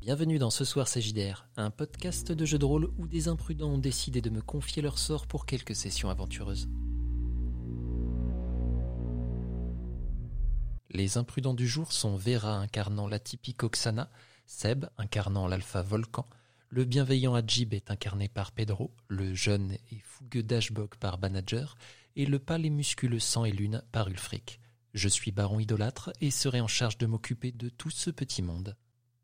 Bienvenue dans Ce Soir c'est JDR, un podcast de jeux de rôle où des imprudents ont décidé de me confier leur sort pour quelques sessions aventureuses. Les imprudents du jour sont Vera incarnant l'atypique Oksana, Seb incarnant l'alpha Volcan, le bienveillant Adjib est incarné par Pedro, le jeune et fougueux Dashbog par Banager et le pâle et musculeux Sang et Lune par Ulfric. Je suis Baron Idolâtre et serai en charge de m'occuper de tout ce petit monde.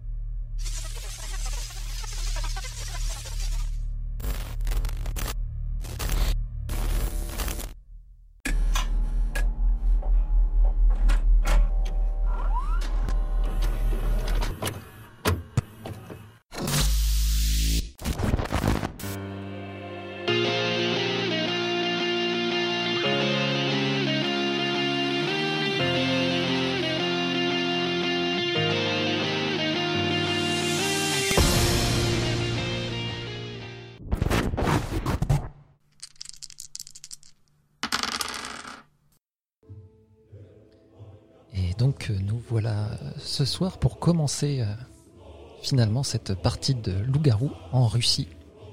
Donc nous voilà ce soir pour commencer finalement cette partie de loup-garou en Russie.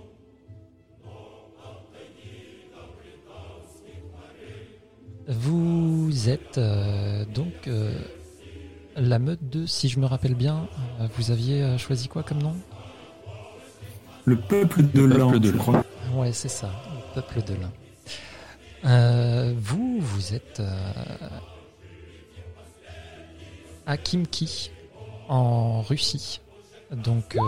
Vous êtes donc la meute de, si je me rappelle bien, vous aviez choisi quoi comme nom ? Le peuple de l'Ain, je crois. Ouais, c'est ça, le peuple de l'Ain. Vous êtes à Khimki, en Russie. Donc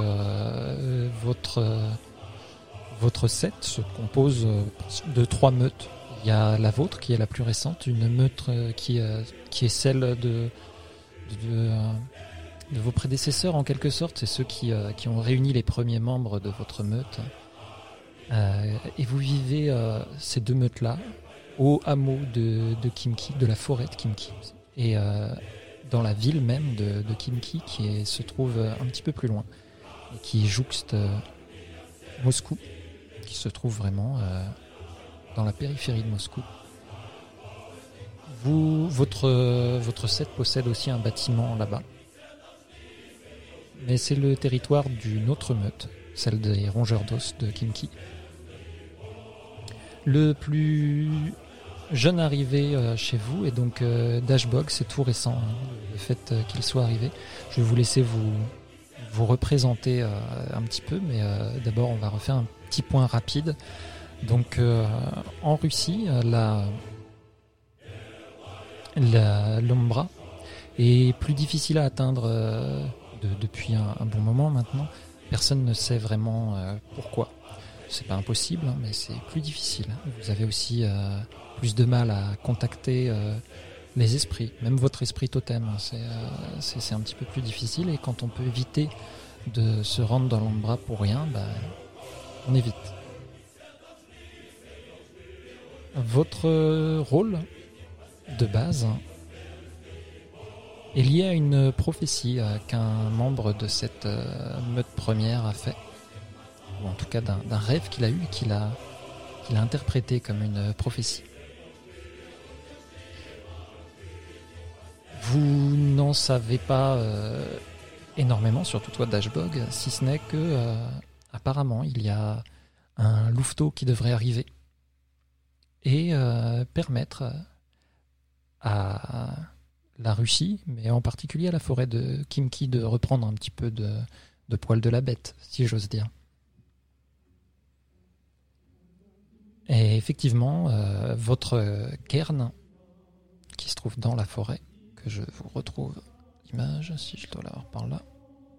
votre set se compose de 3 meutes. Il y a la vôtre qui est la plus récente, une meute qui est celle de vos prédécesseurs en quelque sorte. C'est ceux qui ont réuni les premiers membres de votre meute. Et vous vivez ces 2 meutes-là au hameau de Khimki, de la forêt de Khimki. Et dans la ville même de Khimki qui se trouve un petit peu plus loin et qui jouxte Moscou, qui se trouve vraiment dans la périphérie de Moscou. Votre set possède aussi un bâtiment là-bas, mais c'est le territoire d'une autre meute, celle des rongeurs d'os de Khimki. Le plus jeune arrivé chez vous et donc Dashbog, c'est tout récent, le fait qu'il soit arrivé. Je vais vous laisser vous représenter un petit peu, mais d'abord on va refaire un petit point rapide. Donc en Russie, l'Ombra est plus difficile à atteindre depuis un bon moment maintenant. Personne ne sait vraiment pourquoi. C'est pas impossible, hein, mais c'est plus difficile. Vous avez aussi plus de mal à contacter les esprits, même votre esprit totem. C'est un petit peu plus difficile, et quand on peut éviter de se rendre dans l'Ombra pour rien, on évite. Votre rôle de base est lié à une prophétie qu'un membre de cette meute première a fait, ou en tout cas d'un rêve qu'il a eu et qu'il a interprété comme une prophétie. Vous n'en savez pas énormément, surtout toi Dashbog, si ce n'est que apparemment il y a un louveteau qui devrait arriver et permettre à la Russie, mais en particulier à la forêt de Khimki, de reprendre un petit peu de poil de la bête, si j'ose dire. Et effectivement, votre cairn, qui se trouve dans la forêt, que je vous retrouve l'image, si je dois l'avoir par là.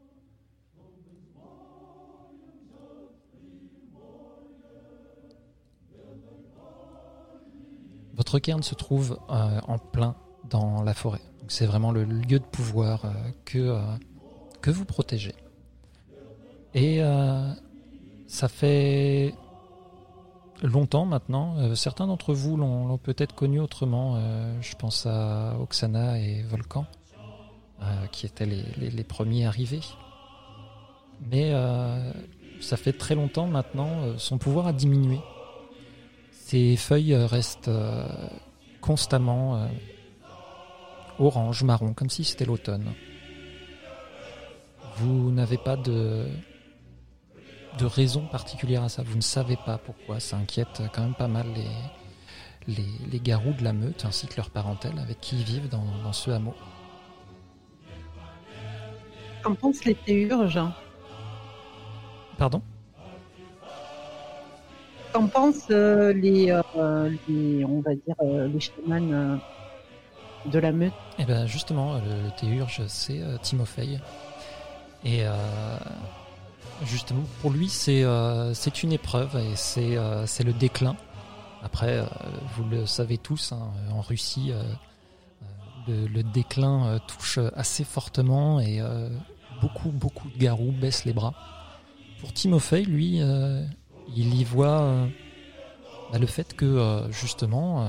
Votre cairn se trouve en plein dans la forêt. Donc c'est vraiment le lieu de pouvoir que vous protégez. Et ça fait longtemps maintenant. Certains d'entre vous l'ont peut-être connu autrement. Je pense à Oksana et Volcan, qui étaient les premiers arrivés. Mais ça fait très longtemps maintenant. Son pouvoir a diminué. Ses feuilles restent constamment orange, marron, comme si c'était l'automne. Vous n'avez pas de raison particulière à ça. Vous ne savez pas pourquoi. Ça inquiète quand même pas mal les garous de la meute ainsi que leurs parentèles avec qui ils vivent dans ce hameau. Qu'en pensent les théurges? Pardon? Qu'en pensent les on va dire, les chamans de la meute? Eh bien justement, le théurge, c'est Timofey. Et justement, pour lui, c'est une épreuve et c'est le déclin. Après, vous le savez tous, hein, en Russie, le déclin touche assez fortement et beaucoup de garous baissent les bras. Pour Timofey, lui, il y voit le fait que justement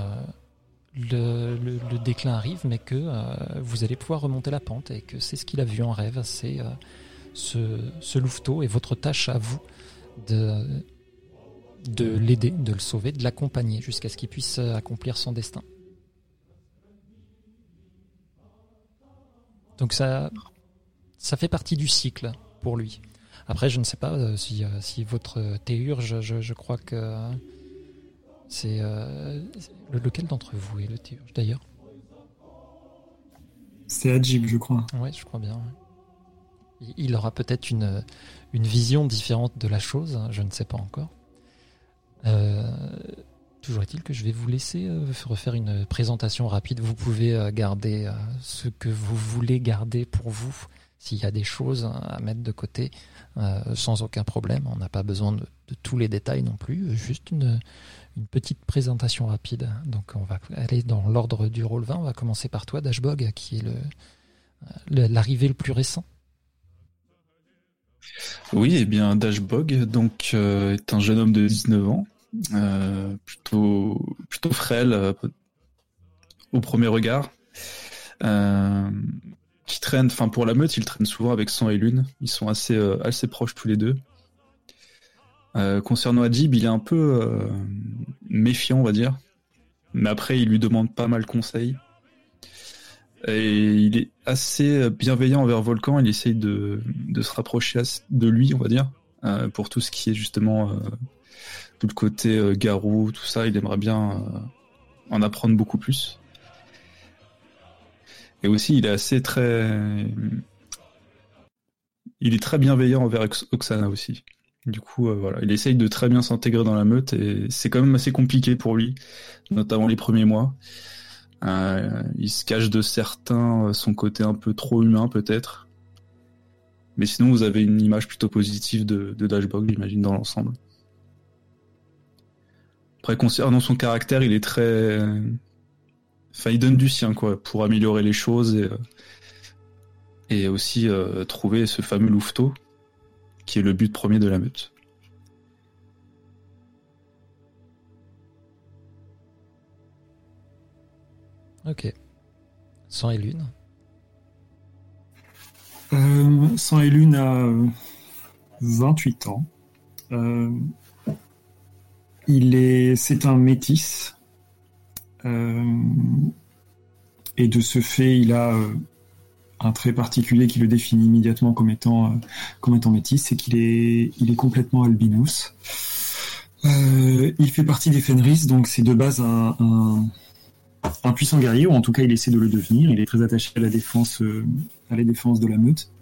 le déclin arrive, mais que vous allez pouvoir remonter la pente et que c'est ce qu'il a vu en rêve, c'est ce louveteau et votre tâche à vous de l'aider, de le sauver, de l'accompagner jusqu'à ce qu'il puisse accomplir son destin. Donc ça fait partie du cycle pour lui. Après, je ne sais pas si votre théurge, je crois que c'est... lequel d'entre vous est le théurge, d'ailleurs? C'est Adjib, je crois. Oui, je crois bien. Ouais. Il aura peut-être une vision différente de la chose, hein, je ne sais pas encore. Toujours est-il que je vais vous laisser refaire une présentation rapide. Vous pouvez garder ce que vous voulez garder pour vous. S'il y a des choses à mettre de côté, sans aucun problème. On n'a pas besoin de tous les détails non plus. Juste une petite présentation rapide. Donc on va aller dans l'ordre du rôle 20. On va commencer par toi, Dashbog, qui est l'arrivée le plus récent. Oui, eh bien Dashbog donc est un jeune homme de 19 ans, plutôt frêle au premier regard, qui traîne, enfin pour la meute, il traîne souvent avec Sang et Lune. Ils sont assez proches tous les deux. Concernant Adjib, il est un peu méfiant, on va dire, mais après il lui demande pas mal conseil. Et il est assez bienveillant envers Volcan, il essaye de se rapprocher de lui, on va dire, pour tout ce qui est justement tout le côté garou, tout ça, il aimerait bien en apprendre beaucoup plus. Et aussi, il est très bienveillant envers Oksana aussi. Du coup, voilà, il essaye de très bien s'intégrer dans la meute et c'est quand même assez compliqué pour lui, notamment les premiers mois. Il se cache de certains son côté un peu trop humain peut-être, mais sinon vous avez une image plutôt positive de Dashbog, j'imagine, dans l'ensemble. Après, concernant son caractère, il est il donne du sien quoi pour améliorer les choses et aussi trouver ce fameux louveteau qui est le but premier de la meute. Ok. Sang et Lune. Sang et Lune a 28 ans. C'est un métis. Et de ce fait, il a un trait particulier qui le définit immédiatement comme étant métis, c'est qu'il est complètement albinos. Il fait partie des Fenris, donc c'est de base un puissant guerrier, ou en tout cas il essaie de le devenir. Il est très attaché à la défense de la meute.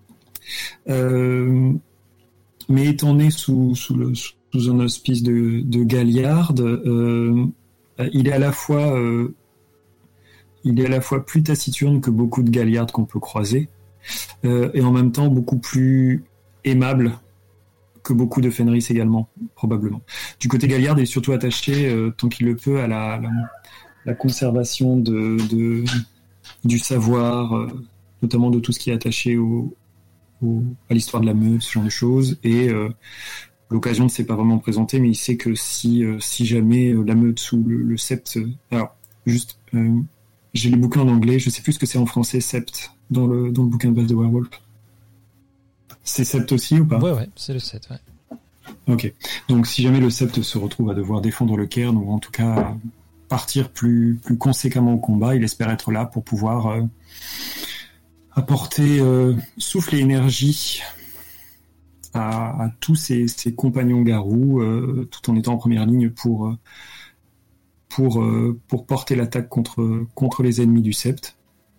Mais étant né sous un auspice de Galliard, il est à la fois plus taciturne que beaucoup de Galliards qu'on peut croiser, et en même temps beaucoup plus aimable que beaucoup de Fenris également, probablement. Du côté Galliard, il est surtout attaché, tant qu'il le peut, à la conservation du savoir, notamment de tout ce qui est attaché à l'histoire de la meute, ce genre de choses, et l'occasion ne s'est pas vraiment présentée, mais il sait que si jamais la meute sous le sept... alors, juste, j'ai les bouquins en anglais, je sais plus ce que c'est en français, sept, dans le bouquin de base de Werewolf. C'est sept aussi ou pas? Ouais, c'est le 7, ouais. Ok. Donc si jamais le sept se retrouve à devoir défendre le cairn, ou en tout cas partir plus conséquemment au combat, il espère être là pour pouvoir apporter souffle et énergie à tous ses compagnons garous, tout en étant en première ligne pour porter l'attaque contre les ennemis du Sept.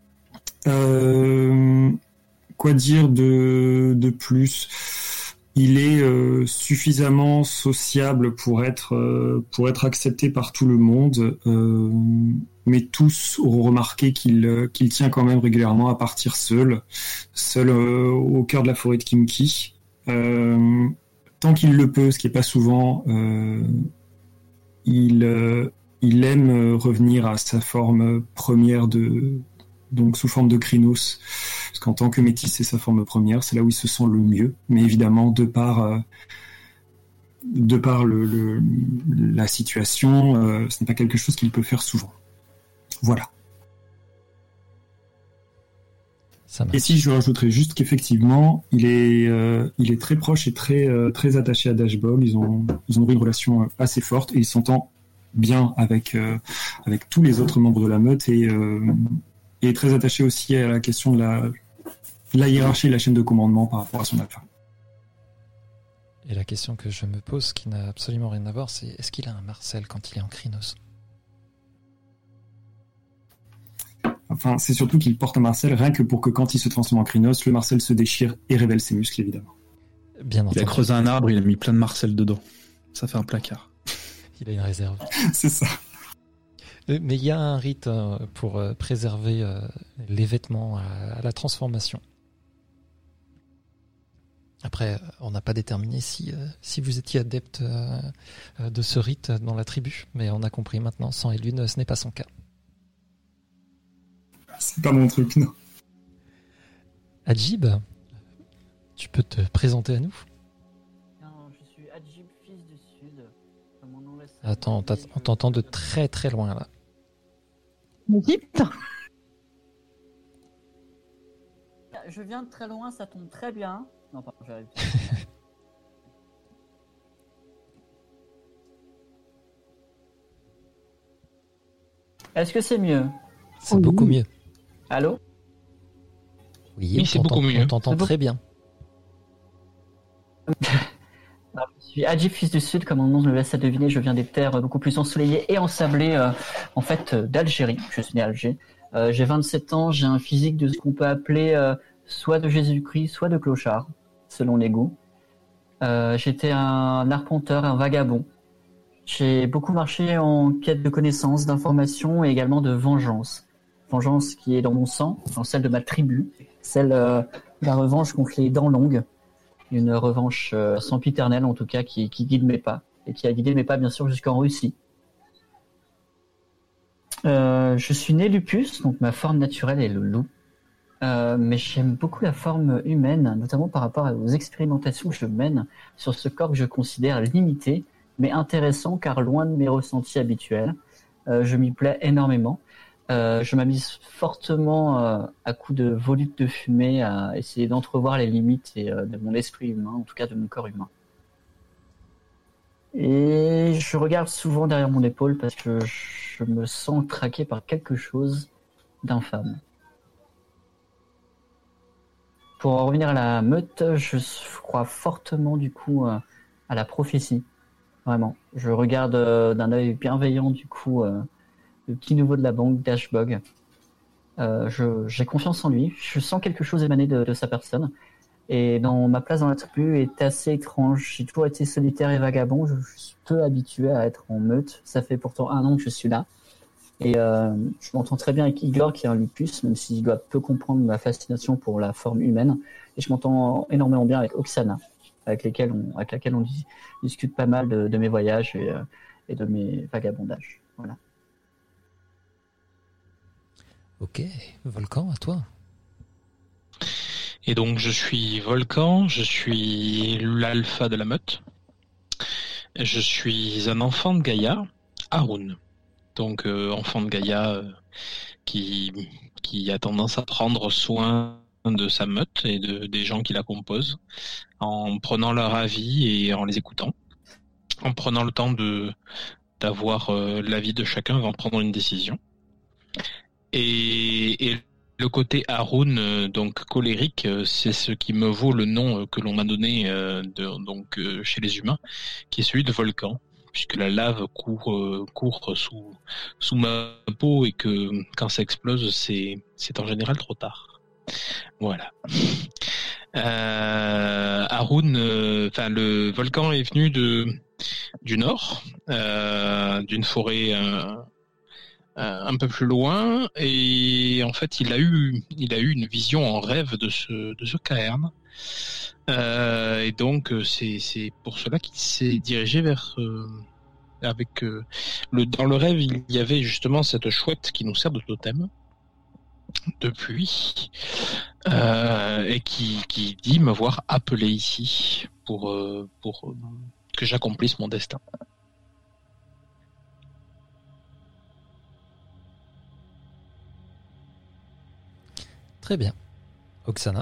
Quoi dire de plus? Il est suffisamment sociable pour être accepté par tout le monde, mais tous auront remarqué qu'il tient quand même régulièrement à partir seul au cœur de la forêt de Kimki. Tant qu'il le peut, ce qui n'est pas souvent, il aime revenir à sa forme première donc sous forme de Krynos, parce qu'en tant que métis, c'est sa forme première, c'est là où il se sent le mieux, mais évidemment, de par la situation, ce n'est pas quelque chose qu'il peut faire souvent. Voilà. Et si je rajouterais juste qu'effectivement, il est très proche et très attaché à Dashbob, ils ont une relation assez forte, et il s'entend bien avec tous les autres membres de la meute, et est très attaché aussi à la question de la hiérarchie et la chaîne de commandement par rapport à son alpha. Et la question que je me pose, qui n'a absolument rien à voir, c'est est-ce qu'il a un Marcel quand il est en Krynos? Enfin, c'est surtout qu'il porte un Marcel rien que pour que quand il se transforme en Krynos, le Marcel se déchire et révèle ses muscles, évidemment. Bien entendu. Il a creusé un arbre, il a mis plein de Marcel dedans. Ça fait un placard. Il a une réserve. C'est ça. Mais il y a un rite pour préserver les vêtements à la transformation. Après, on n'a pas déterminé si vous étiez adepte de ce rite dans la tribu, mais on a compris maintenant, Sang et Lune, ce n'est pas son cas. C'est pas mon truc, non. Adjib, tu peux te présenter à nous? Non, je suis Adjib, fils du Sud. Mon nom laisse... Attends, on t'entend de très très loin là. Égypte. Je viens de très loin, ça tombe très bien. Non, pardon, j'arrive. Est-ce que c'est mieux? C'est beaucoup mieux. Allô? Oui, c'est beaucoup mieux. On t'entend très bien. Je suis Adjib, fils du Sud, comme mon nom le laisse à deviner, je viens des terres beaucoup plus ensoleillées et ensablées d'Algérie. Je suis né à Alger. J'ai 27 ans, j'ai un physique de ce qu'on peut appeler soit de Jésus-Christ, soit de clochard, selon les goûts. J'étais un arpenteur, un vagabond. J'ai beaucoup marché en quête de connaissances, d'informations et également de vengeance. Vengeance qui est dans mon sang, dans celle de ma tribu, celle de la revanche contre les dents longues. Une revanche sempiternelle en tout cas qui guide mes pas et qui a guidé mes pas bien sûr jusqu'en Russie. Je suis né lupus, donc ma forme naturelle est le loup, mais j'aime beaucoup la forme humaine, notamment par rapport aux expérimentations que je mène sur ce corps que je considère limité, mais intéressant car loin de mes ressentis habituels. Je m'y plais énormément. Je m'amuse fortement à coups de volutes de fumée à essayer d'entrevoir les limites de mon esprit humain, en tout cas de mon corps humain. Et je regarde souvent derrière mon épaule parce que je me sens traqué par quelque chose d'infâme. Pour en revenir à la meute, je crois fortement du coup à la prophétie. Vraiment. Je regarde d'un œil bienveillant du coup le petit nouveau de la banque, Dashbog. J'ai confiance en lui. Je sens quelque chose émaner de sa personne. Et ma place dans la tribu est assez étrange. J'ai toujours été solitaire et vagabond. Je suis peu habitué à être en meute. Ça fait pourtant 1 an que je suis là. Et je m'entends très bien avec Igor, qui est un lupus, même s'il doit peu comprendre ma fascination pour la forme humaine. Et je m'entends énormément bien avec Oksana, avec laquelle on discute pas mal de mes voyages et de mes vagabondages. Voilà. Ok, Volcan, à toi. Et donc je suis Volcan, je suis l'alpha de la meute. Je suis un enfant de Gaïa, Haroun. Donc enfant de Gaïa qui a tendance à prendre soin de sa meute et des gens qui la composent, en prenant leur avis et en les écoutant, en prenant le temps d'avoir l'avis de chacun avant de prendre une décision. Et le côté Haroun, donc colérique, c'est ce qui me vaut le nom que l'on m'a donné chez les humains, qui est celui de volcan, puisque la lave court sous ma peau et que quand ça explose, c'est en général trop tard. Voilà. Haroun, le volcan est venu du nord, d'une forêt un peu plus loin, et en fait il a eu une vision en rêve de ce cairn, et donc c'est pour cela qu'il s'est dirigé vers dans le rêve il y avait justement cette chouette qui nous sert de totem depuis, et qui dit me voir appelé ici pour que j'accomplisse mon destin. Très bien. Oksana?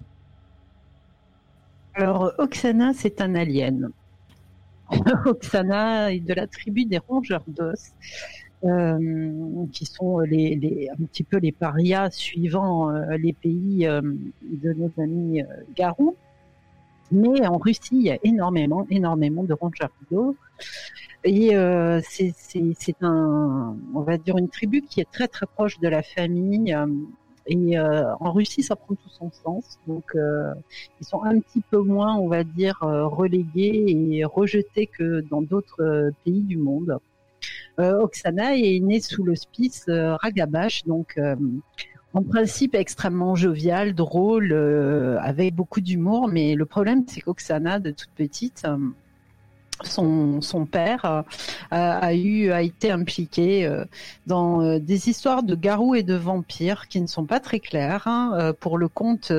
Alors, Oksana, c'est un alien. Oksana est de la tribu des rongeurs d'os, qui sont un petit peu les parias suivant les pays de nos amis Garou. Mais en Russie, il y a énormément de rongeurs d'os. Et c'est on va dire une tribu qui est très très proche de la famille. Et en Russie, ça prend tout son sens. Donc, ils sont un petit peu moins, on va dire, relégués et rejetés que dans d'autres pays du monde. Oksana est née sous l'hospice Ragabash, donc en principe extrêmement jovial, drôle, avec beaucoup d'humour. Mais le problème, c'est qu'Oksana, de toute petite, son père a été impliqué dans des histoires de garous et de vampires qui ne sont pas très claires, pour le compte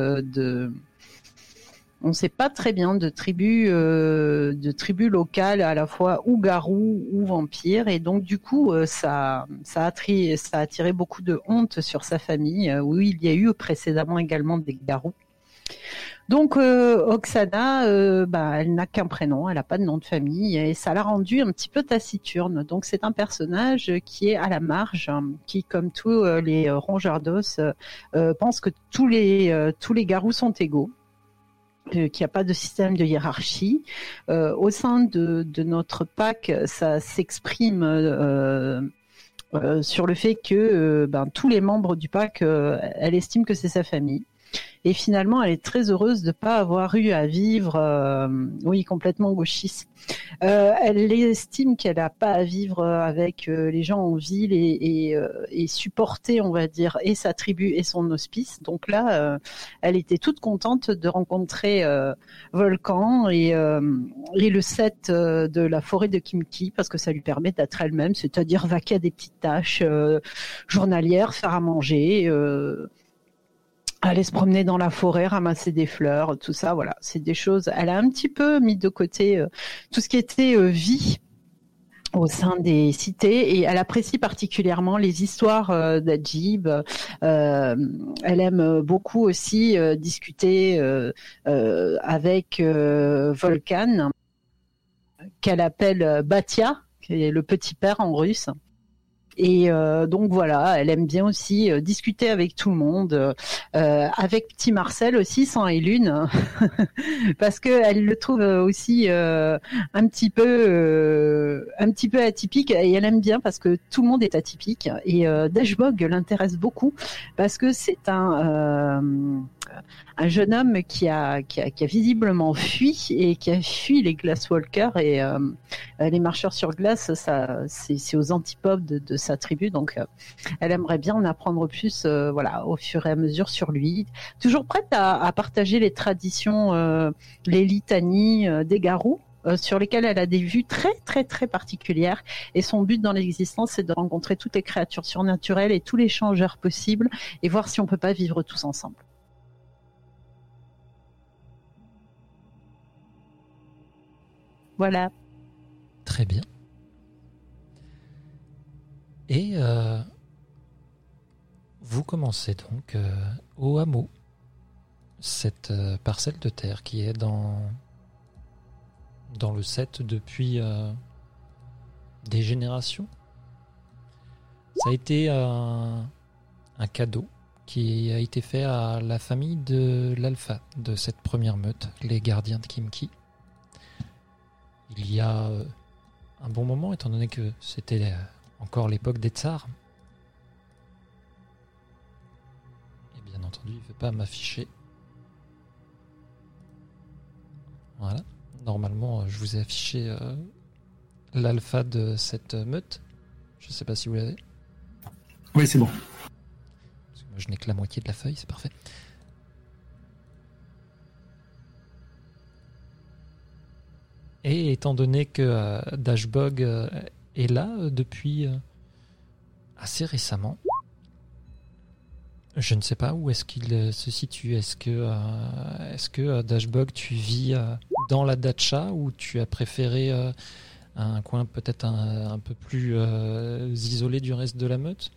on ne sait pas très bien, de tribus locales à la fois ou garous ou vampires, et donc du coup ça a attiré beaucoup de honte sur sa famille, où il y a eu précédemment également des garous. Donc Oksana, elle n'a qu'un prénom, elle n'a pas de nom de famille, et ça l'a rendue un petit peu taciturne. Donc c'est un personnage qui est à la marge, qui, comme tous les rongeurs d'os, pense que tous les garous sont égaux, qu'il n'y a pas de système de hiérarchie. Au sein de notre pack, ça s'exprime sur le fait que tous les membres du pack, elle estime que c'est sa famille. Et finalement, elle est très heureuse de ne pas avoir eu à vivre, complètement gauchiste. Elle estime qu'elle n'a pas à vivre avec les gens en ville et supporter, on va dire, et sa tribu et son hospice. Donc là, elle était toute contente de rencontrer Volcan et le set de la forêt de Kimki, parce que ça lui permet d'être elle-même, c'est-à-dire vaquer à des petites tâches journalières, faire à manger, aller se promener dans la forêt, ramasser des fleurs, tout ça, voilà, c'est des choses. Elle a un petit peu mis de côté tout ce qui était vie au sein des cités, et elle apprécie particulièrement les histoires d'Adjib. Elle aime beaucoup aussi discuter avec Volcan, qu'elle appelle Batia, qui est le petit père en russe. Et donc voilà, elle aime bien aussi discuter avec tout le monde, avec petit Marcel aussi, sang et lune, parce que elle le trouve aussi un petit peu atypique, et elle aime bien parce que tout le monde est atypique. Et Dashbog l'intéresse beaucoup parce que c'est un jeune homme qui a visiblement fui, et qui a fui les Glasswalkers, et les marcheurs sur glace, ça c'est aux antipodes de sa tribu. Donc elle aimerait bien en apprendre plus, au fur et à mesure sur lui. Toujours prête à partager les traditions, les litanies des garous, sur lesquelles elle a des vues très très très particulières, et son but dans l'existence, c'est de rencontrer toutes les créatures surnaturelles et tous les changeurs possibles, et voir si on peut pas vivre tous ensemble. Voilà. Très bien. Et vous commencez donc au hameau, cette parcelle de terre qui est dans le set depuis des générations. Ça a été un cadeau qui a été fait à la famille de l'Alpha de cette première meute, les gardiens de Kimki. Il y a un bon moment, étant donné que c'était encore l'époque des tsars. Et bien entendu, il ne veut pas m'afficher. Voilà. Normalement, je vous ai affiché l'alpha de cette meute. Je ne sais pas si vous l'avez. Oui, c'est bon. Parce que moi, je n'ai que la moitié de la feuille, c'est parfait. Et étant donné que Dashbog est là depuis assez récemment, je ne sais pas où est-ce qu'il se situe. Est-ce que Dashbog, tu vis dans la Dacha ou tu as préféré un coin peut-être un peu plus isolé du reste de la meute?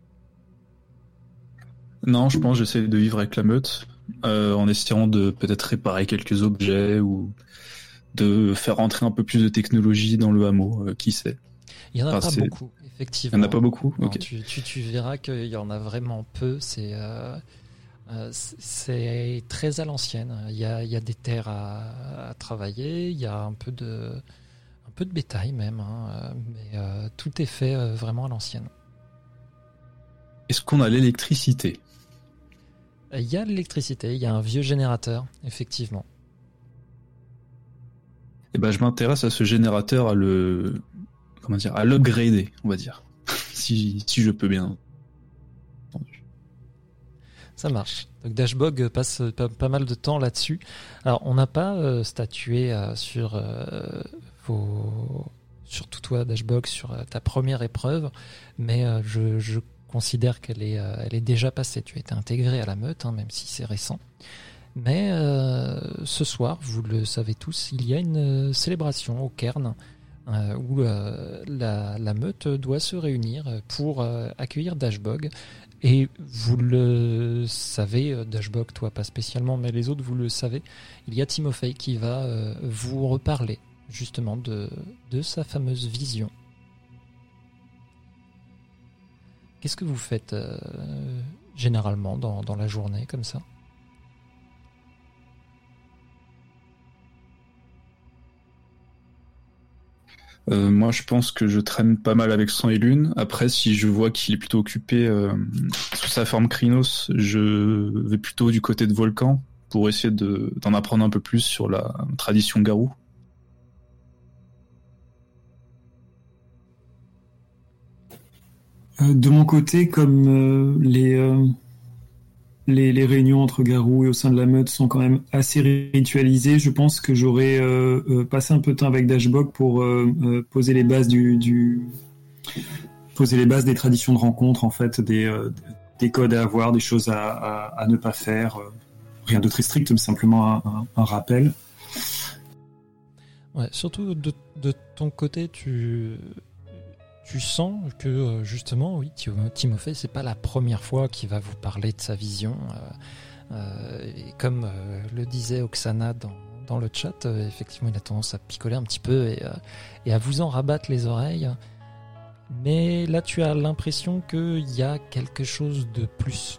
Non, je pense que j'essaie de vivre avec la meute en essayant de peut-être réparer quelques objets ou de faire rentrer un peu plus de technologie dans le hameau, qui sait. Il n'y en a pas beaucoup, effectivement. Il n'y en a pas beaucoup. Non, ok. Tu verras qu'il y en a vraiment peu. C'est très à l'ancienne. Il y a des terres à travailler, il y a un peu de bétail même, hein, mais tout est fait vraiment à l'ancienne. Est-ce qu'on a l'électricité? Il y a de l'électricité, il y a un vieux générateur, effectivement. Eh ben, je m'intéresse à ce générateur, à l'upgrader, on va dire, si je peux bien entendu. Ça marche. Donc Dashbog passe pas mal de temps là-dessus. Alors, on n'a pas statué surtout toi, Dashbog, sur ta première épreuve, mais je considère qu'elle est déjà passée. Tu as été intégré à la meute, hein, même si c'est récent. Mais ce soir, vous le savez tous, il y a une célébration au Cairn où la meute doit se réunir pour accueillir Dashbog. Et vous le savez, Dashbog, toi pas spécialement, mais les autres, vous le savez, il y a Timofey qui va vous reparler justement de sa fameuse vision. Qu'est-ce que vous faites généralement dans la journée comme ça ? Moi, je pense que je traîne pas mal avec Sang et Lune. Après, si je vois qu'il est plutôt occupé sous sa forme Krynos, je vais plutôt du côté de Volcan pour essayer d'en apprendre un peu plus sur la tradition Garou. De mon côté, comme les réunions entre Garou et au sein de la meute sont quand même assez ritualisées, je pense que j'aurais passé un peu de temps avec Dashbog pour poser les bases poser les bases des traditions de rencontre, en fait, des codes à avoir, des choses à ne pas faire. Rien de très strict, mais simplement un rappel. Ouais, surtout de ton côté, tu sens que justement, oui, Timofey, c'est pas la première fois qu'il va vous parler de sa vision. Et comme le disait Oksana dans le chat, effectivement, il a tendance à picoler un petit peu et à vous en rabattre les oreilles. Mais là, tu as l'impression qu'il y a quelque chose de plus.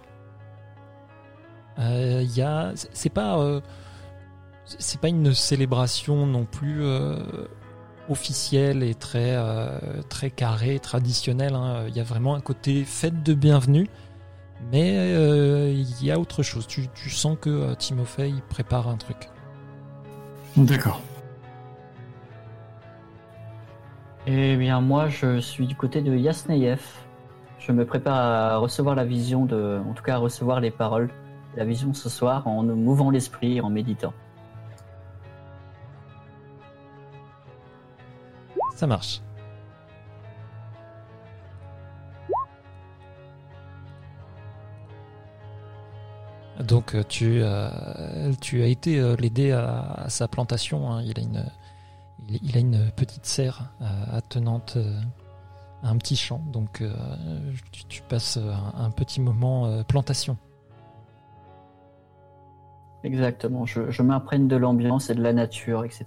C'est pas une célébration non plus officielle et très carrée, traditionnelle. Hein. Il y a vraiment un côté fête de bienvenue, mais il y a autre chose. Tu sens que Timofey il prépare un truc. D'accord. Eh bien, moi, je suis du côté de Yasneyev. Je me prépare à recevoir la vision en tout cas à recevoir les paroles de la vision ce soir en mouvant l'esprit et en méditant. Ça marche. Donc tu as été l'aider à sa plantation. Hein. Il a une petite serre attenante à un petit champ. Donc tu passes un petit moment plantation. Exactement, je m'imprègne de l'ambiance et de la nature, etc.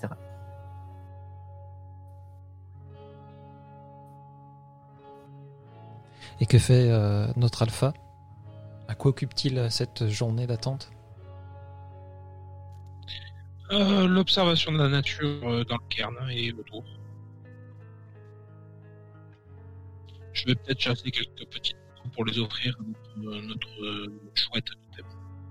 Et que fait notre alpha À quoi occupe-t-il cette journée d'attente ? L'observation de la nature dans le cairn et autour. Je vais peut-être chasser quelques petites pour les offrir à notre chouette totem.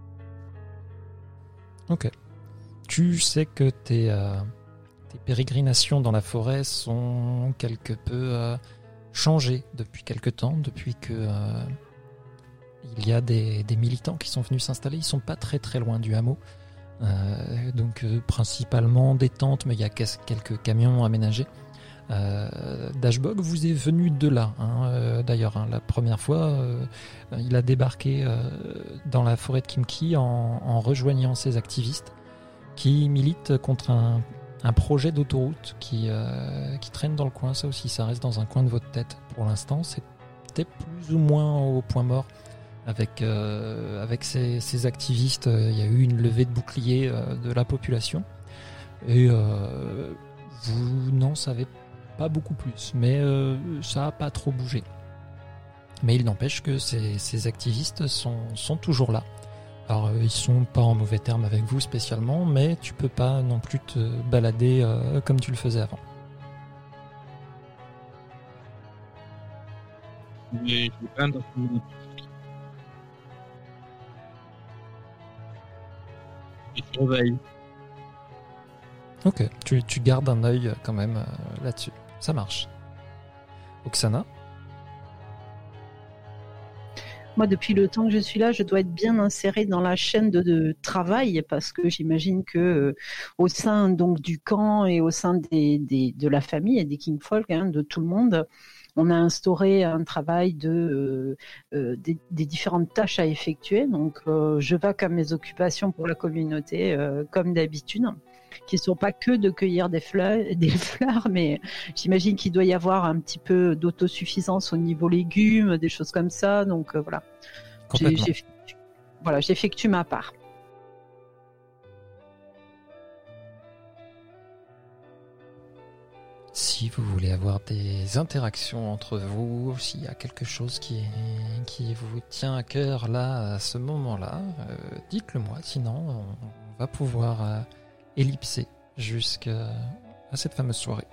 Ok. Tu sais que tes pérégrinations dans la forêt sont quelque peu changées depuis quelque temps, depuis que il y a des militants qui sont venus s'installer. Ils sont pas très très loin du hameau. Donc principalement des tentes, mais il y a quelques camions aménagés. Dashbog vous est venu de là, d'ailleurs. La première fois, il a débarqué dans la forêt de Kimki en rejoignant ces activistes qui militent contre un projet d'autoroute qui traîne dans le coin. Ça aussi, ça reste dans un coin de votre tête. Pour l'instant, c'était plus ou moins au point mort. Avec ces activistes, il y a eu une levée de bouclier de la population. Et vous n'en savez pas beaucoup plus, mais ça n'a pas trop bougé. Mais il n'empêche que ces activistes sont toujours là. Alors ils sont pas en mauvais termes avec vous spécialement, mais tu peux pas non plus te balader comme tu le faisais avant. Mais je vais pas dans une... Et tu surveilles. Ok, tu gardes un œil quand même là-dessus. Ça marche. Oksana ? Moi, depuis le temps que je suis là, je dois être bien insérée dans la chaîne de travail parce que j'imagine que au sein donc du camp et au sein de la famille et des Kingfolk, de tout le monde, on a instauré un travail des différentes tâches à effectuer. Donc, je vais comme mes occupations pour la communauté, comme d'habitude, qui ne sont pas que de cueillir des fleurs, mais j'imagine qu'il doit y avoir un petit peu d'autosuffisance au niveau légumes, des choses comme ça. Donc, voilà. J'effectue ma part. Si vous voulez avoir des interactions entre vous, s'il y a quelque chose qui vous tient à cœur là, à ce moment-là, dites-le moi, sinon on va pouvoir ellipser jusqu'à cette fameuse soirée.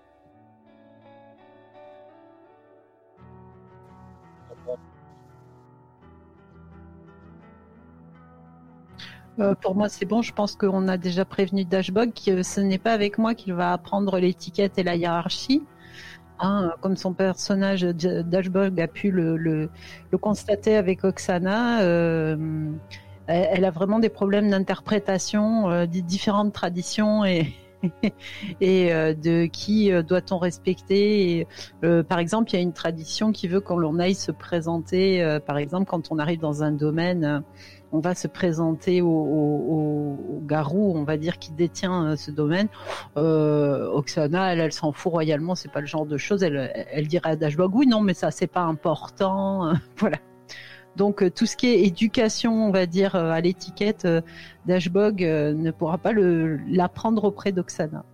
Pour moi, c'est bon. Je pense qu'on a déjà prévenu Dashbog que ce n'est pas avec moi qu'il va apprendre l'étiquette et la hiérarchie. Comme son personnage Dashbog a pu le constater avec Oksana, elle a vraiment des problèmes d'interprétation des différentes traditions et de qui doit-on respecter. Par exemple, il y a une tradition qui veut qu'on l'on aille se présenter, par exemple, quand on arrive dans un domaine, on va se présenter au garou, on va dire, qui détient ce domaine. Oksana, elle s'en fout royalement, c'est pas le genre de choses. Elle dirait à Dashbog, oui, non, mais ça, c'est pas important. Voilà. Donc tout ce qui est éducation, on va dire, à l'étiquette, Dashbog ne pourra pas l'apprendre auprès d'Oksana.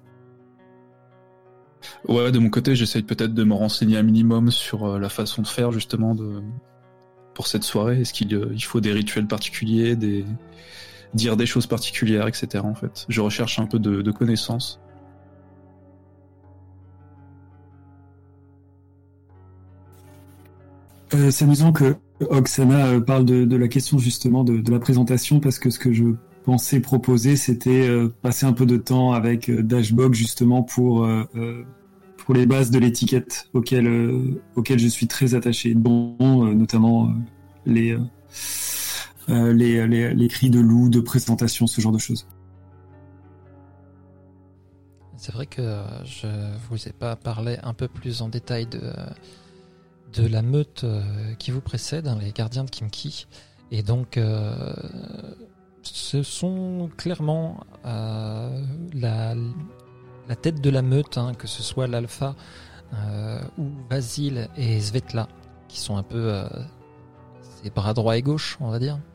Ouais, de mon côté, j'essaye peut-être de me renseigner un minimum sur la façon de faire justement pour cette soirée. Est-ce qu'il faut des rituels particuliers, dire des choses particulières, etc. En fait, je recherche un peu de connaissances. C'est amusant que Oksana parle de la question justement de la présentation, parce que ce que je pensais proposer, c'était passer un peu de temps avec Dashbog justement pour les bases de l'étiquette auxquelles je suis très attaché, dont notamment les cris de loup, de présentation, ce genre de choses. C'est vrai que je vous ai pas parlé un peu plus en détail de la meute qui vous précède, les gardiens de Kimki. Et donc, ce sont clairement la tête de la meute, que ce soit l'Alpha ou Vasil et Svetla, qui sont un peu ses bras droit et gauche, on va dire.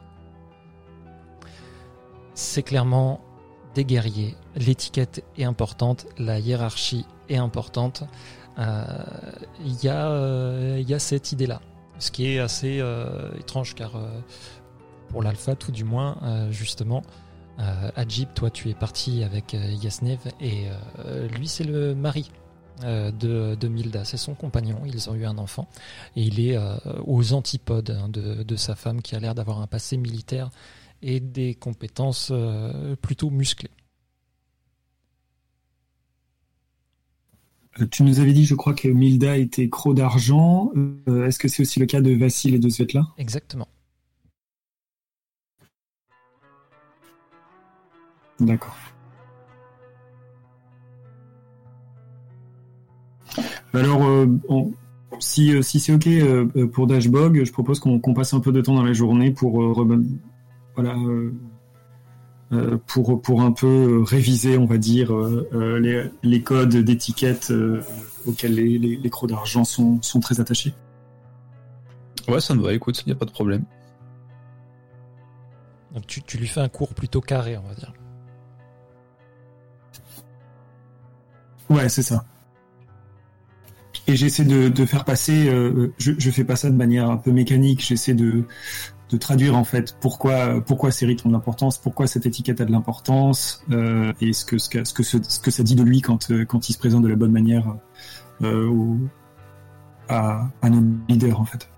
C'est clairement des guerriers. L'étiquette est importante, la hiérarchie est importante. Il y a cette idée-là. Ce qui est assez étrange car pour l'alpha tout du moins, justement, Adjib, toi tu es parti avec Yasnev et lui c'est le mari de Milda, c'est son compagnon, ils ont eu un enfant et il est aux antipodes de sa femme qui a l'air d'avoir un passé militaire et des compétences plutôt musclées. Tu nous avais dit, je crois, que Milda était croc d'argent. Est-ce que c'est aussi le cas de Vassil et de Svetla ? Exactement. D'accord. Alors, si c'est OK pour Dashbog, je propose qu'on passe un peu de temps dans la journée pour pour un peu réviser, on va dire, les codes d'étiquette auxquels les crocs d'argent sont très attachés. Ouais, ça me va, écoute, il n'y a pas de problème. Donc tu lui fais un cours plutôt carré, on va dire. Ouais, c'est ça. Et j'essaie de faire passer, je fais pas ça de manière un peu mécanique, j'essaie de traduire en fait pourquoi ces rites ont de l'importance, pourquoi cette étiquette a de l'importance, et ce que ça dit de lui quand il se présente de la bonne manière à nos leaders en fait.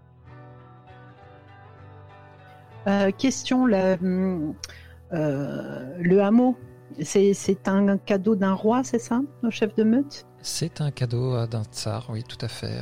Question, le hameau, c'est un cadeau d'un roi, c'est ça, au chef de meute ? C'est un cadeau d'un tsar, oui, tout à fait.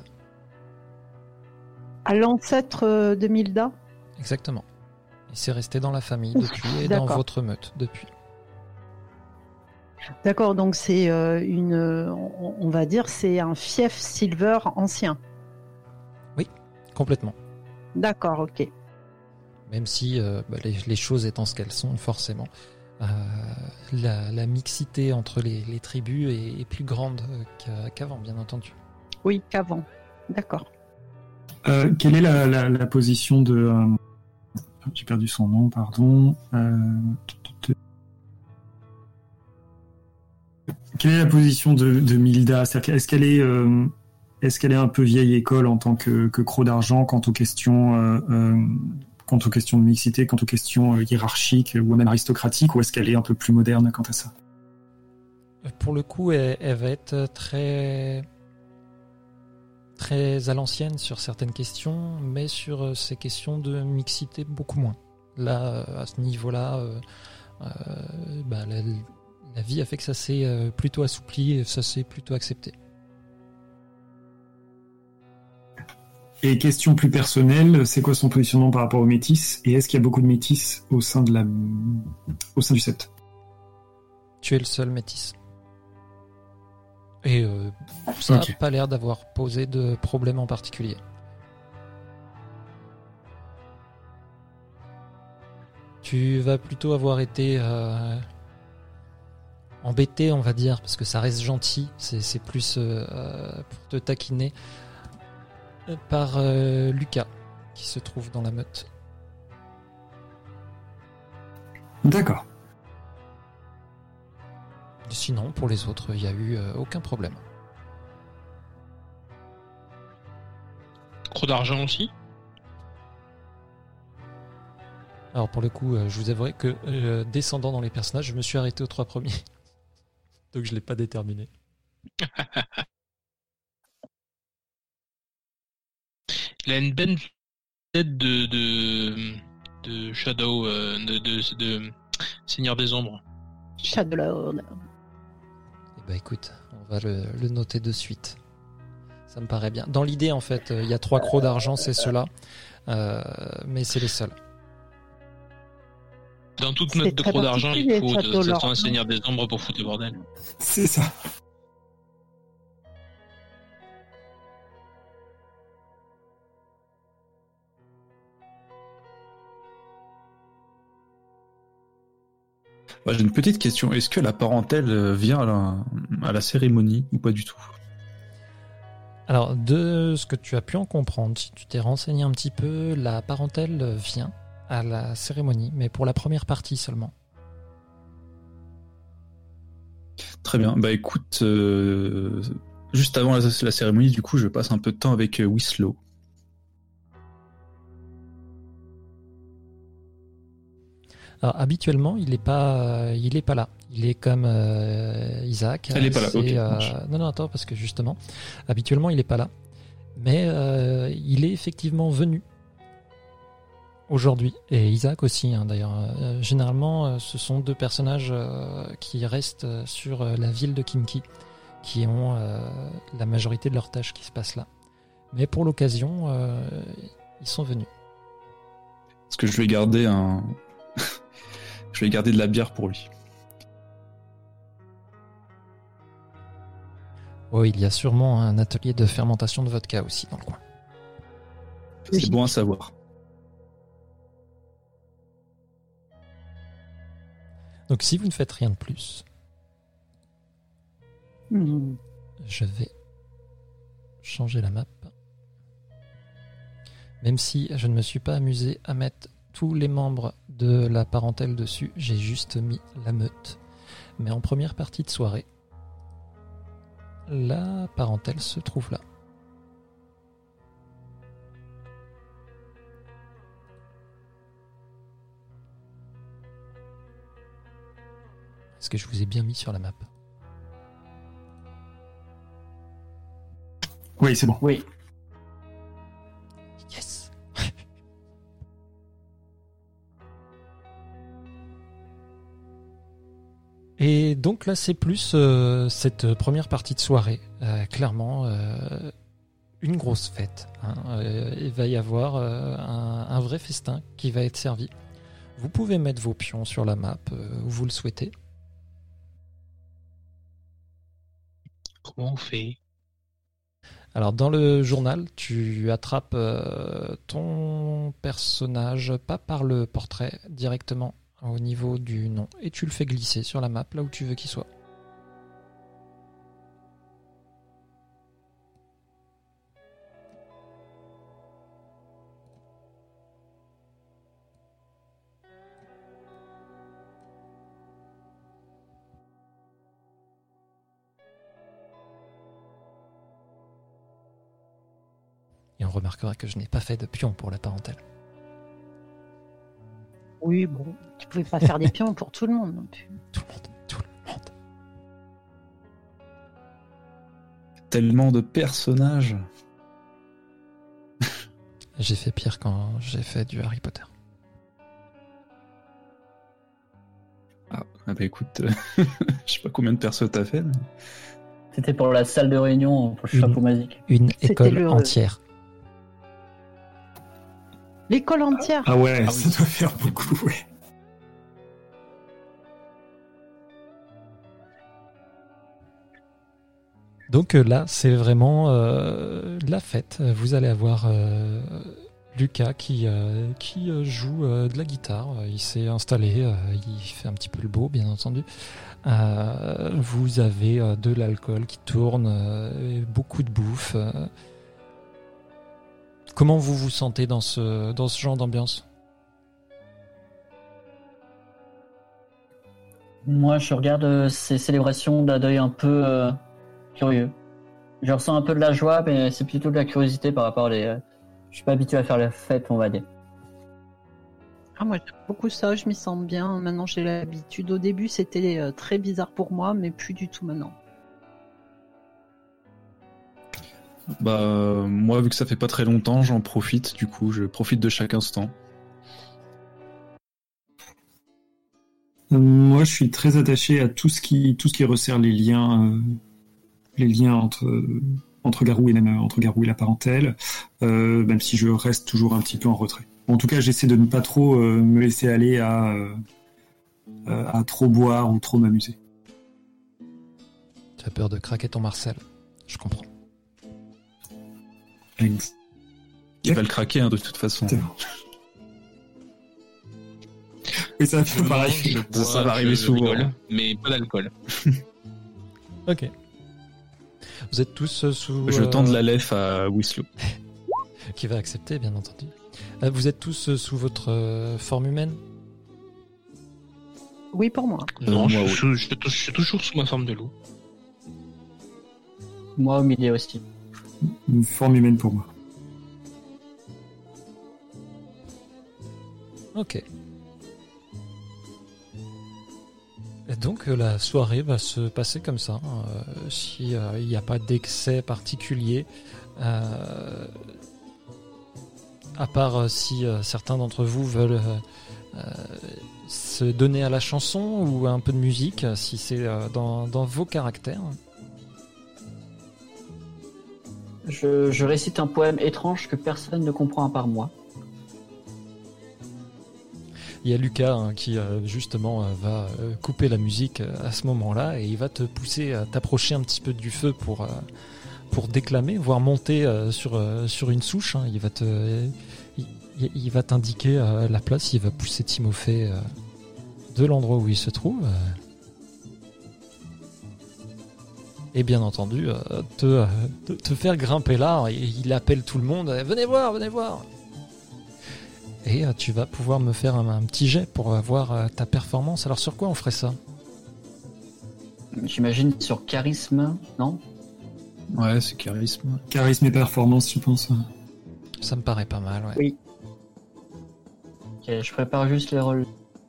À l'ancêtre de Milda ? Exactement. Et c'est resté dans la famille depuis et dans votre meute depuis. D'accord, donc c'est on va dire, c'est un fief Silver ancien. Oui, complètement. D'accord, ok. Même si les choses étant ce qu'elles sont, forcément, la mixité entre les tribus est plus grande qu'avant, bien entendu. Oui, qu'avant. D'accord. Quelle est la position de... j'ai perdu son nom, pardon. Quelle est la position de Milda ? C'est-à-dire, est-ce qu'elle est un peu vieille école en tant que croc d'argent quant aux questions de mixité, quant aux questions hiérarchiques ou même aristocratiques, ou est-ce qu'elle est un peu plus moderne quant à ça ? Pour le coup, elle va être très à l'ancienne sur certaines questions, mais sur ces questions de mixité, beaucoup moins. Là, à ce niveau-là, la vie a fait que ça s'est plutôt assoupli et ça s'est plutôt accepté. Et question plus personnelle, c'est quoi son positionnement par rapport aux métis ? Et est-ce qu'il y a beaucoup de métis au sein du sept ? Tu es le seul métis. Et ça n'a pas l'air d'avoir posé de problème en particulier. Tu vas plutôt avoir été embêté, on va dire, parce que ça reste gentil, c'est plus pour te taquiner, par Lucas, qui se trouve dans la meute. D'accord. Sinon, pour les autres, il n'y a eu aucun problème. Croc d'argent aussi ? Alors pour le coup, je vous avouerai que descendant dans les personnages, je me suis arrêté aux 3 premiers. Donc je ne l'ai pas déterminé. Il a une belle tête de Shadow, de Seigneur des Ombres. Shadowlord. Eh ben écoute, on va le noter de suite. Ça me paraît bien. Dans l'idée, en fait, il y a 3 crocs d'argent, c'est ceux-là. Mais c'est les seuls. Dans toute note de crocs d'argent, il faut un Seigneur des Ombres pour foutre le bordel. C'est ça. J'ai une petite question. Est-ce que la parentèle vient à la cérémonie ou pas du tout ? Alors, de ce que tu as pu en comprendre, si tu t'es renseigné un petit peu, la parentèle vient à la cérémonie, mais pour la première partie seulement. Très bien. Bah écoute, juste avant la cérémonie, du coup, je passe un peu de temps avec Wislow. Alors, habituellement, il est pas là. Il est comme Isaac. Elle est pas là, C'est, ok, ça marche. non, attends, parce que justement, habituellement, il est pas là. Mais il est effectivement venu aujourd'hui. Et Isaac aussi, hein, d'ailleurs. Généralement, ce sont deux personnages qui restent sur la ville de Kimki, qui ont la majorité de leurs tâches qui se passent là. Mais pour l'occasion, ils sont venus. Parce que je vais garder je vais garder de la bière pour lui. Oh, il y a sûrement un atelier de fermentation de vodka aussi dans le coin. C'est bon à savoir. Donc si vous ne faites rien de plus, je vais changer la map. Même si je ne me suis pas amusé à mettre tous les membres de la parentèle dessus, j'ai juste mis la meute. Mais en première partie de soirée, la parentèle se trouve là. Est-ce que je vous ai bien mis sur la map? Oui, c'est bon. Oui. Yes. Et donc là, c'est plus cette première partie de soirée. Clairement, une grosse fête. Hein. Il va y avoir un vrai festin qui va être servi. Vous pouvez mettre vos pions sur la map où vous le souhaitez. Comment on fait? Alors dans le journal, tu attrapes ton personnage, pas par le portrait, directement au niveau du nom, et tu le fais glisser sur la map là où tu veux qu'il soit. Et on remarquera que je n'ai pas fait de pion pour la parentèle. Oui, bon, tu pouvais pas faire des pions pour tout le monde non plus. Tout le monde, tout le monde. Tellement de personnages. J'ai fait pire quand j'ai fait du Harry Potter. Ah bah écoute, je sais pas combien de persos t'as fait. Mais... C'était pour la salle de réunion, pour le chapeau magique. Une C'était école le- entière. L'école entière. Ah ouais, Ah ça oui. doit faire beaucoup, ouais. Donc là, c'est vraiment la fête. Vous allez avoir Lucas qui joue de la guitare. Il s'est installé, il fait un petit peu le beau, bien entendu. Vous avez de l'alcool qui tourne, beaucoup de bouffe. Comment vous vous sentez dans ce genre d'ambiance? Moi, je regarde ces célébrations d'un œil un peu curieux. Je ressens un peu de la joie, mais c'est plutôt de la curiosité par rapport à les... Je suis pas habitué à faire la fête, on va dire. Ah, moi, j'aime beaucoup ça, je m'y sens bien. Maintenant, j'ai l'habitude. Au début, c'était très bizarre pour moi, mais plus du tout maintenant. Bah moi, vu que ça fait pas très longtemps, j'en profite. Du coup, je profite de chaque instant. Moi, je suis très attaché à tout ce qui resserre les liens entre Garou et même entre Garou et la parentèle, même si je reste toujours un petit peu en retrait. En tout cas, j'essaie de ne pas trop me laisser aller à trop boire ou trop m'amuser. Tu as peur de craquer ton Marcel. Je comprends. Il va le craquer hein, de toute façon. C'est bon. Et ça Je fait pareil. mange, je bois, Ça va arriver je souvent. rigole, mais pas d'alcool. Ok. Vous êtes tous sous... Je tends de la lèvre à Winslow. Qui va accepter, bien entendu. Vous êtes tous sous votre forme humaine? Oui, pour moi. Non, moi, je suis toujours sous ma forme de loup. Moi, au milieu aussi. Une forme humaine pour moi. Ok. Et donc la soirée va se passer comme ça, si il n'y a pas d'excès particulier, à part si certains d'entre vous veulent se donner à la chanson ou un peu de musique, si c'est dans vos caractères. Je récite un poème étrange que personne ne comprend à part moi. Il y a Lucas qui justement va couper la musique à ce moment-là et il va te pousser à t'approcher un petit peu du feu pour déclamer, voire monter sur une souche. Il va t'indiquer la place, il va pousser Timothée de l'endroit où il se trouve. Et bien entendu, te faire grimper là, il appelle tout le monde, venez voir, venez voir. Et tu vas pouvoir me faire un petit jet pour voir ta performance. Alors sur quoi on ferait ça? J'imagine sur charisme, non? Ouais, c'est charisme. Charisme et performance, je pense. Ça me paraît pas mal, ouais. Oui. Ok, je prépare juste les rôles.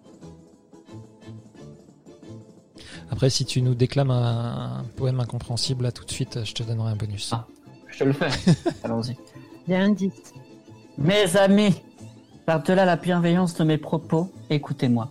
Après, si tu nous déclames un poème incompréhensible, là tout de suite, je te donnerai un bonus. Ah. Je te le fais. Allons-y. Il y a un 10. Mes amis, par-delà la bienveillance de mes propos, écoutez-moi.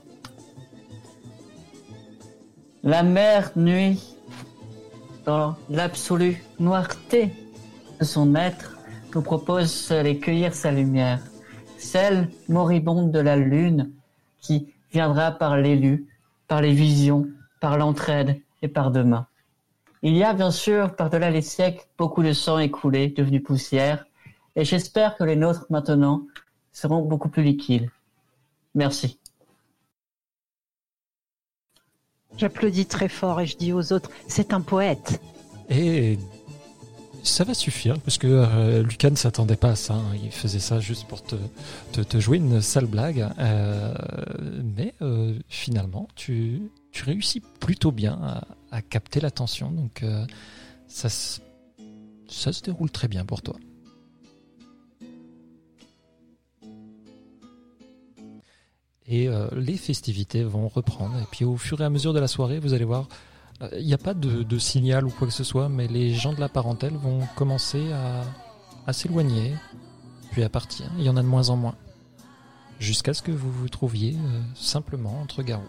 La mer nuit dans l'absolue noirté de son être nous propose d'aller cueillir sa lumière, celle moribonde de la lune qui viendra par l'élu, par les visions, par l'entraide et par demain. Il y a bien sûr, par-delà les siècles, beaucoup de sang écoulé, devenu poussière, et j'espère que les nôtres maintenant seront beaucoup plus liquides. Merci. J'applaudis très fort et je dis aux autres, c'est un poète. Et ça va suffire, parce que Lucas ne s'attendait pas à ça. Il faisait ça juste pour te jouer une sale blague. Mais finalement, tu réussis plutôt bien à capter l'attention. Donc ça se déroule très bien pour toi. Et les festivités vont reprendre. Et puis au fur et à mesure de la soirée, vous allez voir, il n'y a pas de signal ou quoi que ce soit, mais les gens de la parentèle vont commencer à s'éloigner, puis à partir. Il y en a de moins en moins. Jusqu'à ce que vous vous trouviez simplement entre garous.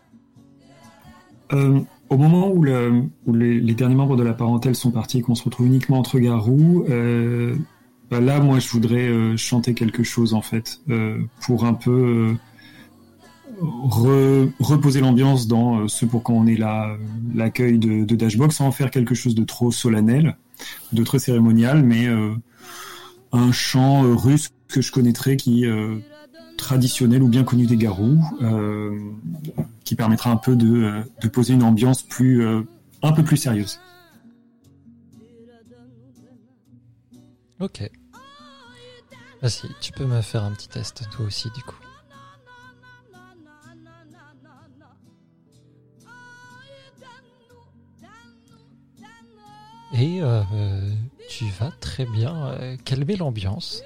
Au moment où les derniers membres de la parentèle sont partis et qu'on se retrouve uniquement entre garous, là, moi, je voudrais chanter quelque chose, en fait, pour un peu reposer l'ambiance dans ce pourquoi on est là, l'accueil de Dashbox, sans en faire quelque chose de trop solennel, de très cérémonial, mais un chant russe que je connaîtrais qui traditionnel ou bien connu des garous, qui permettra un peu de poser une ambiance un peu plus sérieuse. Ok. Vas-y, tu peux me faire un petit test toi aussi du coup. Et tu vas très bien calmer l'ambiance.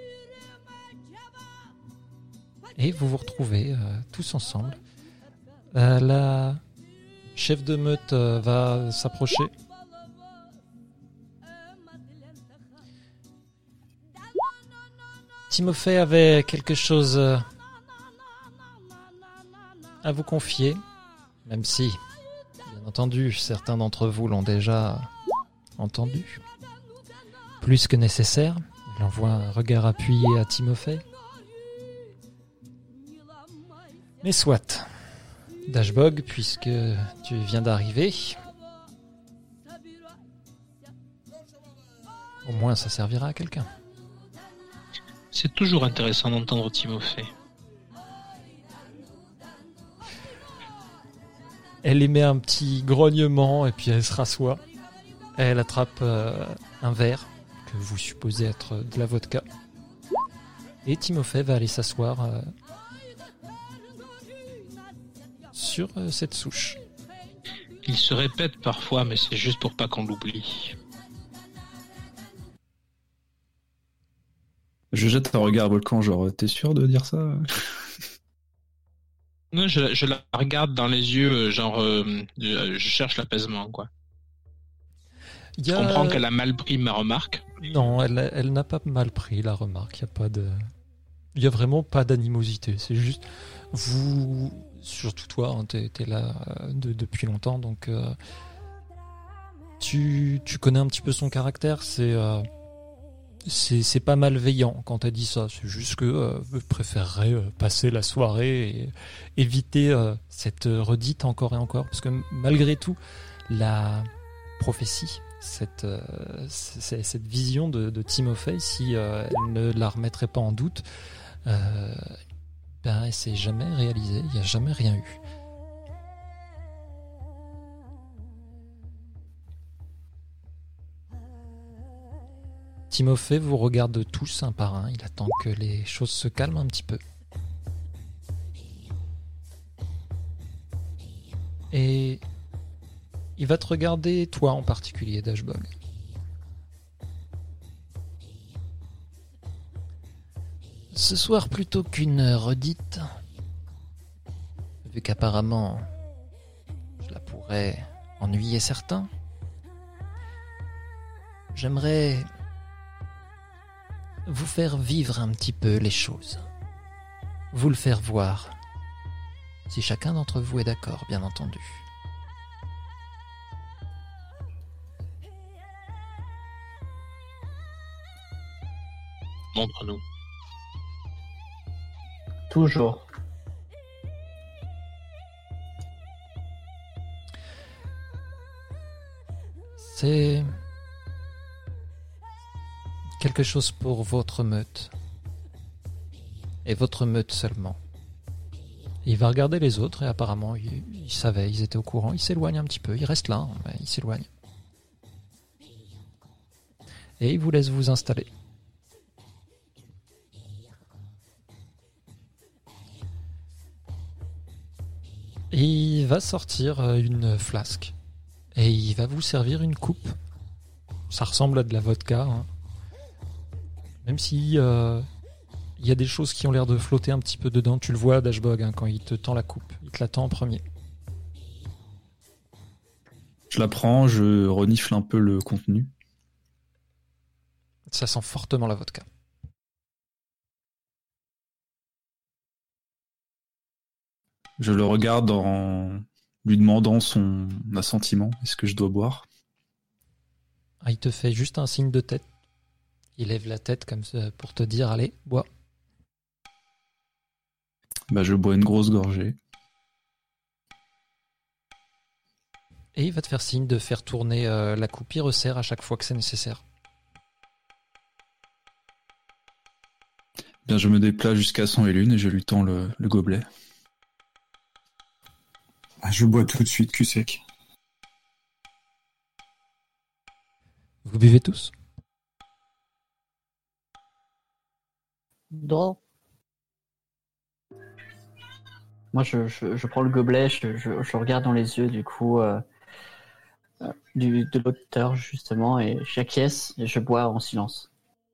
Et vous vous retrouvez tous ensemble. La chef de meute va s'approcher. Timothée avait quelque chose à vous confier, même si, bien entendu, certains d'entre vous l'ont déjà entendu. Plus que nécessaire, il envoie un regard appuyé à Timothée. Mais soit, Dashbog, puisque tu viens d'arriver, au moins ça servira à quelqu'un. C'est toujours intéressant d'entendre Timothée. Elle émet un petit grognement et puis elle se rassoit. Elle attrape un verre que vous supposez être de la vodka. Et Timothée va aller s'asseoir sur cette souche. Il se répète parfois, mais c'est juste pour pas qu'on l'oublie. Je jette un regard à Volcan, genre, t'es sûr de dire ça? Non, je la regarde dans les yeux, je cherche l'apaisement, quoi. Il y Je a- comprends qu'elle a mal pris ma remarque. Non, elle n'a pas mal pris la remarque. Il y a vraiment pas d'animosité. C'est juste vous, surtout toi, hein, t'es là depuis longtemps, donc tu connais un petit peu son caractère. C'est pas malveillant quand elle dit ça. C'est juste que je préférerais passer la soirée et éviter cette redite encore et encore, parce que malgré tout, la prophétie, cette vision de Timothée, si elle ne la remettrait pas en doute, elle s'est jamais réalisée. Il n'y a jamais rien eu. Timothée vous regarde tous un par un. Il attend que les choses se calment un petit peu. Et il va te regarder, toi en particulier, Dashbog. Ce soir, plutôt qu'une redite, vu qu'apparemment cela pourrait ennuyer certains, j'aimerais vous faire vivre un petit peu les choses. Vous le faire voir. Si chacun d'entre vous est d'accord, bien entendu. Montre-nous. Toujours. C'est quelque chose pour votre meute. Et votre meute seulement. Il va regarder les autres et apparemment il savait, ils étaient au courant. Il s'éloigne un petit peu, il reste là, mais il s'éloigne. Et il vous laisse vous installer. Et il va sortir une flasque et il va vous servir une coupe. Ça ressemble à de la vodka, hein. Même si il y a des choses qui ont l'air de flotter un petit peu dedans. Tu le vois, Dashbog, hein, quand il te tend la coupe. Il te la tend en premier. Je la prends, je renifle un peu le contenu. Ça sent fortement la vodka. Je le regarde en lui demandant son assentiment. Est-ce que je dois boire? Ah, il te fait juste un signe de tête. Il lève la tête comme ça pour te dire, allez, bois. Je bois une grosse gorgée. Et il va te faire signe de faire tourner la coupe. Il resserre à chaque fois que c'est nécessaire. Je me déplace jusqu'à 100 et l'une et je lui tends le gobelet. Je bois tout de suite, cul sec. Vous buvez tous? Non. Moi, je prends le gobelet, je regarde dans les yeux du coup de l'auteur justement et j'acquiesce et je bois en silence.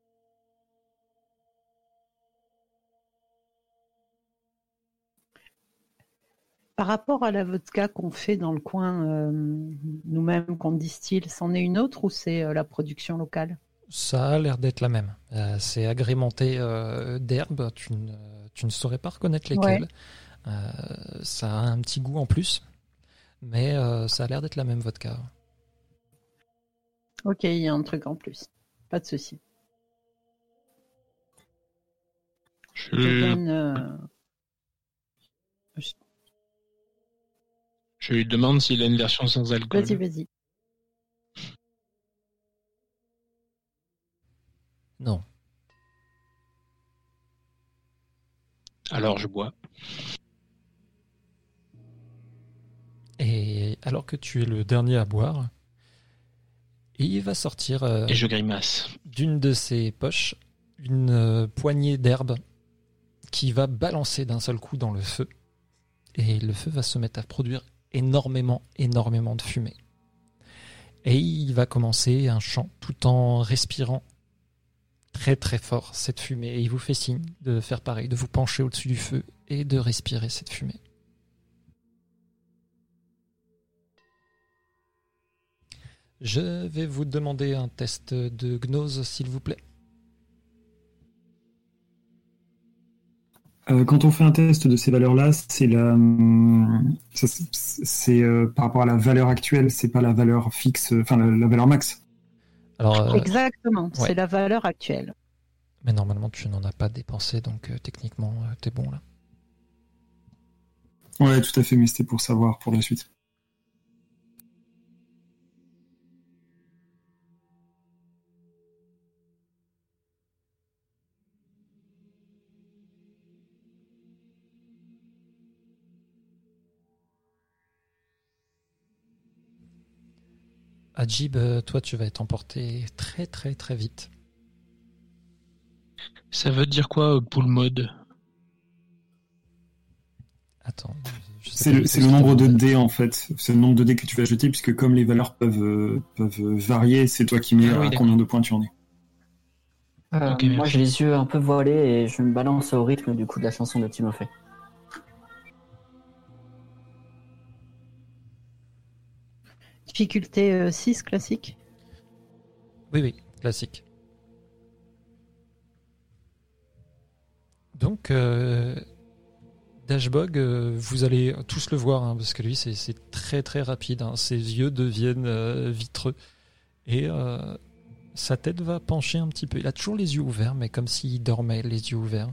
Par rapport à la vodka qu'on fait dans le coin, nous-mêmes, qu'on distille, c'en est une autre ou c'est la production locale? Ça a l'air d'être la même. C'est agrémenté d'herbes. Tu ne saurais pas reconnaître lesquelles. Ça a un petit goût en plus. Mais ça a l'air d'être la même vodka. Ok, il y a un truc en plus. Pas de souci. Je donne... Je lui demande s'il a une version sans alcool. Vas-y. Non. Alors je bois. Et alors que tu es le dernier à boire, il va sortir Et je grimace. d'une de ses poches une poignée d'herbe qui va balancer d'un seul coup dans le feu. Et le feu va se mettre à produire énormément de fumée. Et il va commencer un chant tout en respirant très très fort cette fumée. Et il vous fait signe de faire pareil, de vous pencher au-dessus du feu et de respirer cette fumée. Je vais vous demander un test de gnose, s'il vous plaît. Quand on fait un test de ces valeurs-là, c'est par rapport à la valeur actuelle, c'est pas la valeur fixe, enfin la valeur max. Alors, Exactement, ouais. c'est la valeur actuelle. mais normalement, tu n'en as pas dépensé, donc techniquement, t'es bon là. Ouais, tout à fait, mais c'était pour savoir pour la suite. Adjib, toi, tu vas être emporté très très très vite. Ça veut dire quoi, pool mode? Attends. je sais C'est pas le, du tout c'est ce le qu'il nombre de demande. dés en fait. C'est le nombre de dés que tu vas jeter, puisque comme les valeurs peuvent varier, c'est toi qui mets Ah oui, à d'accord. combien de points tu en es. Ok, Moi, merci. j'ai les yeux un peu voilés et je me balance au rythme du coup de la chanson de Timothée. Difficulté 6 classique. Oui, classique. Donc, Dashbog, vous allez tous le voir, hein, parce que lui, c'est très très rapide. Hein. Ses yeux deviennent vitreux. Et sa tête va pencher un petit peu. Il a toujours les yeux ouverts, mais comme s'il dormait, les yeux ouverts.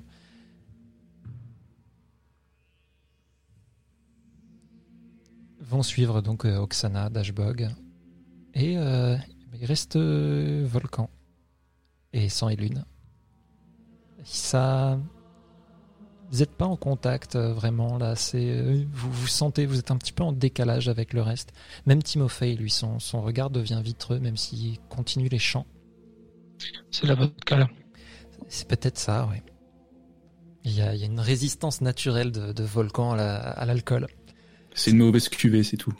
Vont suivre donc Oksana, Dashbog. Et il reste Volcan. Et Sang et Lune. Ça... Vous n'êtes pas en contact vraiment là, vous sentez, vous êtes un petit peu en décalage avec le reste. Même Timofey, lui, son regard devient vitreux, même s'il continue les chants. C'est la vodka là. C'est peut-être ça, oui. Il y a une résistance naturelle de Volcan à l'alcool. C'est une mauvaise cuvée, c'est tout.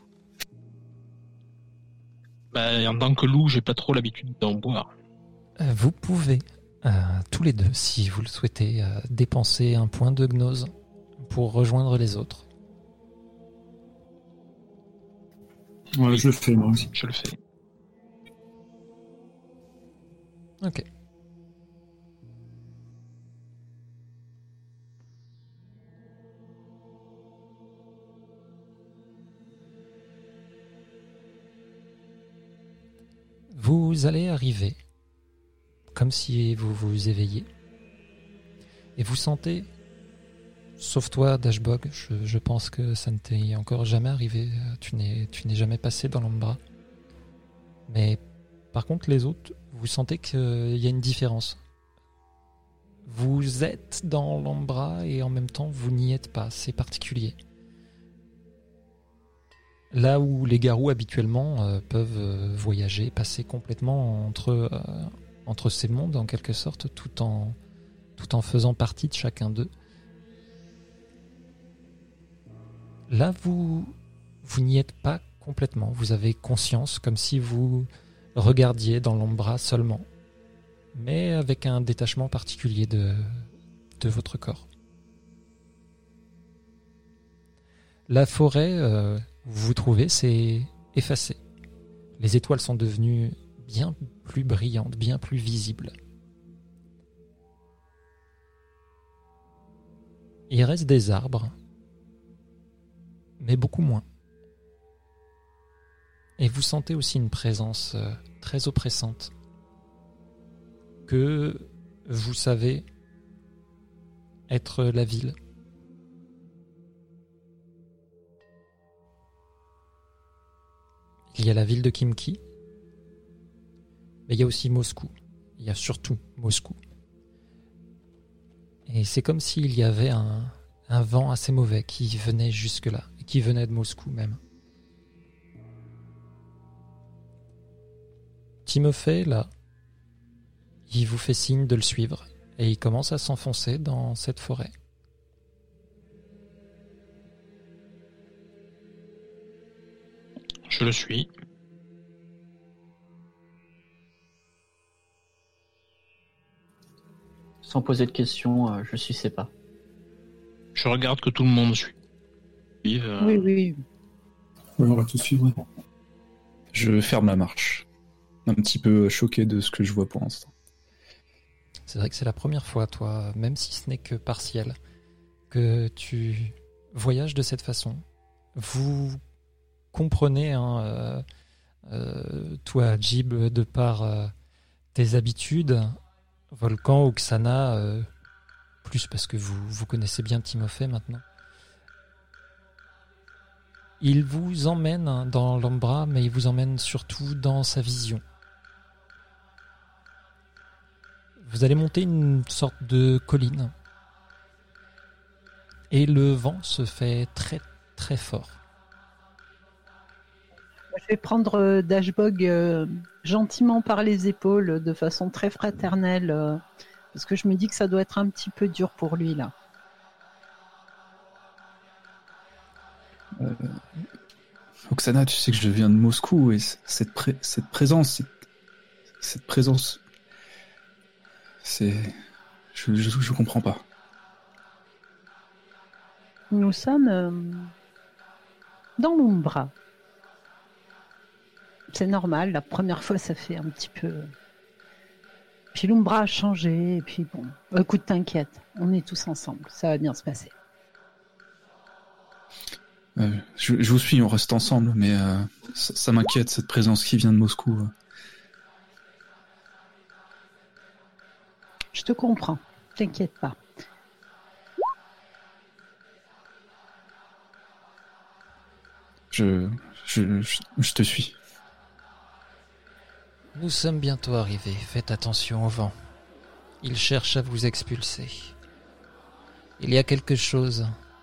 Bah, en tant que loup, j'ai pas trop l'habitude d'en boire. Vous pouvez, tous les deux, si vous le souhaitez, dépenser un point de gnose pour rejoindre les autres. Ouais, je le fais moi aussi. Je le fais. Ok. Vous allez arriver, comme si vous vous éveillez, et vous sentez, sauf toi Dashbog, je pense que ça ne t'est encore jamais arrivé, tu n'es jamais passé dans l'Ombra, mais par contre les autres, vous sentez qu'il y a une différence. Vous êtes dans l'Ombra et en même temps vous n'y êtes pas, c'est particulier. Là où les garous habituellement peuvent voyager, passer complètement entre ces mondes en quelque sorte, tout en faisant partie de chacun d'eux. Là, vous n'y êtes pas complètement. Vous avez conscience, comme si vous regardiez dans l'Ombra seulement, mais avec un détachement particulier de votre corps. La forêt où vous vous trouvez, c'est effacé. Les étoiles sont devenues bien plus brillantes, bien plus visibles. Il reste des arbres, mais beaucoup moins. Et vous sentez aussi une présence très oppressante que vous savez être la ville. Il y a la ville de Khimki, mais il y a aussi Moscou. Il y a surtout Moscou. Et c'est comme s'il y avait un vent assez mauvais qui venait jusque-là, et qui venait de Moscou même. Timofey, là, il vous fait signe de le suivre, et il commence à s'enfoncer dans cette forêt. Je le suis. Sans poser de questions, je suis ses pas. Je regarde que tout le monde suive. Oui. Ouais, on va tout suivre. Je ferme la marche. un petit peu choqué de ce que je vois pour l'instant. C'est vrai que c'est la première fois, toi, même si ce n'est que partiel, que tu voyages de cette façon. Vous comprenez, hein, toi, Jib, de par tes habitudes, Volcan ou Xana, plus parce que vous connaissez bien Timofey maintenant. Il vous emmène dans l'Ombra, mais il vous emmène surtout dans sa vision. Vous allez monter une sorte de colline. Et le vent se fait très très fort. Je vais prendre Dashbog gentiment par les épaules, de façon très fraternelle, parce que je me dis que ça doit être un petit peu dur pour lui là. Oksana, tu sais que je viens de Moscou et cette présence, c'est, je comprends pas. Nous sommes dans l'Umbra. C'est normal, la première fois ça fait un petit peu... Puis l'Umbra a changé, et puis bon, écoute, t'inquiète, on est tous ensemble, ça va bien se passer. Je vous suis, on reste ensemble, mais ça m'inquiète, cette présence qui vient de Moscou. Je te comprends, t'inquiète pas. Je te suis. Nous sommes bientôt arrivés, faites attention au vent. Il cherche à vous expulser. Il y a quelque chose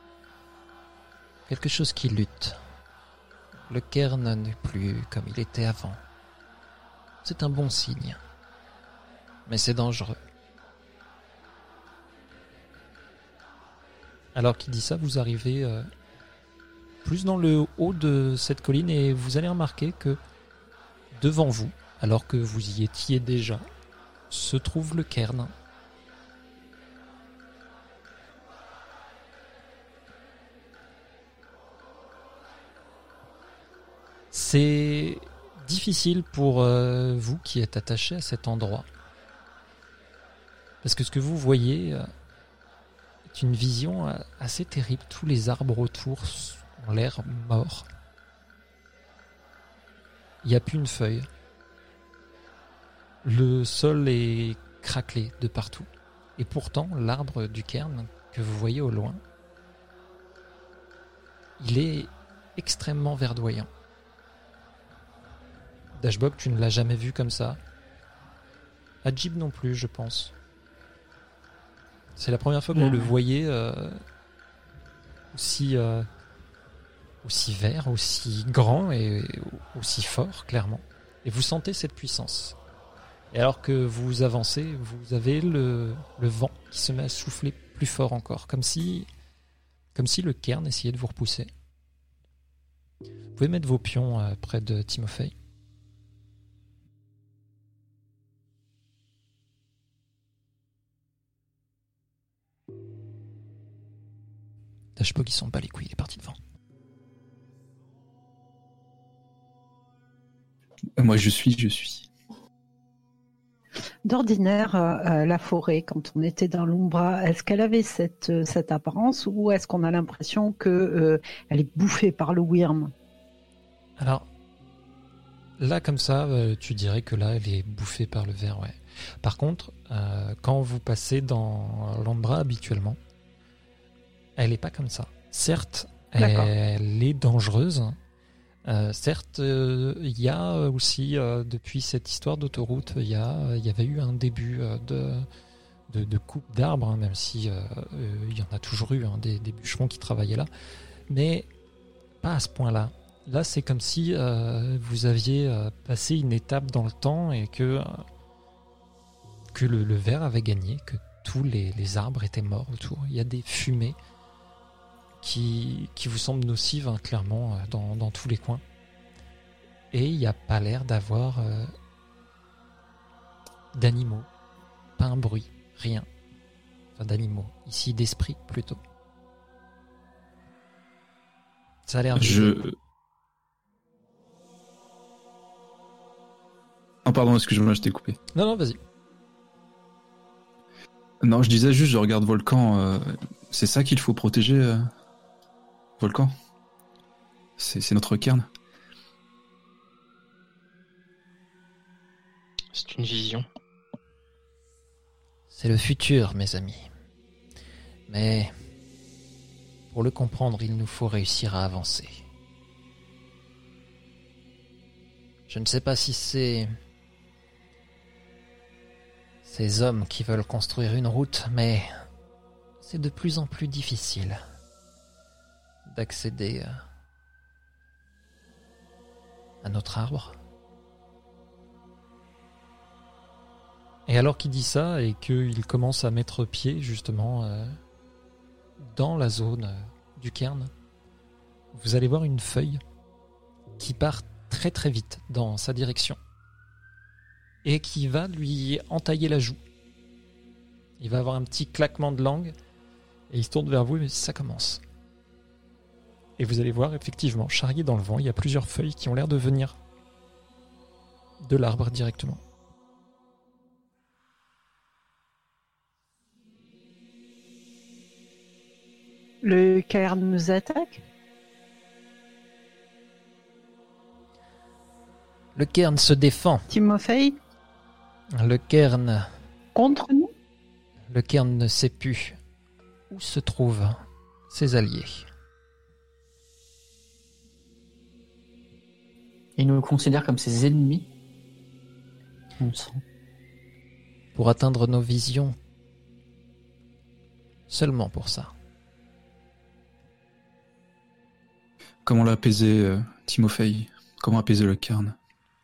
qui lutte. Le cairn n'est plus comme il était avant. C'est un bon signe. Mais c'est dangereux. Alors qu'il dit ça, vous arrivez plus dans le haut de cette colline et vous allez remarquer que devant vous, alors que vous y étiez déjà, se trouve le cairn. C'est difficile pour vous qui êtes attaché à cet endroit. Parce que ce que vous voyez est une vision assez terrible. Tous les arbres autour ont l'air morts. Il n'y a plus une feuille. Le sol est craquelé de partout. Et pourtant, l'arbre du cairn que vous voyez au loin, il est extrêmement verdoyant. Dashbog, tu ne l'as jamais vu comme ça. Adjib non plus, je pense. C'est la première fois que vous le voyez aussi vert, aussi grand et aussi fort, clairement. Et vous sentez cette puissance. Et alors que vous avancez, vous avez le vent qui se met à souffler plus fort encore, comme si le cairn essayait de vous repousser. Vous pouvez mettre vos pions près de Timofey. Dashbog, il s'en bat les couilles, il est parti devant. Moi, je suis. D'ordinaire, la forêt, quand on était dans l'Umbra, est-ce qu'elle avait cette apparence ou est-ce qu'on a l'impression que elle est bouffée par le wyrm? Alors, là, comme ça, tu dirais que là, elle est bouffée par le ver, ouais. Par contre, quand vous passez dans l'Umbra habituellement, elle n'est pas comme ça. Certes, elle est dangereuse. Certes, il y a aussi, depuis cette histoire d'autoroute, il y avait eu un début de coupe d'arbres, hein, même si il y en a toujours eu, hein, des bûcherons qui travaillaient là. Mais pas à ce point-là. Là, c'est comme si vous aviez passé une étape dans le temps et que le ver avait gagné, que tous les arbres étaient morts autour. Il y a des fumées qui vous semblent nocives, hein, clairement, dans tous les coins. Et il n'y a pas l'air d'avoir d'animaux. Pas un bruit, rien. Enfin, d'animaux. Ici, d'esprit, plutôt. Ça a l'air... Ah pardon, excuse-moi, je t'ai coupé. Non, vas-y. Non, je disais juste, je regarde Volcan. C'est ça qu'il faut protéger, Volcan. C'est notre cairn. C'est une vision. C'est le futur, mes amis. Mais pour le comprendre, il nous faut réussir à avancer. Je ne sais pas si c'est ces hommes qui veulent construire une route, mais c'est de plus en plus difficile d'accéder à notre arbre. Et alors qu'il dit ça et qu'il commence à mettre pied justement dans la zone du cairn, vous allez voir une feuille qui part très très vite dans sa direction et qui va lui entailler la joue. Il va avoir un petit claquement de langue et il se tourne vers vous et ça commence. Et vous allez voir effectivement, charrié dans le vent, il y a plusieurs feuilles qui ont l'air de venir de l'arbre directement. Le cairn nous attaque? Le cairn se défend. Timofey? Le cairn Contre nous? Le cairn ne sait plus où se trouvent ses alliés. Il nous considère comme ses ennemis. On le sent. Pour atteindre nos visions, seulement pour ça. Comment l'apaiser, Timofey? Comment apaiser le cairn?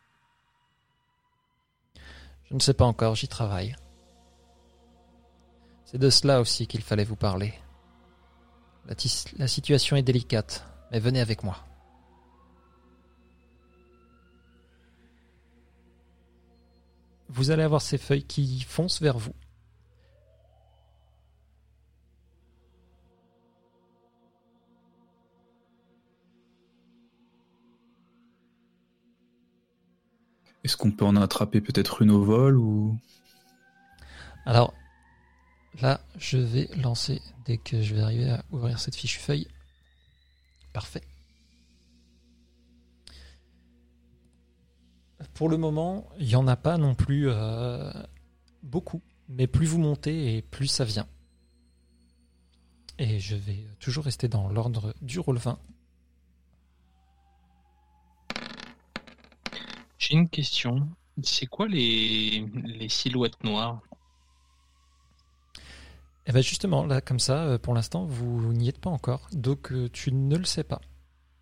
Je ne sais pas encore, j'y travaille. C'est de cela aussi qu'il fallait vous parler. La situation est délicate, mais venez avec moi. Vous allez avoir ces feuilles qui foncent vers vous. Est-ce qu'on peut en attraper peut-être une au vol ou... Alors, là, je vais lancer dès que je vais arriver à ouvrir cette fichue feuille. Parfait. Pour le moment, il n'y en a pas non plus beaucoup, mais plus vous montez et plus ça vient. Et je vais toujours rester dans l'ordre du roll 20. J'ai une question. C'est quoi les silhouettes noires? Et bien justement, là, comme ça, pour l'instant, vous n'y êtes pas encore, donc tu ne le sais pas.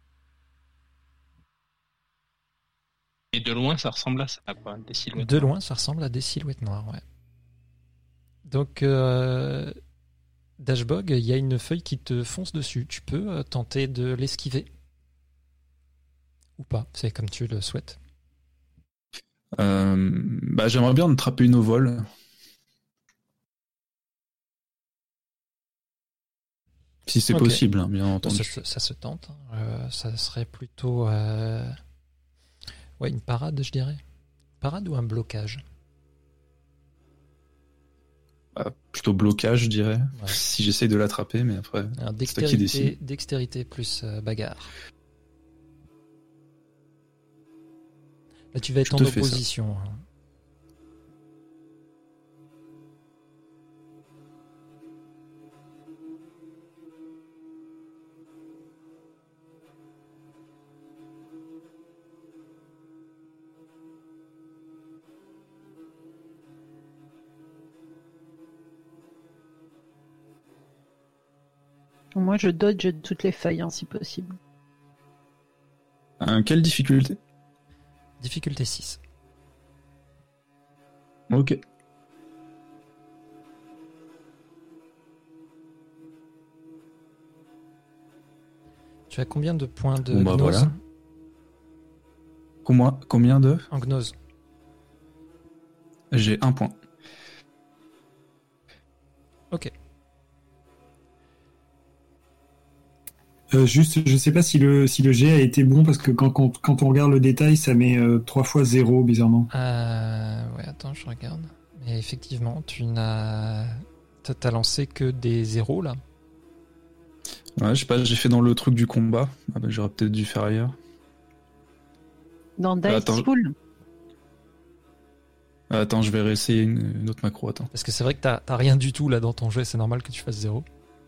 Et de loin, ça ressemble à ça, quoi, des silhouettes De noires. loin, ça ressemble à des silhouettes noires, ouais. Donc, Dashbog, il y a une feuille qui te fonce dessus. Tu peux tenter de l'esquiver. Ou pas, c'est comme tu le souhaites. J'aimerais bien en attraper une au vol. Si c'est Ok. possible, hein, bien Bon, entendu. ça se tente. Ça serait plutôt une parade, je dirais. Parade ou un blocage? Plutôt blocage, je dirais. Ouais. Si j'essaye de l'attraper, mais après, Alors, c'est toi qui décides. dextérité plus bagarre. Là, tu vas être Je en te fais ça. opposition. Hein. Moi, je dodge toutes les feuilles, hein, si possible. Quelle difficulté? Difficulté 6. Ok. Tu as combien de points de Bon, bah, gnose voilà. Combien de? en gnose? J'ai 1 point. Ok. Juste, je sais pas si le jet a été bon, parce que quand on regarde le détail, ça met 3 fois 0, bizarrement. Ouais, attends, je regarde. Mais effectivement, t'as lancé que des zéros, là. Ouais, je sais pas, j'ai fait dans le truc du combat. Ah bah, j'aurais peut-être dû faire ailleurs. Dans Dice Attends. Pool. Attends, je vais réessayer une autre macro, attends. Parce que c'est vrai que t'as rien du tout, là, dans ton jet. C'est normal que tu fasses 0.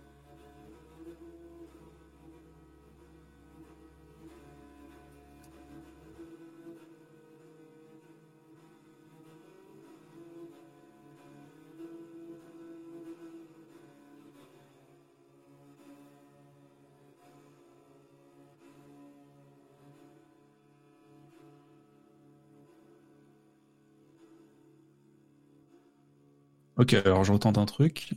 Ok, alors je retente un truc.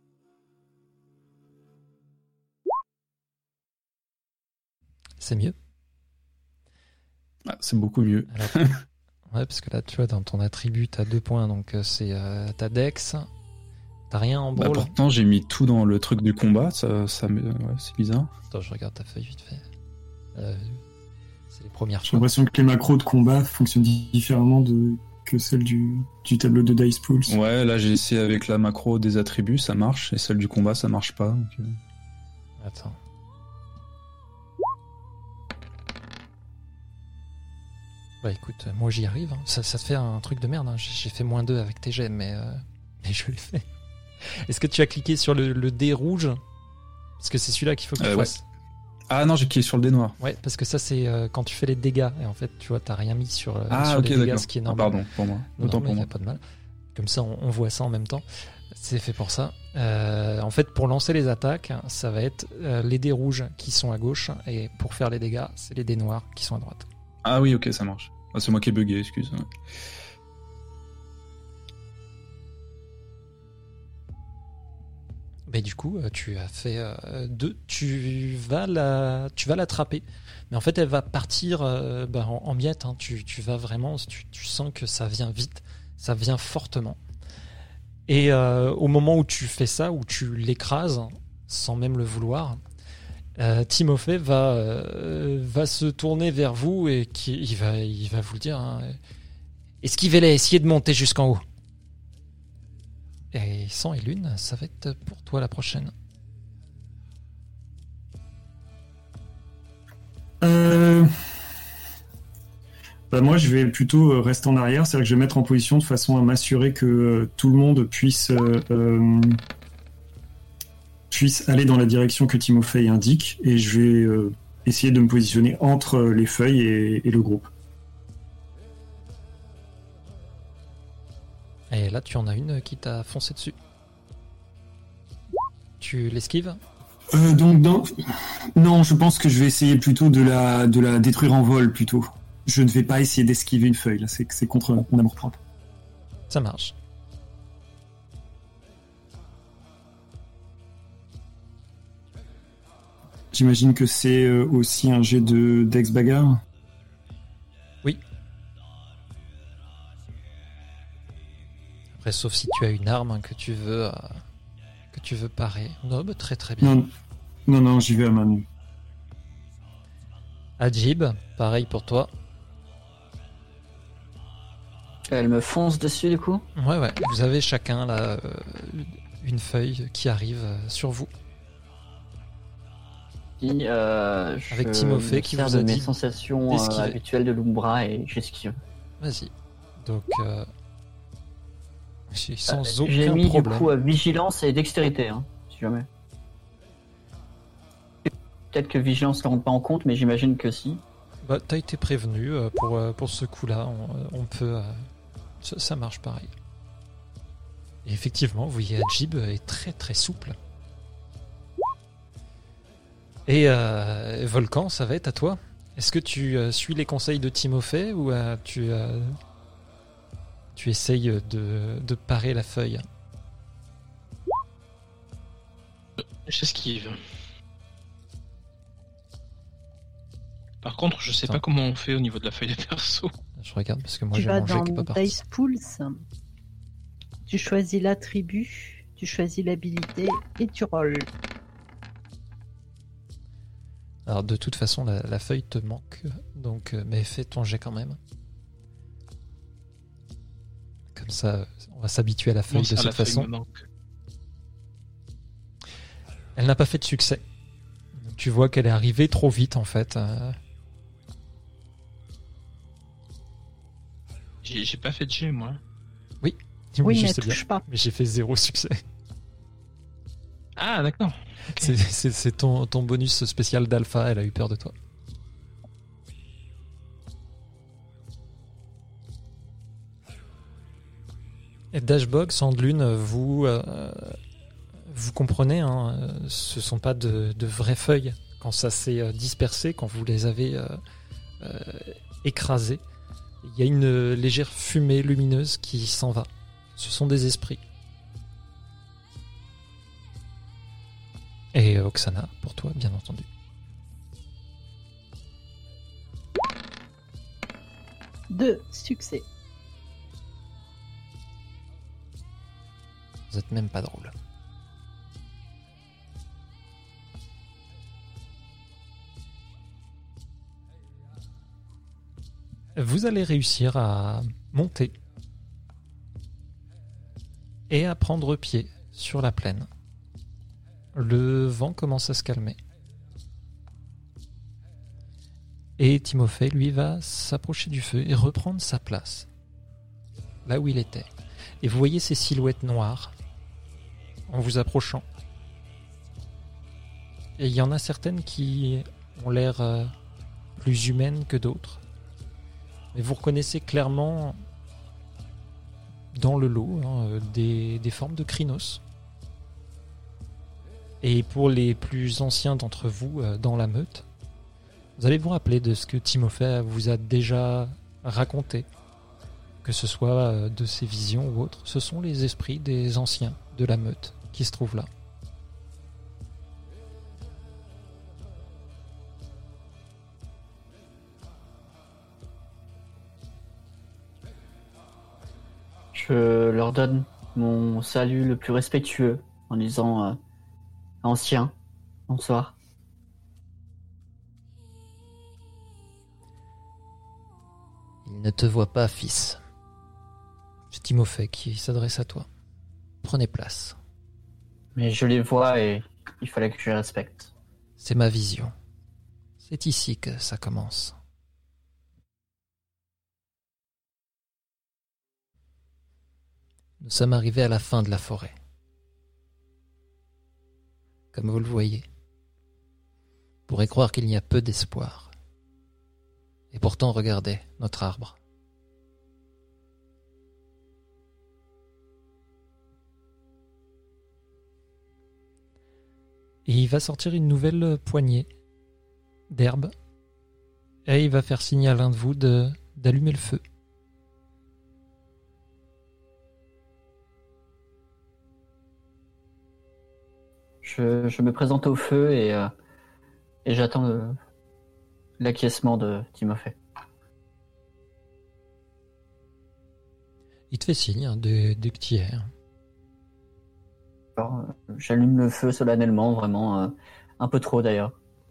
C'est mieux. Ah, c'est beaucoup mieux. Alors, ouais, parce que là, tu vois, dans ton attribut, t'as 2 points. Donc, c'est ta Dex. T'as rien en Bah, brawl. pourtant, j'ai mis tout dans le truc du combat. Ouais, c'est bizarre. Attends, je regarde ta feuille vite fait. C'est les premières J'ai fois. l'impression que les macros de combat fonctionnent différemment que celles du tableau de Dice Pools. Ouais, là, j'ai essayé avec la macro des attributs, ça marche. Et celle du combat, ça marche pas. Donc, Attends. Bah écoute, moi j'y arrive. Hein. Ça te fait un truc de merde. Hein. J'ai fait -2 avec tes jets, mais je l'ai fait. Est-ce que tu as cliqué sur le dé rouge? Parce que c'est celui-là qu'il faut que tu fasses. Ah non, j'ai cliqué sur le dé noir. Ouais, parce que ça c'est quand tu fais les dégâts. Et en fait, tu vois, t'as rien mis sur ok, les dégâts, d'accord. ce qui est normal. Pardon, pour moi. Non, Autant mais pour y moi. a pas de mal. Comme ça, on voit ça en même temps. C'est fait pour ça. En fait, pour lancer les attaques, ça va être les dés rouges qui sont à gauche. Et pour faire les dégâts, c'est les dés noirs qui sont à droite. Ah oui, ok, ça marche. Ah, c'est moi qui ai bugué, excuse. Ouais. Mais du coup, tu as fait 2. Tu vas l'attraper. Mais en fait, elle va partir en miettes. Hein. Tu vas vraiment... Tu sens que ça vient vite. Ça vient fortement. Et au moment où tu fais ça, où tu l'écrases, sans même le vouloir, Timothée va se tourner vers vous et il va vous le dire. Hein, esquivez-les, essayez de monter jusqu'en haut. Et Sang et Lune, ça va être pour toi la prochaine. Bah moi, je vais plutôt rester en arrière. C'est-à-dire que je vais mettre en position de façon à m'assurer que tout le monde puisse aller dans la direction que Timothée indique. Et je vais essayer de me positionner entre les feuilles et le groupe. Et là, tu en as une qui t'a foncé dessus. Tu l'esquives? Non, je pense que je vais essayer plutôt de la détruire en vol, plutôt. Je ne vais pas essayer d'esquiver une feuille, là, c'est contre mon amour-propre. Ça marche. J'imagine que c'est aussi un jet de Dex bagarre. Oui. Après, sauf si tu as une arme que tu veux parer. Non, bah, très très bien. Non, j'y vais à main nue. Adjib, pareil pour toi. Elle me fonce dessus du coup. Ouais. Vous avez chacun là une feuille qui arrive sur vous. Avec Timothée qui vous a mes dit sensations d'esquiver. habituelles de l'Umbra et j'esquive. Vas-y. Donc, sans aucun J'ai mis problème. du coup vigilance et dextérité, hein, si jamais. Peut-être que vigilance ne rentre pas en compte, mais j'imagine que si. Bah, t'as été prévenu pour ce coup-là. On peut. Ça marche pareil. Et effectivement, vous voyez, Adjib est très très souple. Et Volcan, ça va être à toi. Est-ce que tu suis les conseils de Timothée ou tu essayes de parer la feuille? J'esquive. Par contre, je sais Attends. pas comment on fait au niveau de la feuille de perso. Je regarde parce que moi Tu j'ai vas mangé dans qui est pas parti. Dice Pools, tu choisis l'attribut, tu choisis l'habilité et tu rolls. Alors de toute façon, la feuille te manque, donc mais fais ton jet quand même. Comme ça, on va s'habituer à la feuille de cette façon. Elle n'a pas fait de succès. Tu vois qu'elle est arrivée trop vite en fait. J'ai pas fait de jet, moi. Oui, Oui, je mais sais touche bien. pas. Mais j'ai fait 0 succès. Ah, d'accord. Ok. C'est ton bonus spécial d'alpha, elle a eu peur de toi. Et Dashbog, Sandlune, vous comprenez, hein, ce sont pas de vraies feuilles. Quand ça s'est dispersé, quand vous les avez écrasées, il y a une légère fumée lumineuse qui s'en va. Ce sont des esprits. Et Oksana, pour toi, bien entendu. Deux succès. Vous êtes même pas drôle. Vous allez réussir à monter et à prendre pied sur la plaine. Le vent commence à se calmer. Et Timothée, lui, va s'approcher du feu et reprendre sa place, là où il était. Et vous voyez ces silhouettes noires en vous approchant. Et il y en a certaines qui ont l'air plus humaines que d'autres. Mais vous reconnaissez clairement dans le lot des formes de Krynos. Et pour les plus anciens d'entre vous dans la meute, vous allez vous rappeler de ce que Timothée vous a déjà raconté, que ce soit de ses visions ou autres. Ce sont les esprits des anciens de la meute qui se trouvent là. Je leur donne mon salut le plus respectueux en disant ancien, bonsoir. Il ne te voit pas, fils. C'est Timothée qui s'adresse à toi. Prenez place. Mais je les vois et il fallait que je les respecte. C'est ma vision. C'est ici que ça commence. Nous sommes arrivés à la fin de la forêt. Comme vous le voyez, on pourrait croire qu'il n'y a peu d'espoir. Et pourtant, regardez notre arbre. Et il va sortir une nouvelle poignée d'herbe. Et il va faire signe à l'un de vous d'allumer le feu. Je me présente au feu et j'attends l'acquiescement de Timothée. Il te fait signe dès que tu y es. Alors, j'allume le feu solennellement, vraiment un peu trop d'ailleurs.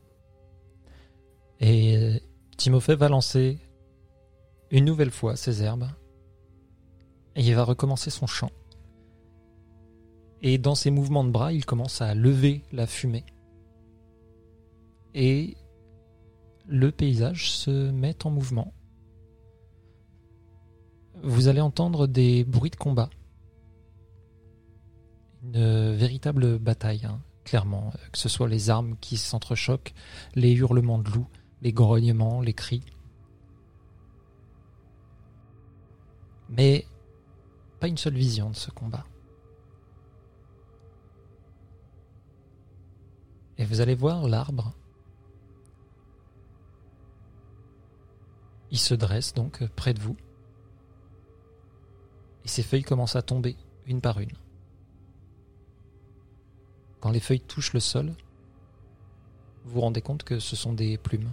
Et Timothée va lancer une nouvelle fois ses herbes. Et il va recommencer son chant. Et dans ses mouvements de bras, il commence à lever la fumée. Et le paysage se met en mouvement. Vous allez entendre des bruits de combat. Une véritable bataille, clairement. Que ce soit les armes qui s'entrechoquent, les hurlements de loups, les grognements, les cris. Mais pas une seule vision de ce combat. Et vous allez voir l'arbre. Il se dresse donc près de vous. Et ses feuilles commencent à tomber une par une. Quand les feuilles touchent le sol, vous vous rendez compte que ce sont des plumes.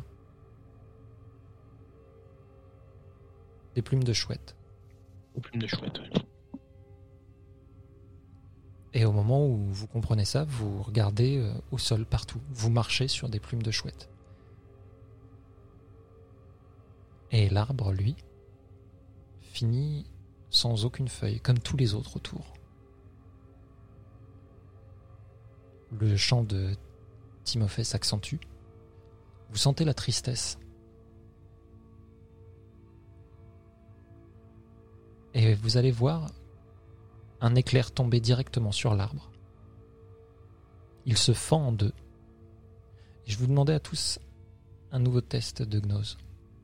Des plumes de chouette. Des plumes de chouette, oui. Et au moment où vous comprenez ça, vous regardez au sol partout. Vous marchez sur des plumes de chouette. Et l'arbre, lui, finit sans aucune feuille, comme tous les autres autour. Le chant de Timothée s'accentue. Vous sentez la tristesse. Et vous allez voir un éclair tomber directement sur l'arbre. Il se fend en deux. Et je vous demandais à tous un nouveau test de gnose.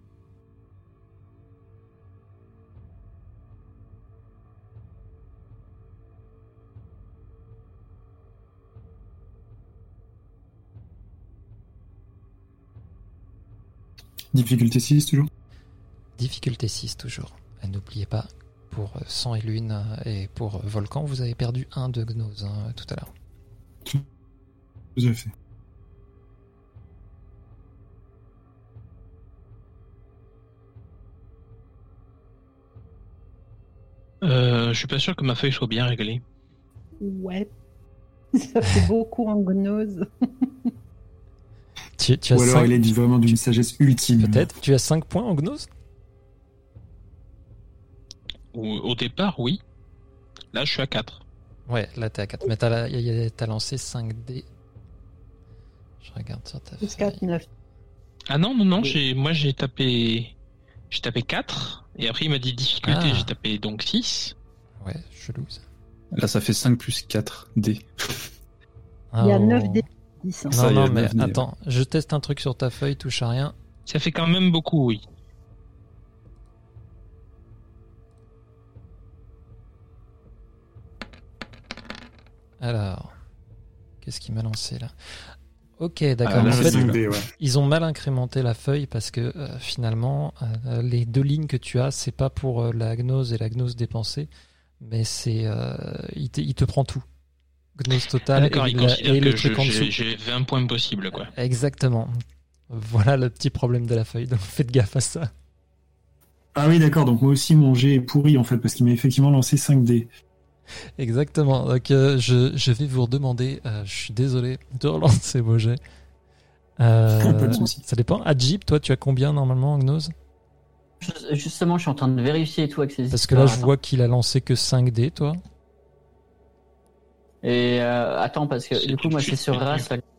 Difficulté 6 toujours. Difficulté 6 toujours. Et n'oubliez pas, pour Sang et Lune et pour Volcan, vous avez perdu 1 de gnose tout à l'heure. Tout à fait. Je suis pas sûr que ma feuille soit bien réglée. Ouais. Ça fait beaucoup en gnose. Tu as Ou alors 5, il est dit vraiment d'une sagesse ultime. peut-être. Tu as 5 points en gnose? Au départ, oui. Là, je suis à 4. Ouais, là t'es à 4. Mais t'as lancé 5 dés. Je regarde sur ta Plus feuille. 4, 9. Ah non, Oui. j'ai tapé 4, et après il m'a dit difficulté, Ah. j'ai tapé donc 6. Ouais, chelou ça. Là, ça fait 5 plus 4 D. Il y a Oh. 9 D. 10. Hein. Ça, Non, il y a non, mais 9 dés, attends, je teste un truc sur ta feuille, touche à rien. Ça fait quand même beaucoup, oui. Alors, qu'est-ce qui m'a lancé là? Ok, d'accord. Ah, là, en c'est fait, C'est nul. 5D, ouais. ils ont mal incrémenté la feuille parce que finalement, les 2 lignes que tu as, c'est pas pour la gnose et la gnose dépensée, mais c'est il te prend tout. Gnose Ah, totale d'accord, et, il considère et le que truc en dessous. j'ai 20 points possibles, quoi. Exactement. Voilà le petit problème de la feuille, donc faites gaffe à ça. Ah oui, d'accord. Donc moi aussi, mon jet est pourri en fait parce qu'il m'a effectivement lancé 5D. Exactement. Donc je vais vous redemander, je suis désolé de relancer vos jets. Pas de souci. Ça dépend. Adjib, toi tu as combien normalement en gnose? Justement, je suis en train de vérifier tout avec ces Parce que là je histoires. vois qu'il a lancé que 5 dés, toi. Et attends, parce que C'est du coup, tout moi, de c'est suite sur perdu. race. Là.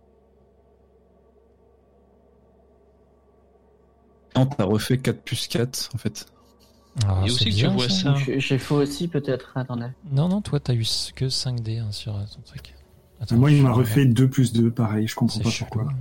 Non, t'as refait 4 plus 4, en fait. Ah, Et c'est aussi que tu bizarre, vois ça. ça. J'ai faux aussi, peut-être. Attendez. Non, non, toi t'as eu que 5 dés sur ton truc. Attends, Moi, il je m'a regarde. refait 2 plus 2, pareil. Je comprends C'est pas chelou. pourquoi.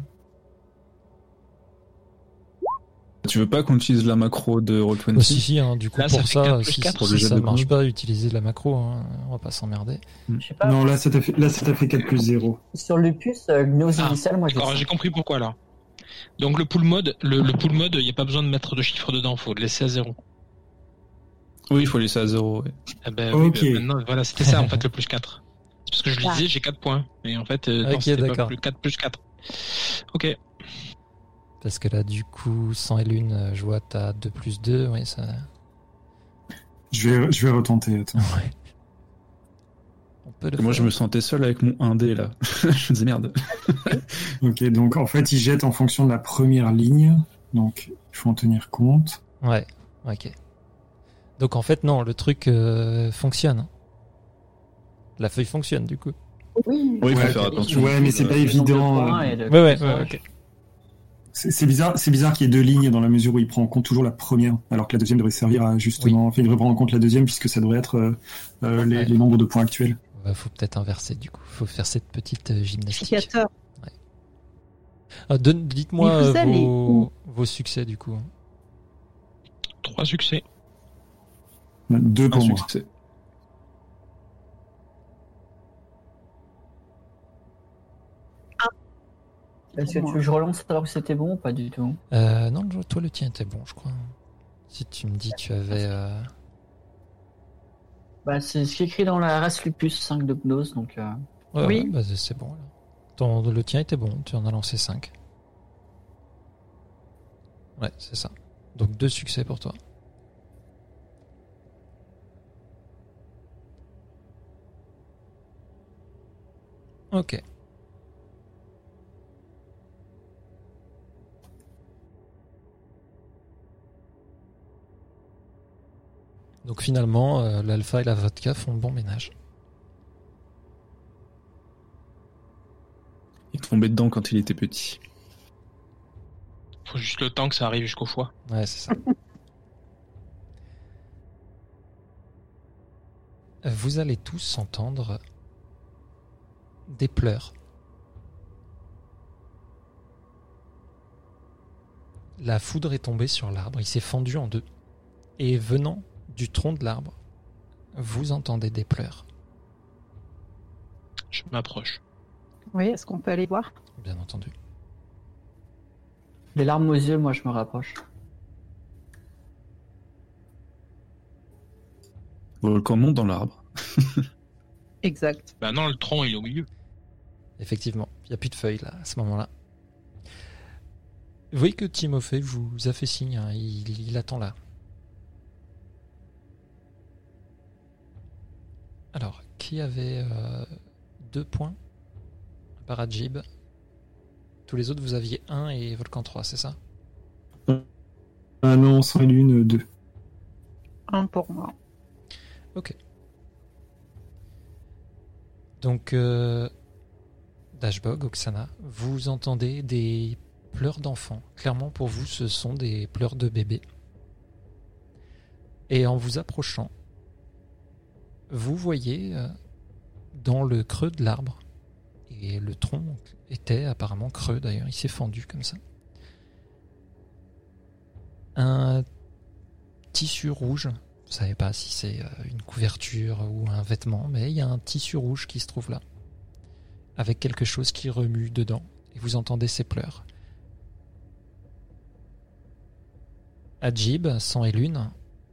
Tu veux pas qu'on utilise la macro de Roll20? Oh, si, hein, du coup Là, ça pour fait ça, 4 plus si, 4, pour si le jet ça de marche gnose. pas, utiliser la macro, hein, on va pas s'emmerder. Je sais pas. Non, là, ça t'a fait 4 plus 0. Sur Lupus, gnose Ah, initial, moi, j'ai Alors, j'ai compris pourquoi, là. Donc, le pool mode, il n'y a pas besoin de mettre de chiffre dedans, faut le laisser à 0. Oui, il faut laisser à 0. Ouais. Eh ben, Ok. oui, maintenant, voilà, c'était ça, en fait, le plus 4. C'est parce que je lui disais, j'ai 4 points. Mais en fait, non, Ok, c'était d'accord. pas plus 4 plus 4. Ok. Parce que là, du coup, Sang et Lune, je vois t'as 2 plus 2, oui, ça. Je vais retenter. Attends. Ouais. On peut le Moi, faire. je me sentais seul avec mon 1D, là. Je me disais, merde. Ok, donc en fait, il jette en fonction de la première ligne. Donc, il faut en tenir compte. Ouais, ok. Donc en fait, non, le truc fonctionne. La feuille fonctionne, du coup. Oui, Oui, il faut Ouais, faire attention. ouais, mais c'est pas évident. Ouais, ok. C'est bizarre qu'il y ait 2 lignes dans la mesure où il prend en compte toujours la première, alors que la deuxième devrait servir à justement. Enfin, il devrait prendre en compte la deuxième puisque ça devrait être les nombres de points actuels. Faut peut-être inverser, du coup. Faut faire cette petite gymnastique. Indicateur. Dites-moi Mais vous allez où vos succès, du coup. 3 succès. 2 Un pour moi. succès. Est-ce que tu veux que je relance alors que c'était bon ou pas du tout? Non, toi, le tien était bon, je crois. Si tu me dis tu avais... Bah, c'est ce qui est écrit dans la race Lupus 5 de gnose, donc. Ouais, Oui. ouais, bah, c'est bon. Le tien était bon, tu en as lancé 5. Ouais, c'est ça. Donc 2 succès pour toi. Ok. Donc finalement, l'alpha et la vodka font bon ménage. Il est tombé dedans quand il était petit. Faut juste le temps que ça arrive jusqu'au foie. Ouais, c'est ça. Vous allez tous entendre des pleurs. La foudre est tombée sur l'arbre, il s'est fendu en deux. Et venant du tronc de l'arbre, vous entendez des pleurs. Je m'approche. Oui, est-ce qu'on peut aller voir? Bien entendu. Les larmes aux yeux, moi je me rapproche. Volcan monte dans l'arbre. Exact. Bah non, le tronc il est au milieu. Effectivement, il n'y a plus de feuilles là, à ce moment-là. Vous voyez que Timothée vous a fait signe, hein, il attend là. Alors, qui avait 2 points? Parajib. Tous les autres, vous aviez 1 et Volcan 3, c'est ça? Ah non, sans lune, 2. Un pour moi. Ok. Donc, Dashbog, Oksana, vous entendez des pleurs d'enfants. Clairement, pour vous, ce sont des pleurs de bébé. Et en vous approchant, vous voyez dans le creux de l'arbre, et le tronc était apparemment creux d'ailleurs, il s'est fendu comme ça, un tissu rouge. Vous savez pas si c'est une couverture ou un vêtement, mais il y a un tissu rouge qui se trouve là, avec quelque chose qui remue dedans, et vous entendez ces pleurs. Adjib, Sang et Lune,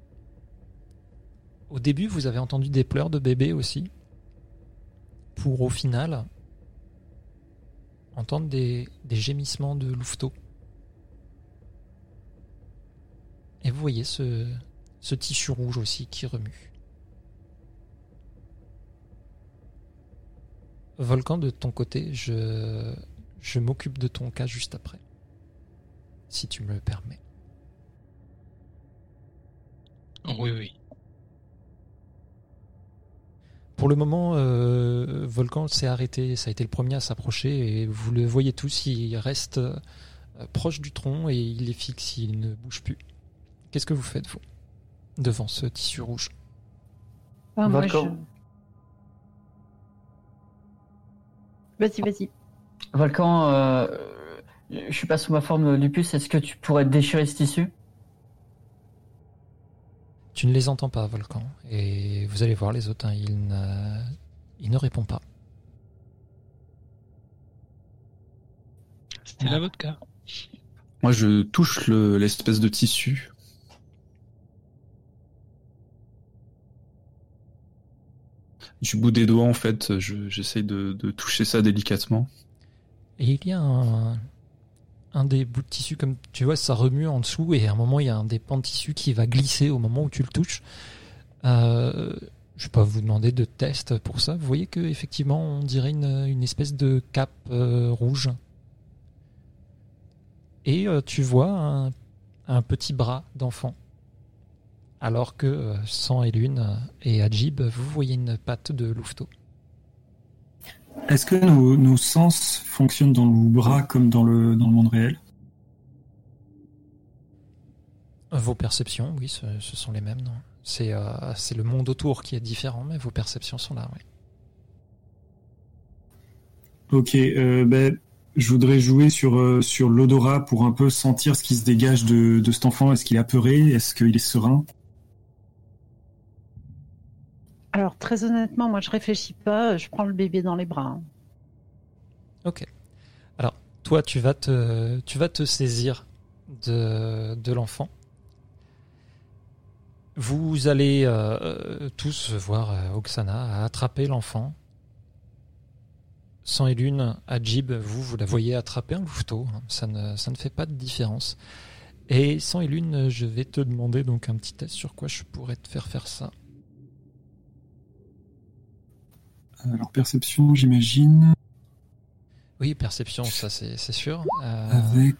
au début vous avez entendu des pleurs de bébé aussi, pour au final entendre des gémissements de louveteaux. Et vous voyez ce tissu rouge aussi qui remue. Volcan, de ton côté, je m'occupe de ton cas juste après. Si tu me le permets. Oui, oui. Pour le moment, Volcan s'est arrêté, ça a été le premier à s'approcher et vous le voyez tous, il reste proche du tronc et il est fixe, il ne bouge plus. Qu'est-ce que vous faites, vous, devant ce tissu rouge? Ah, moi, Volcan. Vas-y. Volcan, je suis pas sous ma forme lupus, est-ce que tu pourrais déchirer ce tissu? Tu ne les entends pas, Volcan, et vous allez voir les autres, hein, il ne répond pas. C'était la vodka. Moi, je touche l'espèce de tissu. Du bout des doigts, en fait, j'essaye de toucher ça délicatement. Et il y a un des bouts de tissu, comme tu vois, ça remue en dessous, et à un moment, il y a un des pans de tissu qui va glisser au moment où tu le touches. Je vais pas vous demander de test pour ça. Vous voyez qu'effectivement, on dirait une espèce de cape rouge. Et tu vois un petit bras d'enfant. Alors que Sang et Lune et Adjib, vous voyez une patte de louveteau. Est-ce que nos sens fonctionnent dans le bras comme dans le monde réel? Vos perceptions, oui, ce sont les mêmes, non? C'est le monde autour qui est différent, mais vos perceptions sont là, oui. Ok, je voudrais jouer sur l'odorat pour un peu sentir ce qui se dégage de cet enfant. Est-ce qu'il est apeuré? Est-ce qu'il est serein? Alors, très honnêtement, moi, je réfléchis pas. Je prends le bébé dans les bras. Hein. Ok. Alors, toi, tu vas te saisir de l'enfant. Vous allez tous voir Oksana attraper l'enfant. Sang et Lune, Adjib, vous la voyez attraper un louveteau. Hein. Ça ne fait pas de différence. Et Sang et Lune, je vais te demander donc un petit test sur quoi je pourrais te faire ça. Alors, perception, j'imagine. Oui, perception, ça c'est sûr. Avec.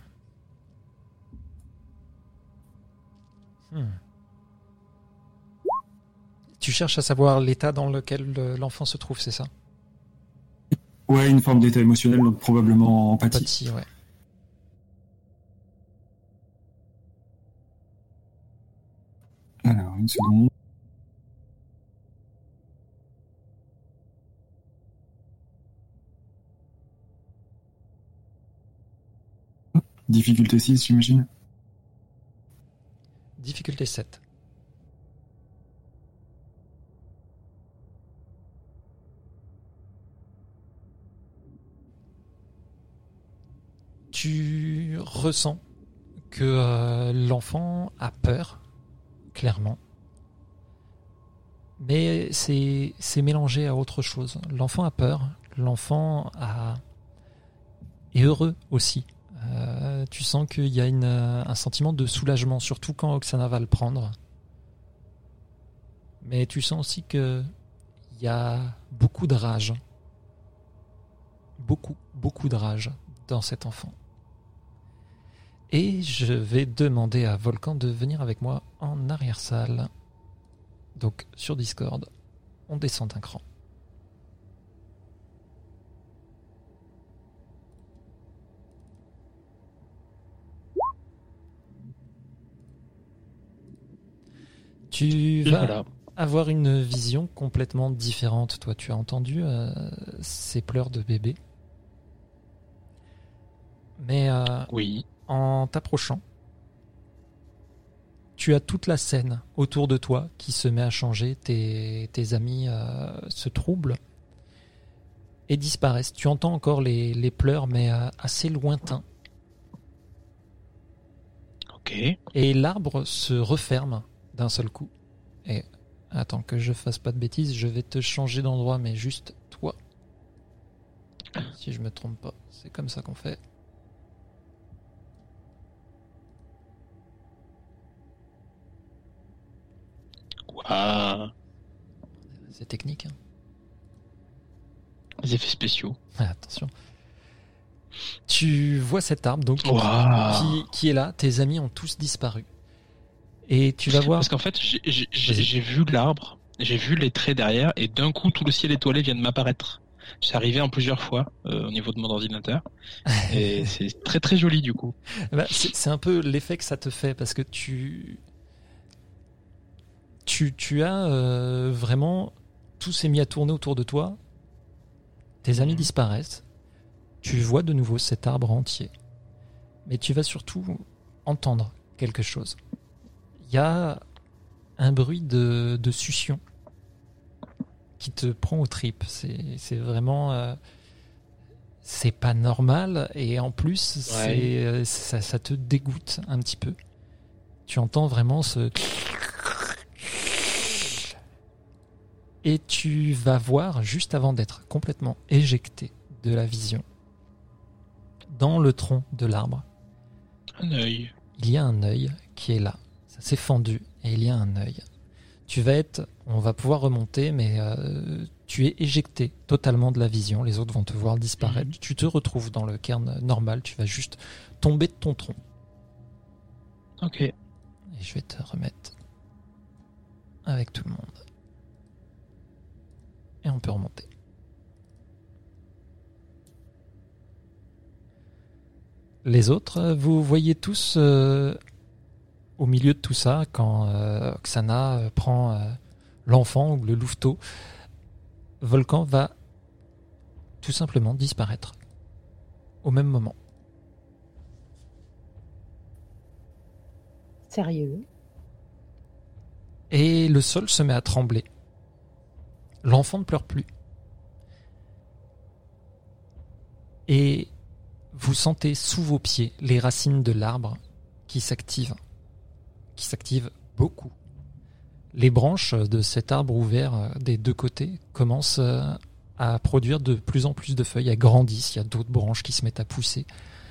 Tu cherches à savoir l'état dans lequel l'enfant se trouve, c'est ça? Ouais, une forme d'état émotionnel, donc probablement empathie. Empathie, ouais. Alors, une seconde. Difficulté 6, j'imagine. Difficulté 7. Tu ressens que l'enfant a peur, clairement. Mais c'est mélangé à autre chose. L'enfant a peur, l'enfant est heureux aussi. Tu sens qu'il y a un sentiment de soulagement, surtout quand Oksana va le prendre. Mais tu sens aussi qu'il y a beaucoup de rage. Beaucoup de rage dans cet enfant. Et je vais demander à Volcan de venir avec moi en arrière-salle. Donc sur Discord, on descend d'un cran. Tu vas avoir une vision complètement différente. Toi, tu as entendu ces pleurs de bébé. Mais Oui. en t'approchant, tu as toute la scène autour de toi qui se met à changer. Tes amis se troublent et disparaissent. Tu entends encore les pleurs, mais assez lointains. Ok. Et l'arbre se referme d'un seul coup. Et attends que je fasse pas de bêtises, je vais te changer d'endroit, mais juste toi. Si je me trompe pas, c'est comme ça qu'on fait. Waouh. C'est technique. Hein. Les effets spéciaux. Ah, attention. Tu vois cet arbre donc Wow. qui est là. Tes amis ont tous disparu. Et tu vas voir. Parce qu'en fait, j'ai vu l'arbre, j'ai vu les traits derrière, et d'un coup, tout le ciel étoilé vient de m'apparaître. C'est arrivé en plusieurs fois au niveau de mon ordinateur. Et c'est très très joli du coup. Bah, c'est un peu l'effet que ça te fait parce que tu as vraiment tout s'est mis à tourner autour de toi. Tes amis disparaissent. Tu vois de nouveau cet arbre entier. Mais tu vas surtout entendre quelque chose. Il y a un bruit de succion qui te prend aux tripes. C'est vraiment... c'est pas normal et en plus, ça te dégoûte un petit peu. Tu entends vraiment ce... Et tu vas voir, juste avant d'être complètement éjecté de la vision, dans le tronc de l'arbre, Un œil. il y a un œil qui est là. Ça s'est fendu et il y a un œil. On va pouvoir remonter, mais tu es éjecté totalement de la vision. Les autres vont te voir disparaître. Tu te retrouves dans le cairn normal. Tu vas juste tomber de ton tronc. Ok. Et je vais te remettre avec tout le monde. Et on peut remonter. Les autres, vous voyez tous au milieu de tout ça, quand Oksana prend l'enfant ou le louveteau, Volcan va tout simplement disparaître au même moment. Sérieux? Et le sol se met à trembler. L'enfant ne pleure plus. Et vous sentez sous vos pieds les racines de l'arbre qui s'activent beaucoup. Les branches de cet arbre ouvert des deux côtés commencent à produire de plus en plus de feuilles, elles grandissent, il y a d'autres branches qui se mettent à pousser.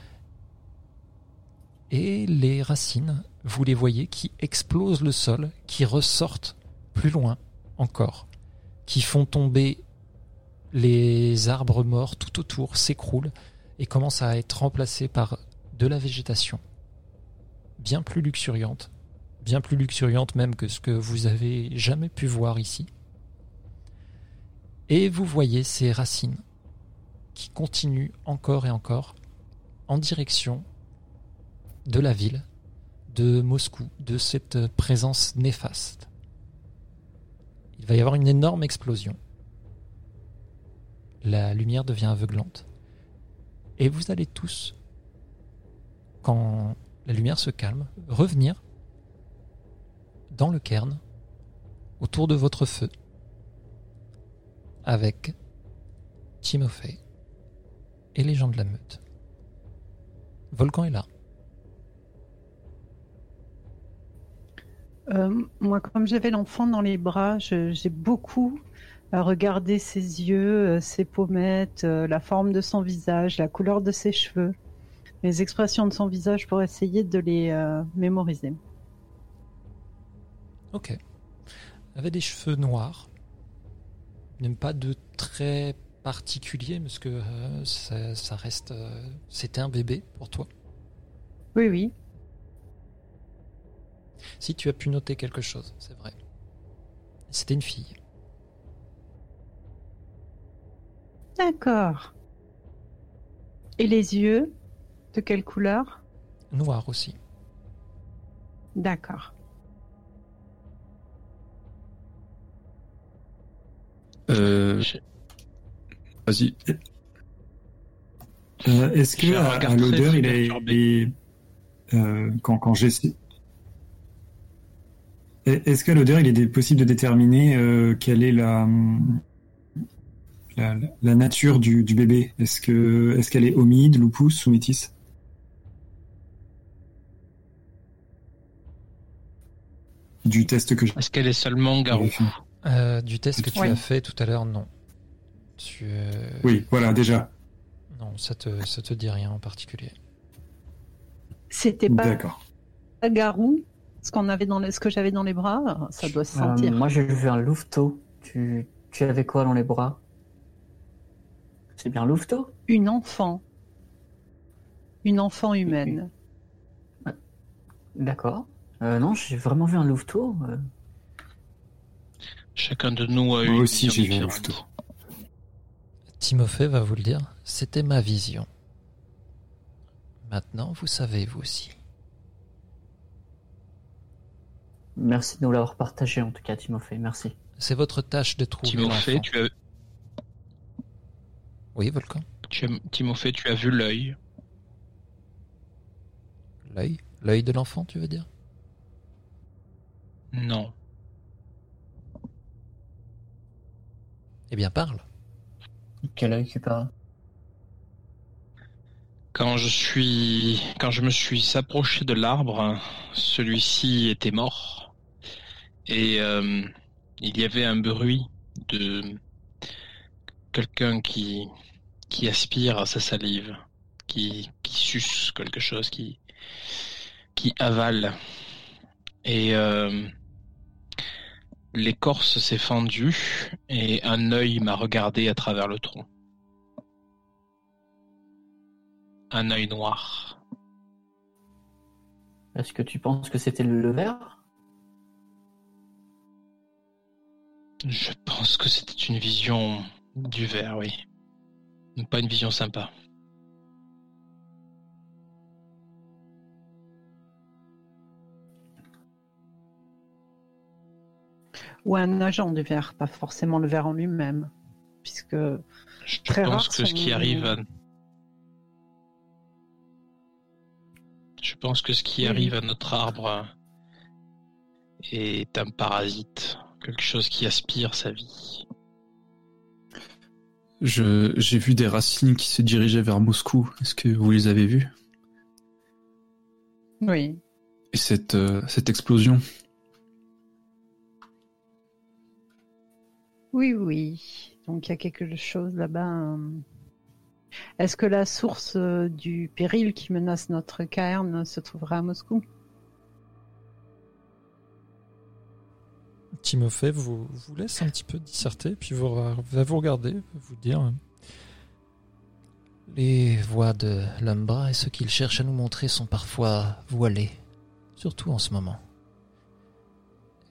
Et les racines, vous les voyez, qui explosent le sol, qui ressortent plus loin encore, qui font tomber les arbres morts tout autour, s'écroulent et commencent à être remplacés par de la végétation bien plus luxuriante, bien plus luxuriante même que ce que vous avez jamais pu voir ici. Et vous voyez ces racines qui continuent encore et encore en direction de la ville, de Moscou, de cette présence néfaste. Il va y avoir une énorme explosion. La lumière devient aveuglante. Et vous allez tous, quand la lumière se calme, revenir dans le cairn, autour de votre feu, avec Timofey et les gens de la meute. Volcan est là. Moi, comme j'avais l'enfant dans les bras, j'ai beaucoup regardé ses yeux, ses pommettes, la forme de son visage, la couleur de ses cheveux, les expressions de son visage pour essayer de les mémoriser. Ok. Elle avait des cheveux noirs. Même pas de traits particuliers, parce que ça reste... c'était un bébé pour toi. Oui, oui. Si tu as pu noter quelque chose, c'est vrai. C'était une fille. D'accord. Et les yeux, de quelle couleur? Noir aussi. D'accord. Vas-y. Est-ce que J'ai un à regard l'odeur, très il a perturbé. quand j'essaie. Est-ce qu'à l'odeur, il est possible de déterminer quelle est la nature du bébé? Est-ce qu'elle est homide, lupus ou métisse? Du test que j'ai Est-ce qu'elle est seulement garou? fait. Du test que tu as fait tout à l'heure, non. Oui, voilà, déjà. Non, ça te dit rien en particulier. C'était pas D'accord. garou, ce que j'avais dans les bras, ça doit se sentir. Moi, j'ai vu un louveteau. Tu avais quoi dans les bras? C'est bien louveteau? Une enfant humaine. D'accord. Non, j'ai vraiment vu un louveteau. Chacun de nous a eu Moi une aussi, vision j'ai vu un différente. louveteau. Timofey va vous le dire, c'était ma vision. Maintenant, vous savez, vous aussi. Merci de nous l'avoir partagé, en tout cas, Timofey. Merci. C'est votre tâche de trouver l'enfant. Timofey, Oui, Volcan. Timofey, tu as vu l'œil. L'œil de l'enfant, tu veux dire? Non. Eh bien, parle. Quel œil tu parles? Quand je me suis approché de l'arbre, celui-ci était mort. Et il y avait un bruit de quelqu'un qui aspire à sa salive, qui suce quelque chose, qui avale. Et l'écorce s'est fendue et un œil m'a regardé à travers le tronc. Un œil noir. Est-ce que tu penses que c'était le ver? Je pense que c'était une vision du ver, oui. Pas une vision sympa. Ou un agent du ver, pas forcément le ver en lui-même, puisque Je Très pense rares que ce sont- qui arrive à... Je pense que ce qui Oui. arrive à notre arbre est un parasite, quelque chose qui aspire sa vie. J'ai vu des racines qui se dirigeaient vers Moscou. Est-ce que vous les avez vues? oui. Et cette explosion? Oui, oui. Donc il y a quelque chose là-bas. Est-ce que la source du péril qui menace notre cairn se trouverait à Moscou? Timofey vous laisse un petit peu disserter, puis va vous regarder, va vous dire... Les voix de l'Umbra et ce qu'il cherche à nous montrer sont parfois voilées, surtout en ce moment.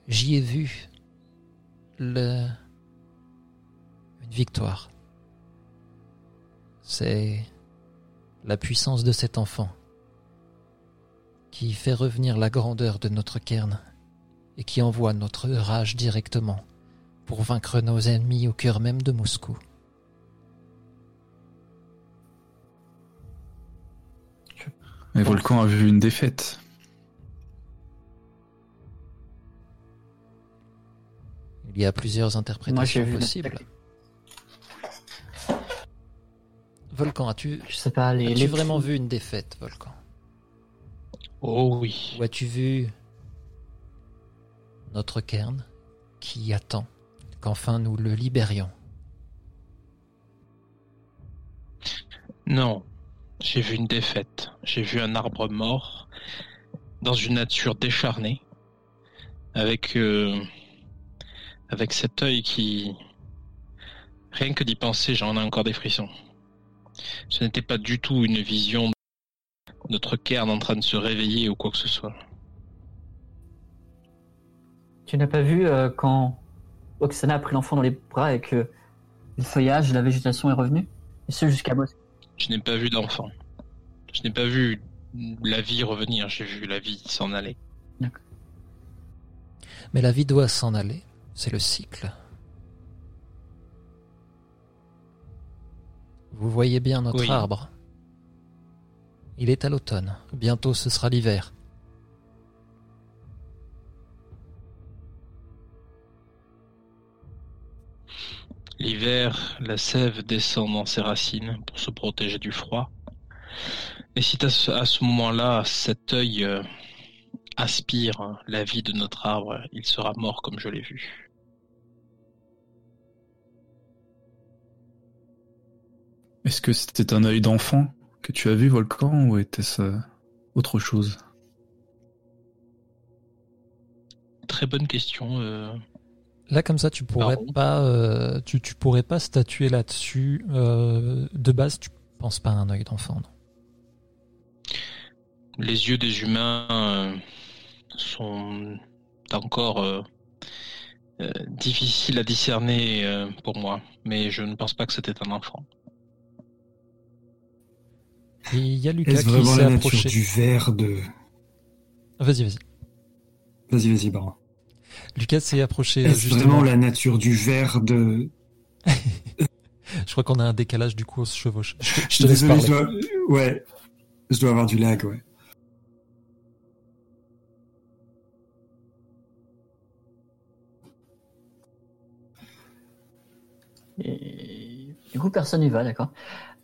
j'y ai vu une victoire. C'est la puissance de cet enfant qui fait revenir la grandeur de notre cairn et qui envoie notre rage directement pour vaincre nos ennemis au cœur même de Moscou. Mais Volcan a vu une défaite. Il y a plusieurs interprétations possibles. Volcan, as-tu vraiment vu une défaite, Volcan? Oh oui. Ou as-tu vu notre cairn qui attend qu'enfin nous le libérions? Non, j'ai vu une défaite. J'ai vu un arbre mort dans une nature décharnée, avec cet œil qui... Rien que d'y penser, j'en ai encore des frissons. Ce n'était pas du tout une vision de notre cairn en train de se réveiller ou quoi que ce soit. Tu n'as pas vu quand Oksana a pris l'enfant dans les bras et que le feuillage et la végétation est revenu? Et ce jusqu'à Moscou. Je n'ai pas vu d'enfant. Je n'ai pas vu la vie revenir, j'ai vu la vie s'en aller. D'accord. Mais la vie doit s'en aller, c'est le cycle. Vous voyez bien notre arbre. Il est à l'automne, bientôt ce sera l'hiver. L'hiver, la sève descend dans ses racines pour se protéger du froid. Et si à ce moment-là, cet œil aspire la vie de notre arbre, il sera mort comme je l'ai vu. Est-ce que c'était un œil d'enfant que tu as vu, Volcan, ou était-ce autre chose? Très bonne question. Là, comme ça, tu pourrais pas, tu pourrais pas statuer là-dessus. De base, tu penses pas à un œil d'enfant, non? Les yeux des humains sont encore difficiles à discerner pour moi, mais je ne pense pas que c'était un enfant. Et il y a Lucas Est-ce qui vraiment s'est la approché. nature du verre de... Vas-y. Vas-y, Baron. Lucas s'est approché Est-ce justement. vraiment la nature du verre de... Je crois qu'on a un décalage, du coup on se chevauche. Je te laisse Désolé, parler. je dois avoir du lag, ouais. Et... Du coup, personne n'y va, d'accord.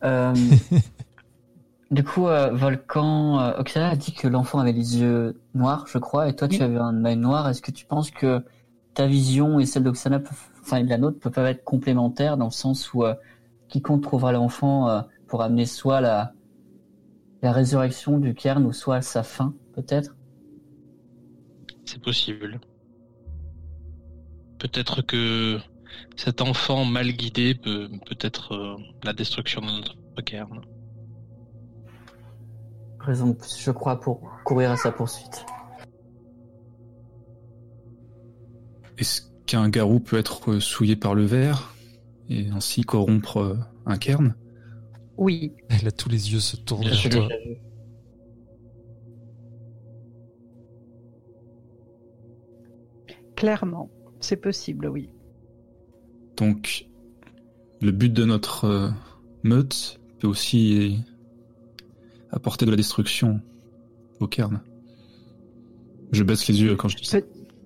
Du coup, Volcan, Oksana a dit que l'enfant avait les yeux noirs, je crois, et toi, tu avais un œil noir. Est-ce que tu penses que ta vision et celle d'Oksana, enfin, la nôtre, peuvent être complémentaires dans le sens où quiconque trouvera l'enfant pour amener soit la résurrection du cairn ou soit sa fin, peut-être? C'est possible. Peut-être que cet enfant mal guidé peut être la destruction de notre cairn. Raison de plus, je crois, pour courir à sa poursuite. Est-ce qu'un garou peut être souillé par le verre et ainsi corrompre un cairn? Oui. Et là, tous les yeux se tournent Bien vers sûr. toi. Clairement, c'est possible, oui. Donc, le but de notre meute peut aussi apporter de la destruction au cairn. Je baisse les yeux quand je dis ça.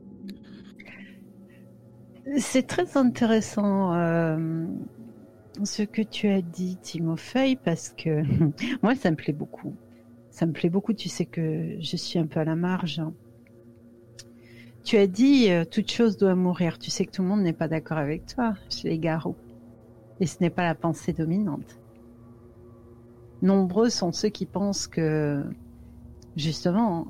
C'est très intéressant ce que tu as dit, Timofey, parce que moi, ça me plaît beaucoup. Ça me plaît beaucoup, tu sais que je suis un peu à la marge. Hein. Tu as dit toute chose doit mourir. Tu sais que tout le monde n'est pas d'accord avec toi chez les garous. Et ce n'est pas la pensée dominante. Nombreux sont ceux qui pensent que, justement,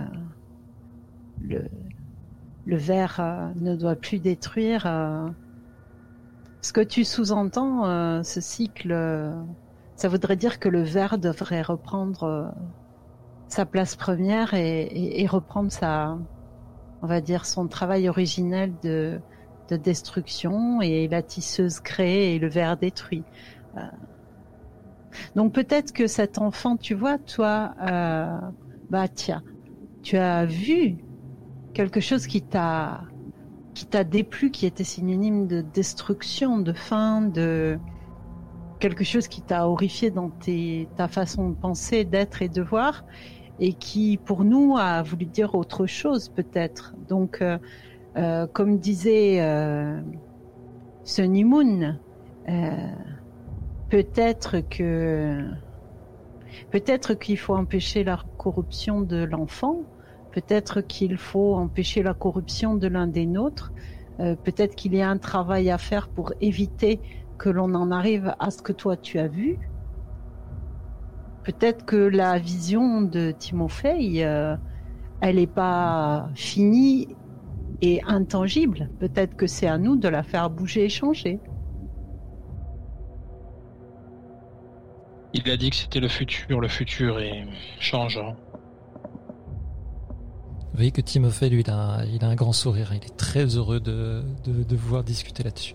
le ver ne doit plus détruire. Ce que tu sous-entends, ce cycle, ça voudrait dire que le ver devrait reprendre sa place première et reprendre on va dire, son travail originel de destruction et la tisseuse crée et le ver détruit. Donc peut-être que cet enfant, tu vois, toi, tiens, tu as vu quelque chose qui t'a déplu, qui était synonyme de destruction, de fin, de quelque chose qui t'a horrifié dans ta façon de penser, d'être et de voir, et qui, pour nous, a voulu dire autre chose, peut-être. Donc, comme disait Sunny Moon, peut-être qu'il faut empêcher la corruption de l'enfant, peut-être qu'il faut empêcher la corruption de l'un des nôtres, peut-être qu'il y a un travail à faire pour éviter que l'on en arrive à ce que toi tu as vu. Peut-être que la vision de Timofey, elle n'est pas finie et intangible. Peut-être que c'est à nous de la faire bouger et changer. Il a dit que c'était le futur est changeant. Vous voyez que Timofey, lui, il a un grand sourire. Il est très heureux de vous voir discuter là-dessus.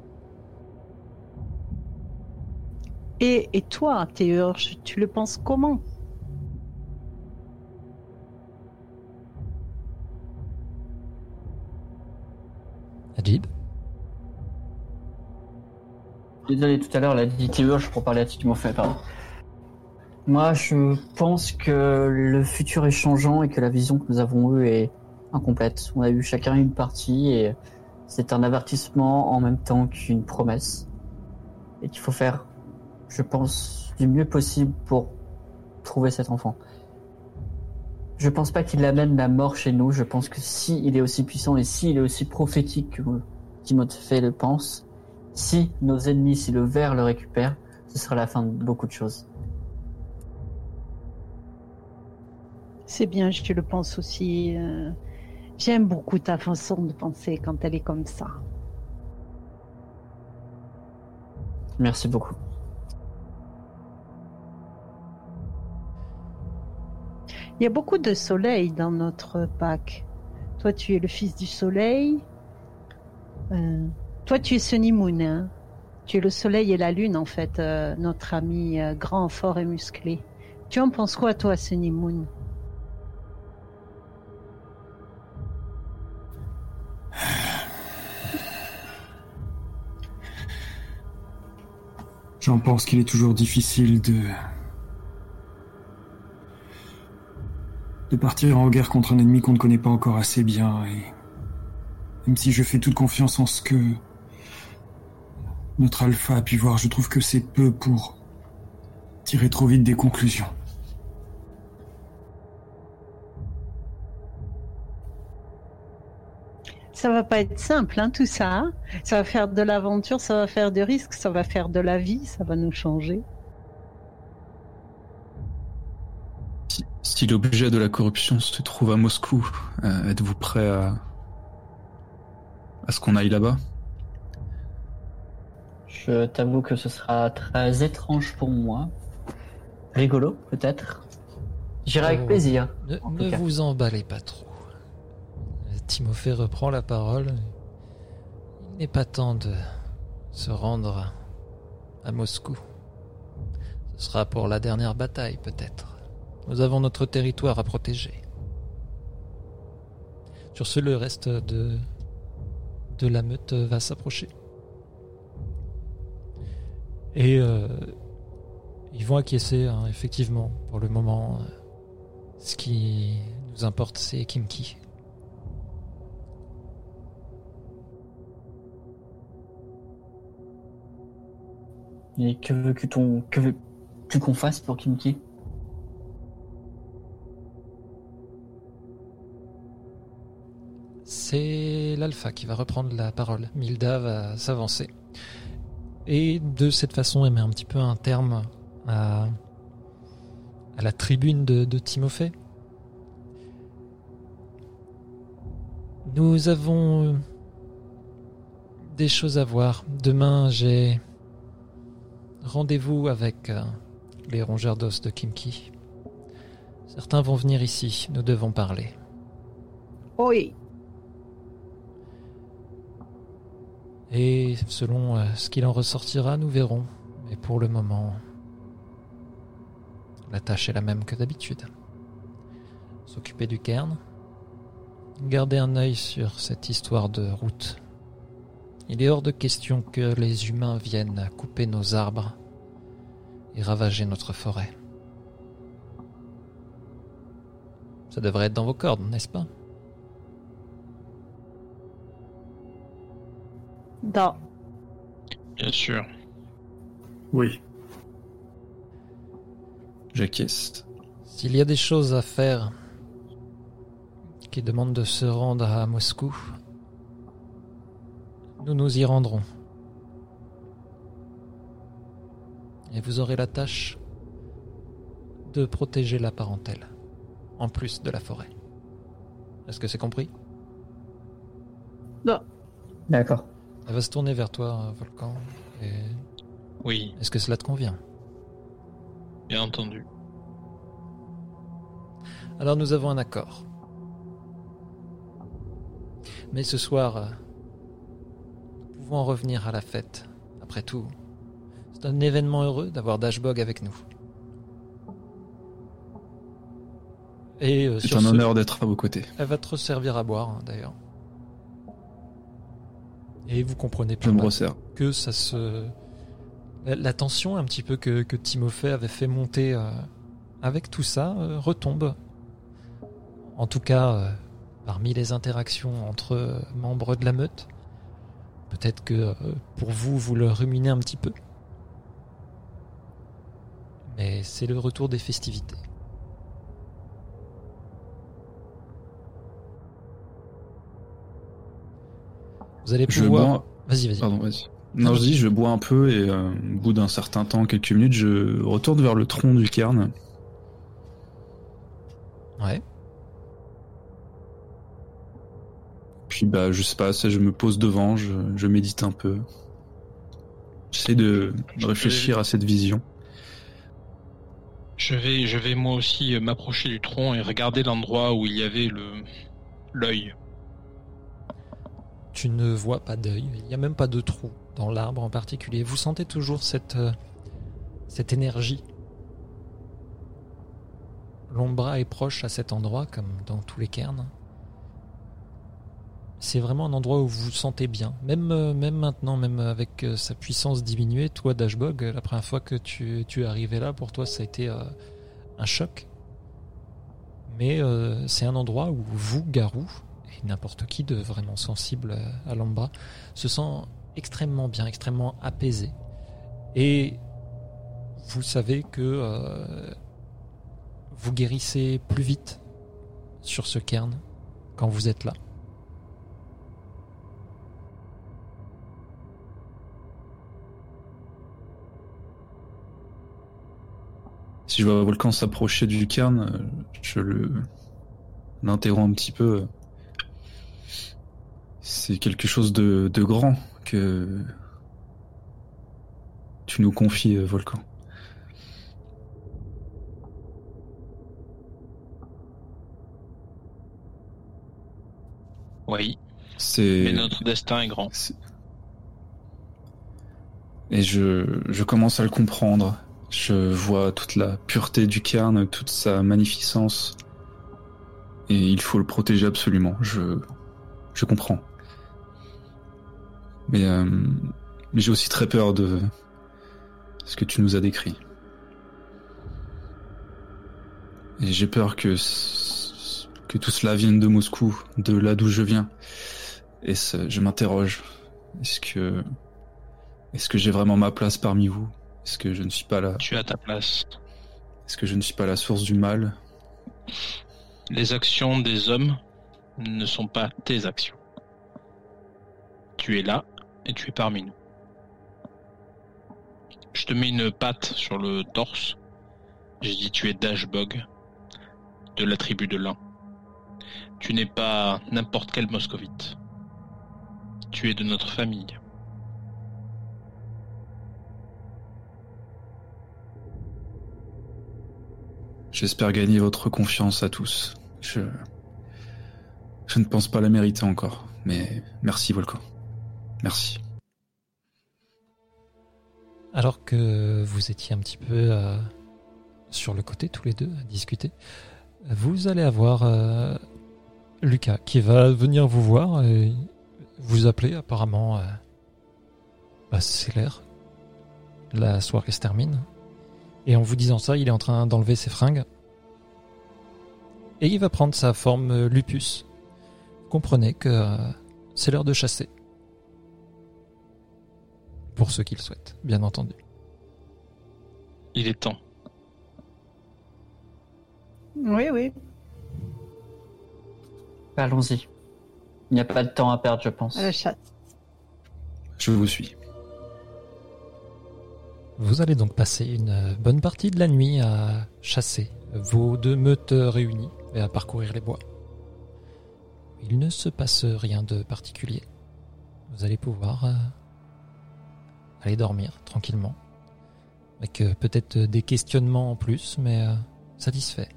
Et toi, Théurge, tu le penses comment? Adib? Désolé, tout à l'heure, elle a dit Théurge pour parler à Timofey, pardon. Moi, je pense que le futur est changeant et que la vision que nous avons eue est incomplète. On a eu chacun une partie et c'est un avertissement en même temps qu'une promesse. Et qu'il faut faire, je pense, du mieux possible pour trouver cet enfant. Je pense pas qu'il amène la mort chez nous. Je pense que si il est aussi puissant et si il est aussi prophétique que Timofey le pense, si nos ennemis, si le ver le récupère, ce sera la fin de beaucoup de choses. C'est bien, je le pense aussi. J'aime beaucoup ta façon de penser quand elle est comme ça. Merci beaucoup. Il y a beaucoup de soleil dans notre pack. Toi, tu es le fils du soleil. Toi, tu es Sunny Moon. Hein. Tu es le soleil et la lune, en fait, notre ami grand, fort et musclé. Tu en penses quoi, toi, Sunny Moon? J'en pense qu'il est toujours difficile de partir en guerre contre un ennemi qu'on ne connaît pas encore assez bien. Et même si je fais toute confiance en ce que notre alpha a pu voir, je trouve que c'est peu pour tirer trop vite des conclusions. Ça va pas être simple, hein, tout ça. Hein. Ça va faire de l'aventure, ça va faire du risque, ça va faire de la vie, ça va nous changer. Si l'objet de la corruption se trouve à Moscou, êtes-vous prêt à ce qu'on aille là-bas? Je t'avoue que ce sera très étrange pour moi. Rigolo, peut-être. J'irai avec plaisir. Ne vous emballez pas trop. Timofey reprend la parole. Il n'est pas temps de se rendre à Moscou. Ce sera pour la dernière bataille, peut-être. Nous avons notre territoire à protéger. Sur ce, le reste de la meute va s'approcher. Et ils vont acquiescer, hein, effectivement. Pour le moment, ce qui nous importe, c'est Kimki. Et que veux-tu qu'on fasse pour Kimki? C'est l'alpha qui va reprendre la parole. Milda va s'avancer. Et de cette façon, elle met un petit peu un terme à la tribune de Timofey. Nous avons des choses à voir. Demain, j'ai rendez-vous avec les rongeurs d'os de Kimki. Certains vont venir ici. Nous devons parler. Oui. Et selon ce qu'il en ressortira, nous verrons. Mais pour le moment, la tâche est la même que d'habitude. S'occuper du cairn, garder un œil sur cette histoire de route. Il est hors de question que les humains viennent couper nos arbres et ravager notre forêt. Ça devrait être dans vos cordes, n'est-ce pas? Non. Bien sûr. Oui. J'acquiesce. S'il y a des choses à faire qui demandent de se rendre à Moscou, nous nous y rendrons. Et vous aurez la tâche de protéger la parentèle, en plus de la forêt. Est-ce que c'est compris? Non. D'accord. Elle va se tourner vers toi, Volcan. Et Oui, est-ce que cela te convient? bien entendu. Alors nous avons un accord. Mais ce soir, nous pouvons en revenir à la fête. Après tout, c'est un événement heureux d'avoir Dashbog avec nous. Et C'est sur un ce, honneur d'être à vos côtés. elle va te servir à boire, hein, d'ailleurs. Et vous comprenez Je pas me mal resserre. que ça se... La tension un petit peu que Timofey avait fait monter avec tout ça retombe. En tout cas, parmi les interactions entre membres de la meute, peut-être que pour vous, vous le ruminez un petit peu. Mais c'est le retour des festivités. Vous allez Je pouvoir... bois... Vas-y. Pardon, vas-y. Non, je dis, je bois un peu et au bout d'un certain temps, quelques minutes, je retourne vers le tronc du cairn. Ouais. Puis bah, je sais pas, ça, je me pose devant, je médite un peu. J'essaie de réfléchir à cette vision. Je vais moi aussi m'approcher du tronc et regarder l'endroit où il y avait l'œil. Tu ne vois pas d'œil, il n'y a même pas de trou dans l'arbre en particulier. Vous sentez toujours cette énergie. L'ombra est proche à cet endroit, comme dans tous les cairns. C'est vraiment un endroit où vous vous sentez bien. Même maintenant, même avec sa puissance diminuée, toi, Dashbog, la première fois que tu es arrivé là, pour toi, ça a été un choc. Mais c'est un endroit où vous, Garou, et n'importe qui de vraiment sensible à l'ombra, se sent extrêmement bien, extrêmement apaisé. Et vous savez que vous guérissez plus vite sur ce cairn quand vous êtes là. Si je vois Volcan s'approcher du cairn, je l'interromps un petit peu. C'est quelque chose de grand que tu nous confies, Volcan. Oui, C'est... mais notre destin est grand. Et je commence à le comprendre. Je vois toute la pureté du cairn, toute sa magnificence. Et il faut le protéger absolument. Je comprends. Mais j'ai aussi très peur de ce que tu nous as décrit. Et j'ai peur que tout cela vienne de Moscou, de là d'où je viens. Et je m'interroge. Est-ce que j'ai vraiment ma place parmi vous? Est-ce que je ne suis pas là? Tu as ta place. Est-ce que je ne suis pas la source du mal? Les actions des hommes ne sont pas tes actions. Tu es là et tu es parmi nous. Je te mets une patte sur le torse. J'ai dit tu es Dashbog, de la tribu de l'Ain. Tu n'es pas n'importe quel moscovite. Tu es de notre famille. J'espère gagner votre confiance à tous. Je ne pense pas la mériter encore, mais merci Volcan. Merci. Alors que vous étiez un petit peu sur le côté, tous les deux, à discuter, vous allez avoir Lucas qui va venir vous voir et vous appeler. Apparemment, c'est l'air. La soirée se termine. Et en vous disant ça, il est en train d'enlever ses fringues. Et il va prendre sa forme lupus. Comprenez que c'est l'heure de chasser. Pour ceux qui le souhaitent, bien entendu. Il est temps. Oui, oui. Allons-y. Il n'y a pas de temps à perdre, je pense. À la chatte. Je vous suis. Vous allez donc passer une bonne partie de la nuit à chasser vos deux meutes réunies et à parcourir les bois. Il ne se passe rien de particulier. Vous allez pouvoir aller dormir tranquillement. Avec peut-être des questionnements en plus, mais satisfait.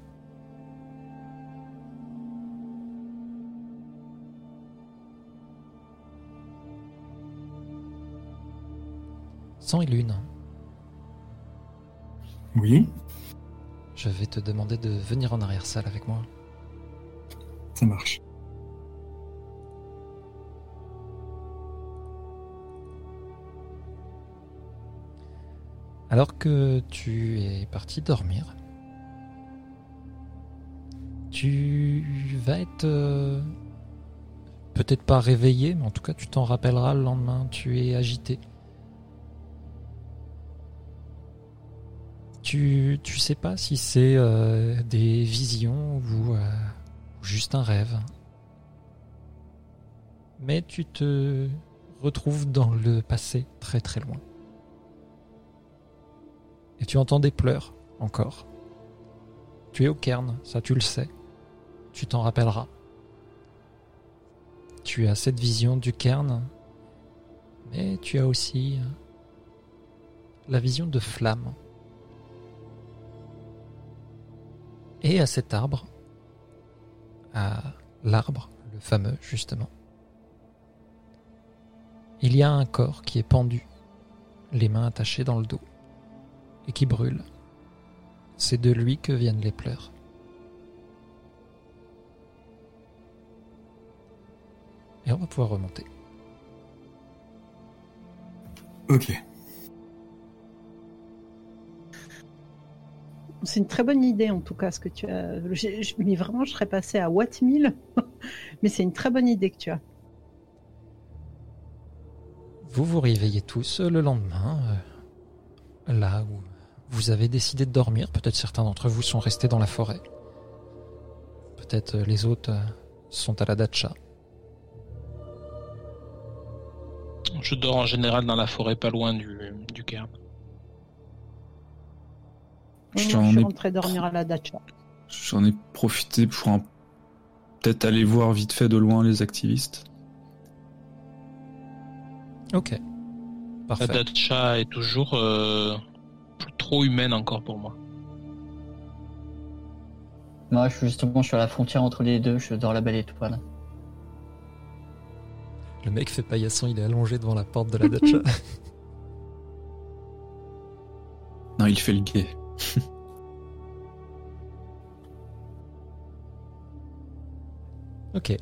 Sang et lune. Oui, Je vais te demander de venir en arrière-salle avec moi. ça marche. Alors que tu es parti dormir, tu vas être peut-être pas réveillé, mais en tout cas tu t'en rappelleras le lendemain, tu es agité. Tu sais pas si c'est des visions ou juste un rêve. Mais tu te retrouves dans le passé très très loin. Et tu entends des pleurs, encore. Tu es au cairn, ça tu le sais. Tu t'en rappelleras. Tu as cette vision du cairn, mais tu as aussi la vision de flamme. Et à cet arbre, à l'arbre, le fameux justement, il y a un corps qui est pendu, les mains attachées dans le dos, et qui brûle. C'est de lui que viennent les pleurs. Et on va pouvoir remonter. Ok. C'est une très bonne idée en tout cas ce que tu as. Mais vraiment, je serais passée à Watt 1000. Mais c'est une très bonne idée que tu as. Vous vous réveillez tous le lendemain, là où vous avez décidé de dormir. Peut-être certains d'entre vous sont restés dans la forêt. Peut-être les autres sont à la datcha. Je dors en général dans la forêt, pas loin du cairn. Moi, je suis rentrée dormir à la datcha. J'en ai profité pour peut-être aller voir vite fait de loin les activistes. Ok. Parfait. La datcha est toujours trop humaine encore pour moi. Moi, je suis à la frontière entre les deux, je dors la belle étoile. Le mec fait paillasson, il est allongé devant la porte de la datcha. Non, il fait le guet. Ok.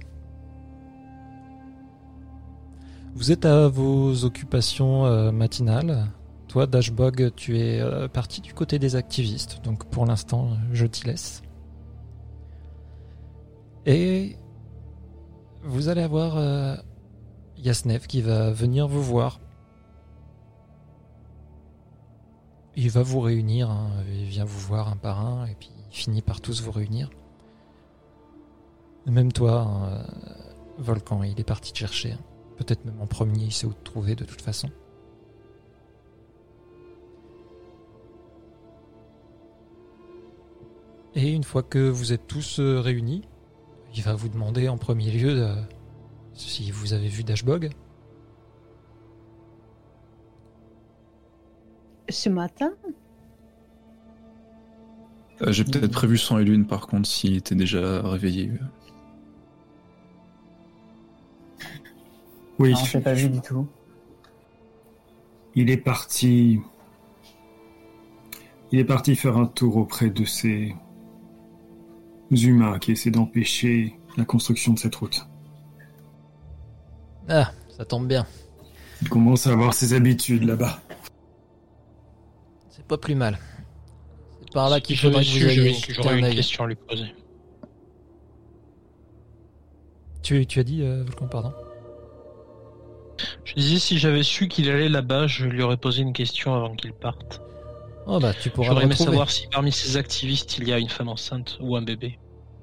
Vous êtes à vos occupations matinales. Toi, Dashbog, tu es parti du côté des activistes, donc pour l'instant, je t'y laisse. Et vous allez avoir Yasnev qui va venir vous voir. Il va vous réunir, hein. Il vient vous voir un par un, et puis il finit par tous vous réunir. Même toi, hein, Volcan, il est parti te chercher. Peut-être même en premier, il sait où te trouver de toute façon. Et une fois que vous êtes tous réunis, il va vous demander en premier lieu si vous avez vu Dashbog. Ce matin, J'ai peut-être prévu Sang et Lune par contre s'il était déjà réveillé. Oui, Non, je l'ai pas vu du tout. il est parti Il est parti faire un tour auprès de ces humains qui essaient d'empêcher la construction de cette route. Ah, ça tombe bien. Il commence à avoir ses habitudes là-bas. C'est pas plus mal. C'est par là qu'il Si faudrait que j'avais vous su, ayez jeté j'aurais un une œil. question à lui poser. Tu as dit, Volcan, pardon. Je disais, si j'avais su qu'il allait là-bas, je lui aurais posé une question avant qu'il parte. Oh bah, tu pourras J'aurais le aimé retrouver. savoir si parmi ces activistes, il y a une femme enceinte ou un bébé.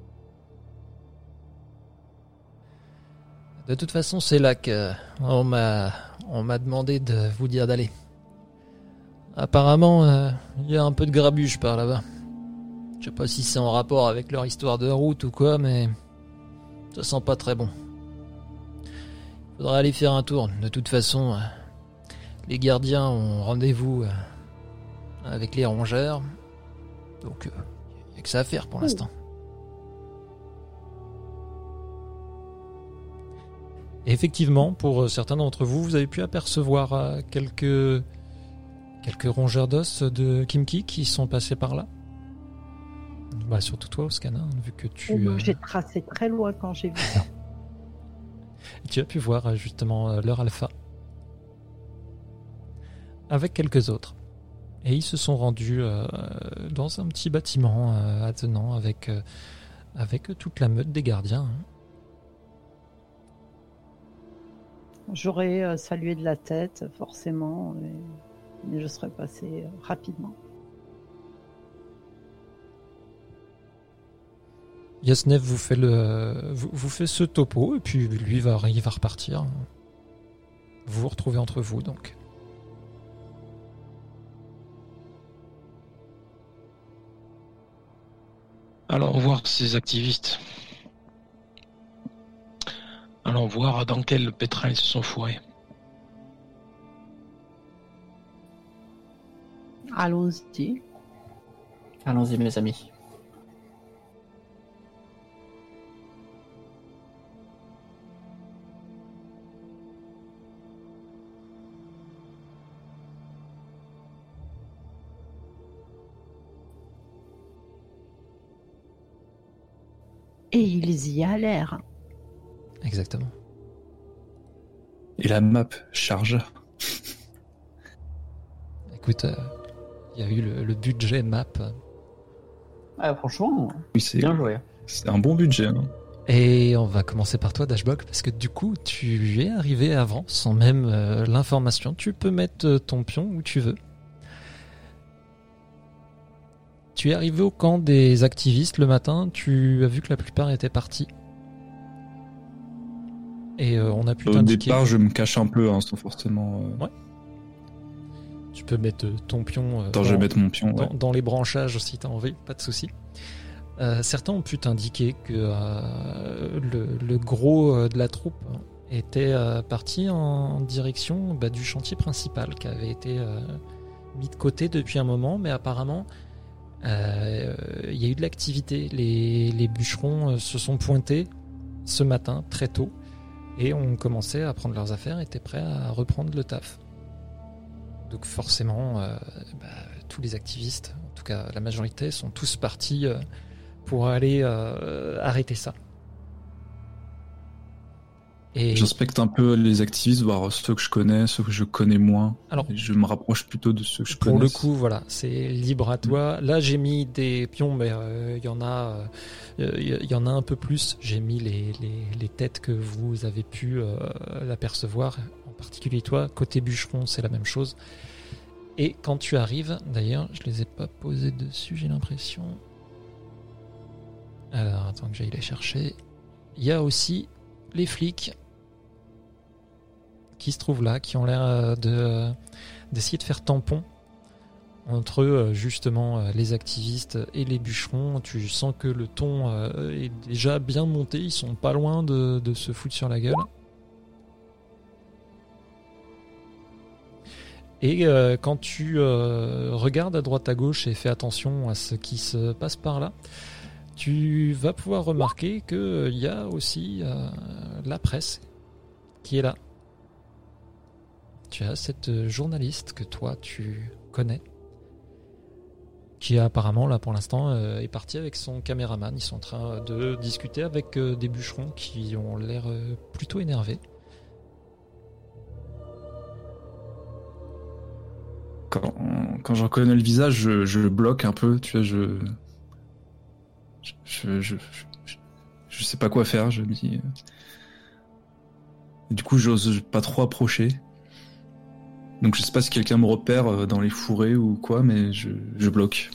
De toute façon, c'est là que on m'a demandé de vous dire d'aller. Apparemment, il y a un peu de grabuge par là-bas. Je sais pas si c'est en rapport avec leur histoire de route ou quoi, mais ça sent pas très bon. Faudra aller faire un tour. De toute façon, les gardiens ont rendez-vous avec les rongeurs. Donc, il y a que ça à faire pour l'instant. Et effectivement, pour certains d'entre vous, vous avez pu apercevoir quelques rongeurs d'os de Kimki qui sont passés par là. Bah, surtout toi, Oskana, vu que J'ai tracé très loin quand j'ai vu ça. tu as pu voir justement leur alpha avec quelques autres. Et ils se sont rendus dans un petit bâtiment attenant avec toute la meute des gardiens. J'aurais salué de la tête, forcément, mais je serais passé rapidement. Yasnev vous fait ce topo et puis lui il va repartir. Vous vous retrouvez entre vous donc. Allons voir ces activistes. Allons voir dans quel pétrin ils se sont fourrés. Allons-y. Allons-y, mes amis. Et ils y allèrent. Exactement. Et la map charge. Écoute, il y a eu le budget map. Ah, franchement, Oui, c'est bien joué. un bon budget. Hein. Et on va commencer par toi, Dashbog, parce que du coup, tu es arrivé avant, sans même l'information. Tu peux mettre ton pion où tu veux. Tu es arrivé au camp des activistes le matin, tu as vu que la plupart étaient partis. Et on a pu Au t'indiquer... départ, je me cache un peu, hein, sans forcément... Ouais. Tu peux mettre ton pion Attends, je vais mettre mon pion. Ouais. dans les branchages si tu as envie, pas de souci. Certains ont pu t'indiquer que le gros de la troupe était parti en direction du chantier principal qui avait été mis de côté depuis un moment, mais apparemment il y a eu de l'activité. Les bûcherons se sont pointés ce matin très tôt et ont commencé à prendre leurs affaires, étaient prêts à reprendre le taf. Donc forcément, tous les activistes, en tout cas la majorité, sont tous partis pour aller arrêter ça. Et j'inspecte un peu les activistes, voir ceux que je connais, ceux que je connais moins. Alors, je me rapproche plutôt de ceux que je connais. Pour le coup, voilà, c'est libre à toi. Là, j'ai mis des pions, mais il y en a un peu plus. J'ai mis les têtes que vous avez pu l'apercevoir, en particulier toi. Côté bûcheron, c'est la même chose. Et quand tu arrives, d'ailleurs, je les ai pas posés dessus, j'ai l'impression. Alors, attends que j'aille les chercher. Il y a aussi les flics qui se trouvent là, qui ont l'air d'essayer de faire tampon entre justement les activistes et les bûcherons. Tu sens que le ton est déjà bien monté, ils sont pas loin de se foutre sur la gueule. Et quand tu regardes à droite à gauche et fais attention à ce qui se passe par là, tu vas pouvoir remarquer qu'il y a aussi la presse qui est là. Tu as cette journaliste que toi tu connais, qui apparemment, là pour l'instant, est parti avec son caméraman. Ils sont en train de discuter avec des bûcherons qui ont l'air plutôt énervés. Quand je reconnais le visage, je bloque un peu, tu vois, je sais pas quoi faire, je me dis... Du coup, j'ose pas trop approcher. Donc je sais pas si quelqu'un me repère dans les fourrés ou quoi, mais je bloque.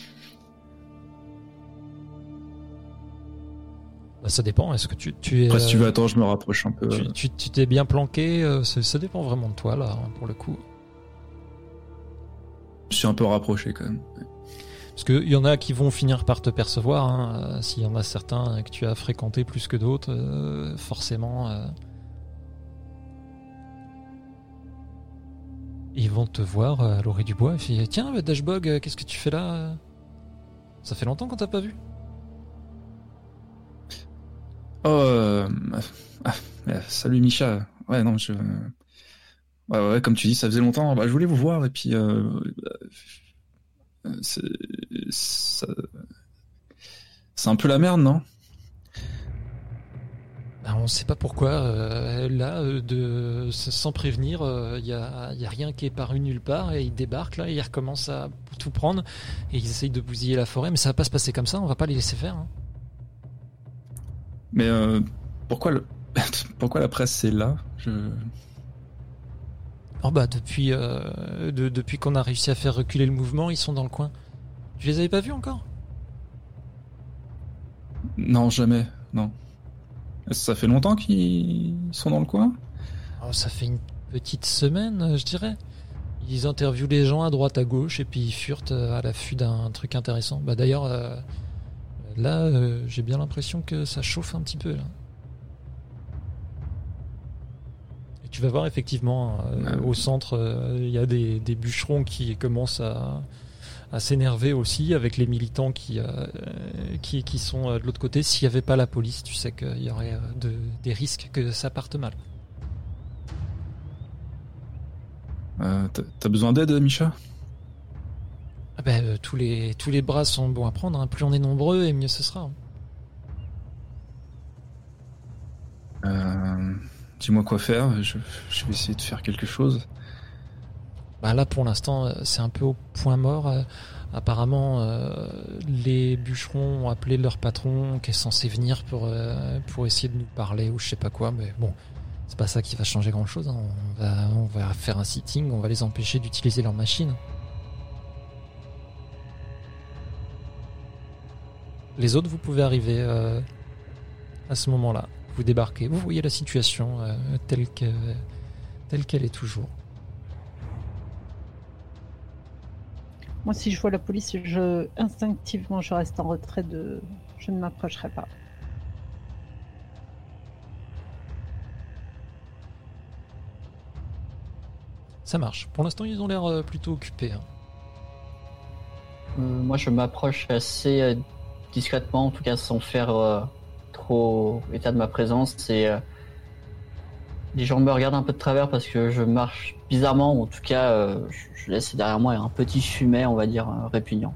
Bah, ça dépend, est-ce que tu es... Après, si tu veux, attends, je me rapproche un peu. Tu t'es bien planqué, ça dépend vraiment de toi, là, hein, pour le coup. Je suis un peu rapproché, quand même. Parce qu'il y en a qui vont finir par te percevoir, hein. S'il y en a certains que tu as fréquentés plus que d'autres, forcément... Ils vont te voir à l'orée du bois et puis tiens, Dashbog, qu'est-ce que tu fais là? Ça fait longtemps qu'on t'a pas vu. Oh, salut Misha. Ouais, non, ouais, comme tu dis, ça faisait longtemps. Bah, je voulais vous voir et puis c'est un peu la merde, non? On sait pas pourquoi, là, sans prévenir, y a rien qui est paru nulle part et ils débarquent là, et ils recommencent à tout prendre et ils essayent de bousiller la forêt, mais ça va pas se passer comme ça, on va pas les laisser faire. Hein. Mais pourquoi la presse c'est là? Oh bah depuis qu'on a réussi à faire reculer le mouvement, ils sont dans le coin. Tu les avais pas vus encore? Non, jamais, non. Ça fait longtemps qu'ils sont dans le coin? Oh, ça fait une petite semaine, je dirais. Ils interviewent les gens à droite, à gauche, et puis ils furetent à l'affût d'un truc intéressant. Bah d'ailleurs, là, j'ai bien l'impression que ça chauffe un petit peu. Là. Et tu vas voir effectivement, au centre, il y a des bûcherons qui commencent à s'énerver aussi avec les militants qui sont de l'autre côté. S'il n'y avait pas la police, tu sais qu'il y aurait des risques que ça parte mal. T'as besoin d'aide, Misha? Ah ben, tous les bras sont bons à prendre, hein. Plus on est nombreux et mieux ce sera. Dis-moi quoi faire, je vais essayer de faire quelque chose. Bah là pour l'instant c'est un peu au point mort. Apparemment les bûcherons ont appelé leur patron qui est censé venir pour essayer de nous parler ou je sais pas quoi, mais bon, c'est pas ça qui va changer grand chose. Hein. On va faire un sitting, on va les empêcher d'utiliser leur machine. Les autres, vous pouvez arriver à ce moment-là. Vous débarquez, vous voyez la situation telle qu'elle est toujours. Moi, si je vois la police, instinctivement, je reste en retrait je ne m'approcherai pas. Ça marche. Pour l'instant, ils ont l'air plutôt occupés. Hein. Moi, je m'approche assez discrètement, en tout cas sans faire trop état de ma présence. Et les gens me regardent un peu de travers parce que je marche bizarrement, ou en tout cas, je laisse derrière moi un petit fumet, on va dire, répugnant.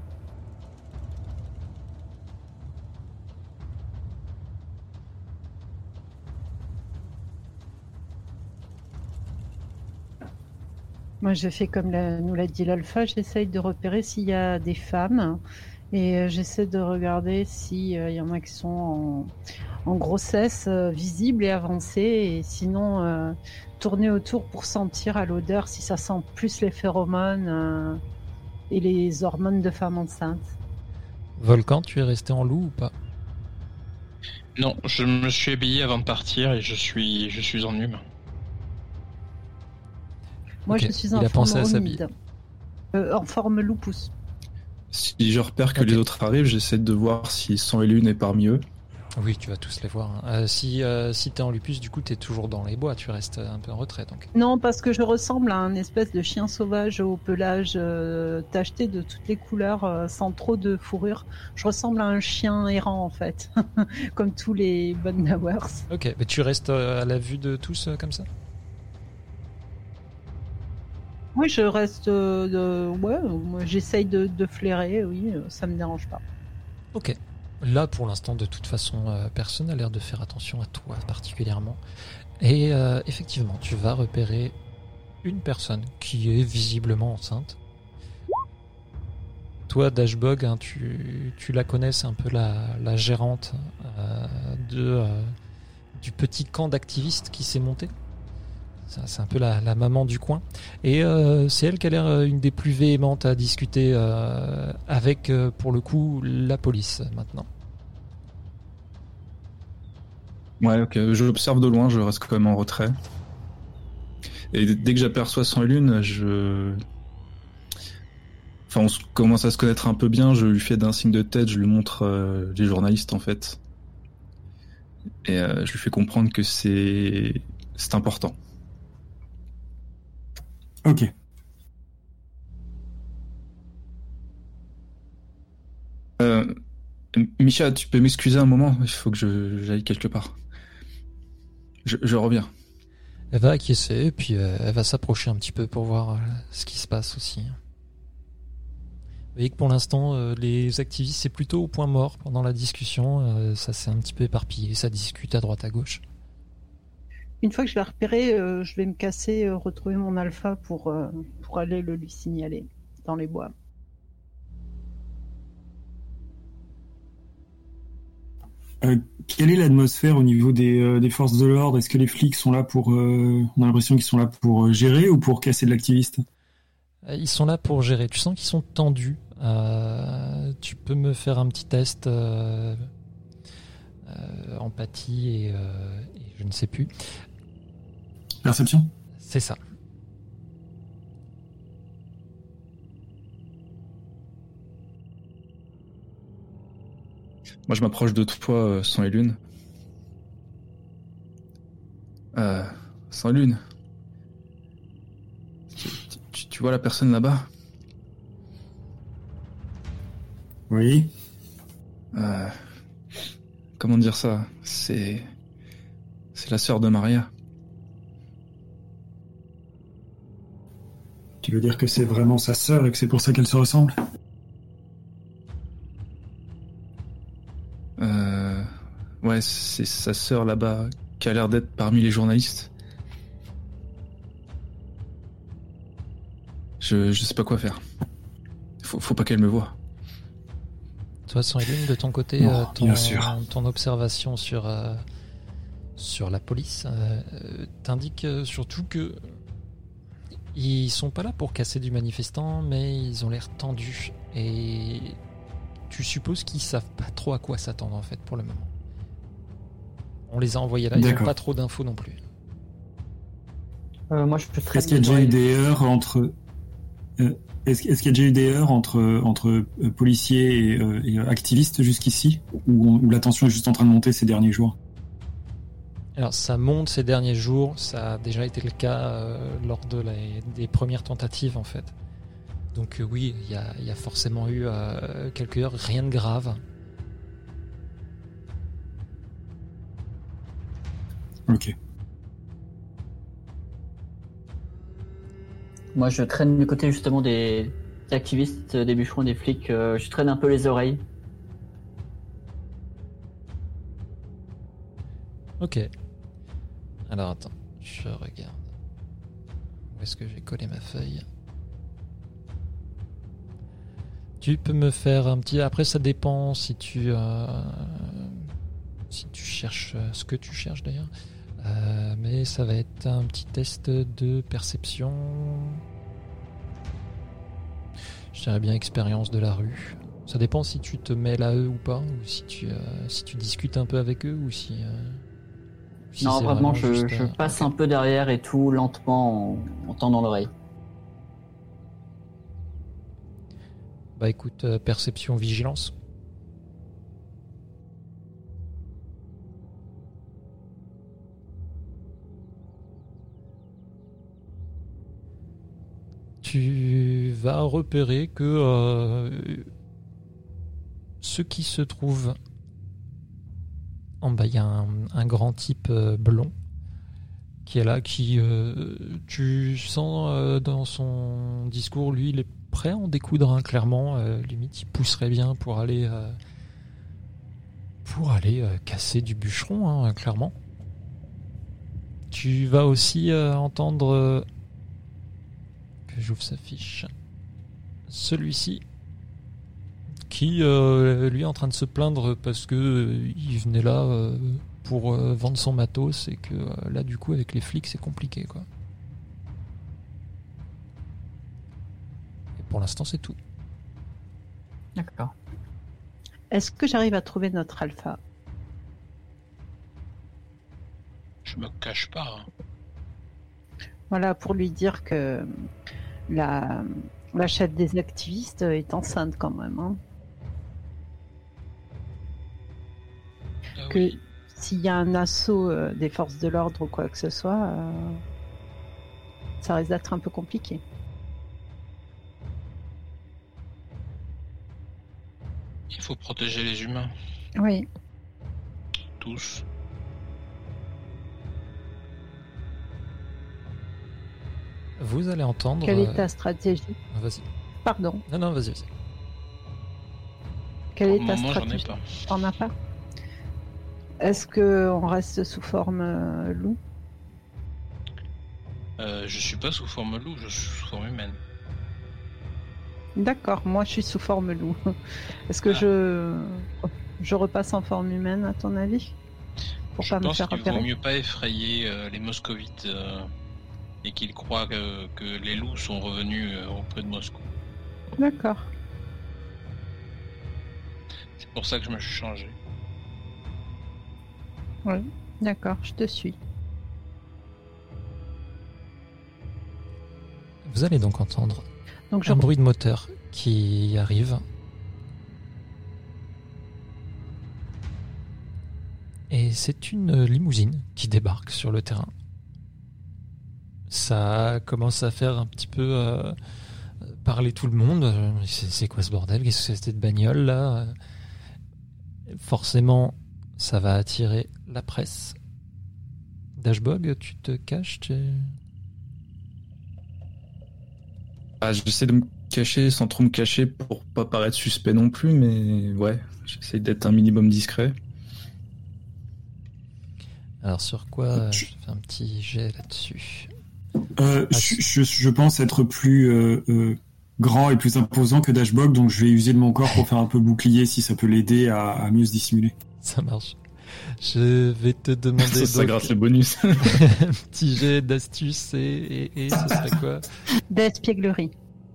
Moi, je fais comme nous l'a dit l'Alpha, j'essaye de repérer s'il y a des femmes et j'essaie de regarder s'il y en a qui sont en grossesse visible et avancée, et sinon tourner autour pour sentir à l'odeur si ça sent plus les phéromones et les hormones de femme enceinte. Volcan, tu es resté en loup ou pas? Non, je me suis habillé avant de partir et je suis en humain. Moi, okay. je suis en forme homide. En forme lupus. Si je repère que les autres arrivent, j'essaie de voir si Sang et Lune est parmi eux. Oui, tu vas tous les voir. Hein. Si t'es en lupus, du coup, t'es toujours dans les bois, tu restes un peu en retrait. Donc. Non, parce que je ressemble à un espèce de chien sauvage au pelage tacheté de toutes les couleurs, sans trop de fourrure. Je ressemble à un chien errant, en fait, comme tous les Bundauers. Ok, mais tu restes à la vue de tous comme ça? Oui, je reste. Moi, j'essaye de flairer, oui, ça me dérange pas. Ok. Là, pour l'instant, de toute façon, personne n'a l'air de faire attention à toi particulièrement. Et effectivement, tu vas repérer une personne qui est visiblement enceinte. Toi, Dashbog, hein, tu la connais, c'est un peu la gérante du petit camp d'activistes qui s'est monté. C'est un peu la maman du coin. Et c'est elle qui a l'air une des plus véhémentes à discuter avec, pour le coup, la police maintenant. Ouais, ok. Je l'observe de loin, je reste quand même en retrait. Et dès que j'aperçois Sans Lune, on commence à se connaître un peu bien, je lui fais d'un signe de tête, je lui montre les journalistes en fait. Et je lui fais comprendre que c'est important. Ok. Micha, tu peux m'excuser un moment? Il faut que j'aille quelque part. Je reviens. Elle va acquiescer, puis elle va s'approcher un petit peu pour voir ce qui se passe aussi. Vous voyez que pour l'instant, les activistes, c'est plutôt au point mort pendant la discussion. Ça s'est un petit peu éparpillé, ça discute à droite à gauche. Une fois que je l'ai repéré, je vais me casser, retrouver mon alpha pour aller le lui signaler dans les bois. Quelle est l'atmosphère au niveau des forces de l'ordre? Est-ce que les flics sont là pour... on a l'impression qu'ils sont là pour gérer ou pour casser de l'activiste? Ils sont là pour gérer. Tu sens qu'ils sont tendus. Tu peux me faire un petit test empathie et je ne sais plus. Perception? C'est ça. Moi, je m'approche de toi, Sans et Lune. Sans Lune. Tu vois la personne là-bas? Oui. Comment dire ça? C'est la sœur de Maria. Tu veux dire que c'est vraiment sa sœur et que c'est pour ça qu'elle se ressemble? Ouais, c'est sa sœur là-bas qui a l'air d'être parmi les journalistes. Je sais pas quoi faire. Faut pas qu'elle me voie. Toi, Sans-Lune, de ton côté, bien sûr. ton observation sur la police t'indique surtout que ils sont pas là pour casser du manifestant, mais ils ont l'air tendus. Et tu supposes qu'ils savent pas trop à quoi s'attendre en fait pour le moment. On les a envoyés là, ils n'ont pas trop d'infos non plus. Moi, je peux très Est-ce qu'il y a déjà eu des heurts entre... Est-ce qu'il y a déjà eu des heurts entre policiers et activistes jusqu'ici, ou la tension est juste en train de monter ces derniers jours? Alors ça monte ces derniers jours, ça a déjà été le cas lors des premières tentatives en fait. Donc oui, il y a forcément eu quelques heures, rien de grave. Ok. Moi, je traîne du côté justement des activistes, des bûcherons, des flics. Je traîne un peu les oreilles. Ok. Alors attends, je regarde. Où est-ce que j'ai collé ma feuille? Tu peux me faire un petit... Après, ça dépend si tu cherches ce que tu cherches d'ailleurs. Mais ça va être un petit test de perception. Je dirais bien expérience de la rue. Ça dépend si tu te mêles à eux ou pas, ou si tu discutes un peu avec eux, ou si non, c'est vraiment, juste, je passe un peu derrière et tout, lentement, en tendant l'oreille. Bah écoute, perception, vigilance. Tu vas repérer que ce qui se trouve en bas, il y a un grand type blond qui est là, qui tu sens dans son discours, lui, il est prêt à en découdre, hein, clairement. Limite, il pousserait bien pour aller casser du bûcheron, hein, clairement. Tu vas aussi entendre que j'ouvre sa fiche. Celui-ci qui lui est en train de se plaindre parce que il venait là pour vendre son matos et que là du coup avec les flics c'est compliqué quoi. Et pour l'instant c'est tout. D'accord. Est-ce que j'arrive à trouver notre alpha? Je me cache pas. Hein. Voilà, pour lui dire que la chef des activistes est enceinte quand même. Hein. Ah Que oui. s'il y a un assaut des forces de l'ordre ou quoi que ce soit, ça risque d'être un peu compliqué. Il faut protéger les humains, Oui. tous. Vous allez entendre. Quelle est ta stratégie? Vas-y. Pardon. Non, vas-y. Quelle Pour est le ta moment, j'en ai stratégie? pas. T'en as pas? Est-ce qu'on reste sous forme loup? Je suis pas sous forme loup, je suis sous forme humaine. D'accord, moi je suis sous forme loup. Est-ce que je repasse en forme humaine à ton avis? Pour Je pas me pense faire qu'il repérer. vaut mieux pas effrayer les moscovites et qu'ils croient que les loups sont revenus auprès de Moscou. D'accord. C'est pour ça que je me suis changé. Oui, d'accord, je te suis. Vous allez donc entendre Donc un bruit de moteur qui arrive. Et c'est une limousine qui débarque sur le terrain. Ça commence à faire un petit peu parler tout le monde. C'est quoi ce bordel? Qu'est-ce que c'est cette bagnole là? Forcément, ça va attirer la presse. Dashbog, tu te caches? J'essaie de me cacher sans trop me cacher pour pas paraître suspect non plus, mais ouais, j'essaie d'être un minimum discret. Alors sur quoi je fais un petit jet là-dessus? Je pense être plus grand et plus imposant que Dashbog, donc je vais user de mon corps pour faire un peu bouclier si ça peut l'aider à mieux se dissimuler. Ça marche. Je vais te demander Ça donc grâce le bonus. un petit jet d'astuce et ce serait quoi? d'espièglerie.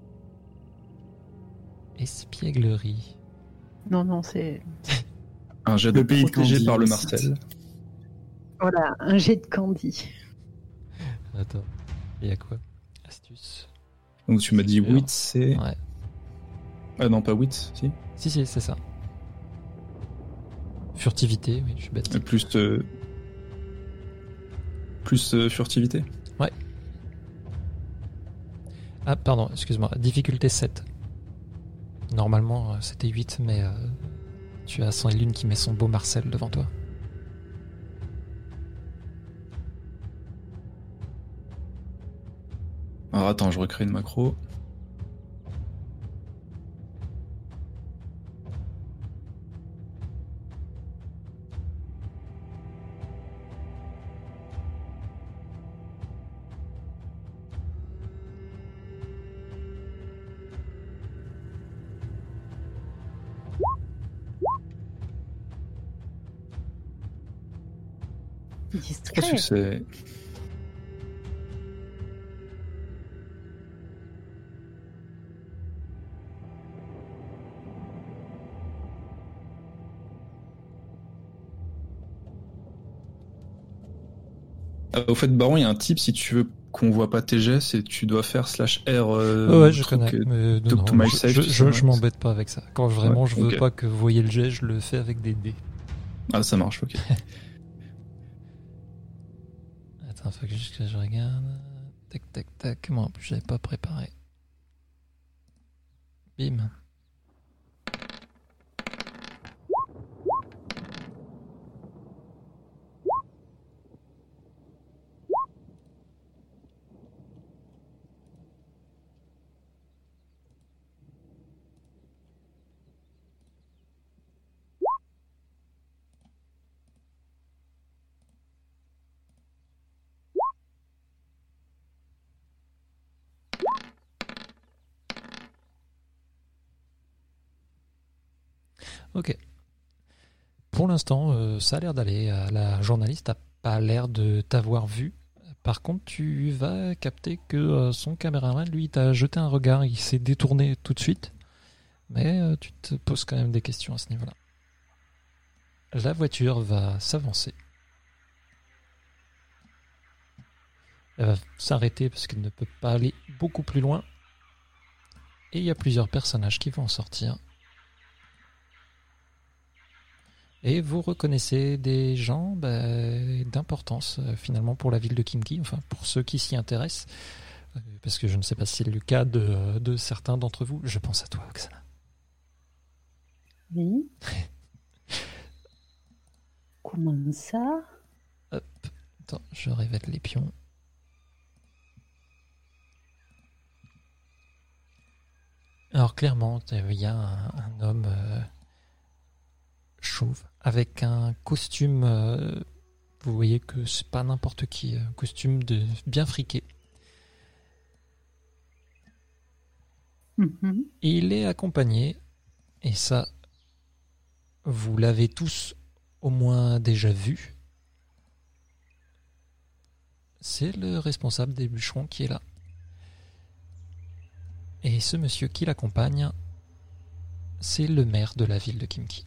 Espièglerie. Non, c'est... Un jet de Le pays de protégé Candy, par le le Marcel. site. Voilà, un jet de candy. Attends, il y a quoi? Astuce. Donc tu m'as dit 8, c'est... Ouais. Ah non, pas 8, si. Si, c'est ça. Furtivité, oui, je suis bête. Plus furtivité. Ah, pardon, excuse-moi. Difficulté 7. Normalement, c'était 8, mais tu as Sang et Lune qui met son beau Marcel devant toi. Alors attends, je recrée une macro. Discret. Succès. Au fait, Baron, il y a un type, si tu veux qu'on voit pas tes jets, c'est tu dois faire /R. Ouais, je truc, connais. Mais talk non, to myself, tu sais, je ouais. m'embête pas avec ça. Quand vraiment Ouais, je veux ok. pas que vous voyez le jet, je le fais avec des dés. Ah, ça marche, ok. Attends, faut que juste que je regarde. Tac. Moi, en plus, j'avais pas préparé. Bim. Ok. Pour l'instant, ça a l'air d'aller. La journaliste n'a pas l'air de t'avoir vu. Par contre, tu vas capter que son caméraman, lui, t'a jeté un regard. Il s'est détourné tout de suite. Mais tu te poses quand même des questions à ce niveau-là. La voiture va s'avancer. Elle va s'arrêter parce qu'elle ne peut pas aller beaucoup plus loin. Et il y a plusieurs personnages qui vont en sortir. Et vous reconnaissez des gens d'importance finalement pour la ville de Khimki, enfin pour ceux qui s'y intéressent. Parce que je ne sais pas si c'est le cas de certains d'entre vous. Je pense à toi, Oksana. Oui. Comment ça? Hop, attends, je révèle les pions. Alors clairement, il y a un homme chauve avec un costume. Vous voyez que c'est pas n'importe qui, un costume bien friqué. Mhm. Il est accompagné, et ça, vous l'avez tous au moins déjà vu. C'est le responsable des bûcherons qui est là. Et ce monsieur qui l'accompagne, c'est le maire de la ville de Khimki.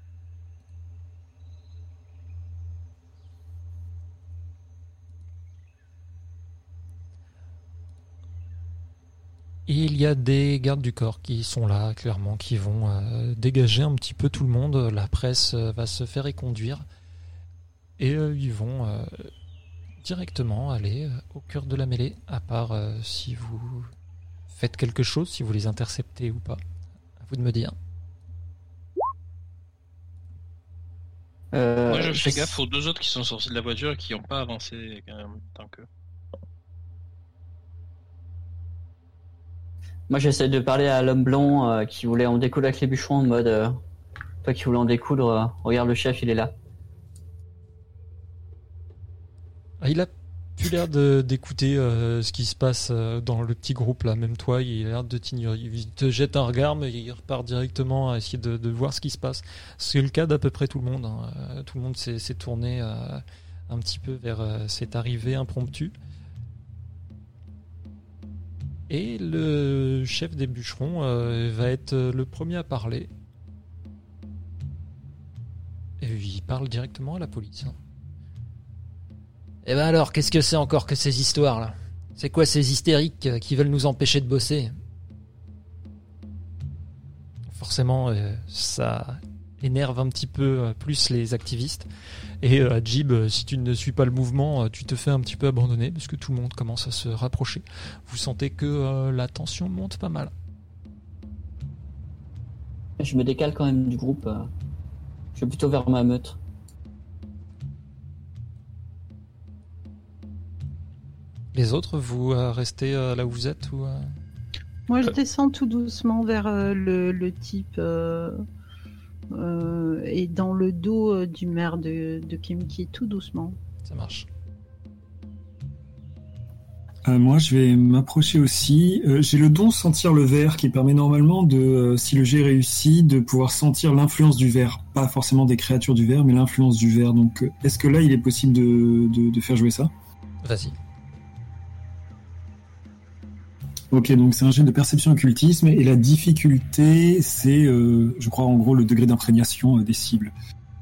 Et il y a des gardes du corps qui sont là, clairement, qui vont dégager un petit peu tout le monde. La presse va se faire éconduire. Et ils vont directement aller au cœur de la mêlée, à part si vous faites quelque chose, si vous les interceptez ou pas. À vous de me dire. Moi, je fais gaffe aux deux autres qui sont sortis de la voiture et qui n'ont pas avancé quand même tant que. Moi, j'essaie de parler à l'homme blond qui voulait en découdre avec les bûcherons en mode toi qui voulais en découdre, regarde le chef, il est là. Ah, il a plus l'air d'écouter ce qui se passe dans le petit groupe là. Même toi, il a l'air de t'ignorer. Il te jette un regard, mais il repart directement à essayer de voir ce qui se passe. C'est le cas d'à peu près tout le monde. Hein. Tout le monde s'est tourné un petit peu vers cette arrivée impromptue. Et le chef des bûcherons va être le premier à parler. Et il parle directement à la police. Hein. Eh ben alors, qu'est-ce que c'est encore que ces histoires-là? C'est quoi ces hystériques qui veulent nous empêcher de bosser? Forcément, ça énerve un petit peu plus les activistes. Et Jib, si tu ne suis pas le mouvement, tu te fais un petit peu abandonner parce que tout le monde commence à se rapprocher. Vous sentez que la tension monte pas mal. Je me décale quand même du groupe. Je vais plutôt vers ma meute. Les autres, vous restez là où vous êtes ou Moi, je descends tout doucement vers le type et dans le dos du maire de Khimki, tout doucement. Ça marche. Moi, je vais m'approcher aussi. J'ai le don sentir le verre qui permet normalement de, si le jet réussit, de pouvoir sentir l'influence du verre. Pas forcément des créatures du verre, mais l'influence du verre. Donc, est-ce que là, il est possible de faire jouer ça? Vas-y. Ok, donc c'est un jet de perception occultisme et la difficulté, c'est, je crois, en gros, le degré d'imprégnation des cibles.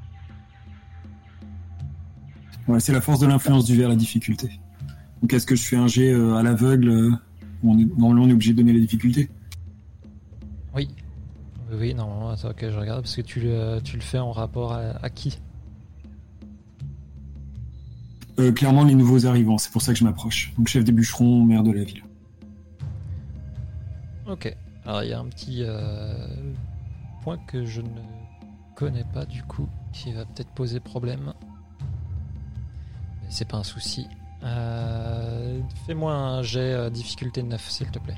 Ouais, c'est la force de l'influence du verre, la difficulté. Donc est-ce que je fais un jet à l'aveugle normalement, on est obligé de donner la difficulté. Oui. Oui, normalement, attends que je regarde, parce que tu le fais en rapport à qui? Clairement, les nouveaux arrivants, c'est pour ça que je m'approche. Donc chef des bûcherons, maire de la ville. Ok. Alors, il y a un petit point que je ne connais pas, du coup, qui va peut-être poser problème. Mais c'est pas un souci. Fais-moi un jet difficulté 9, s'il te plaît.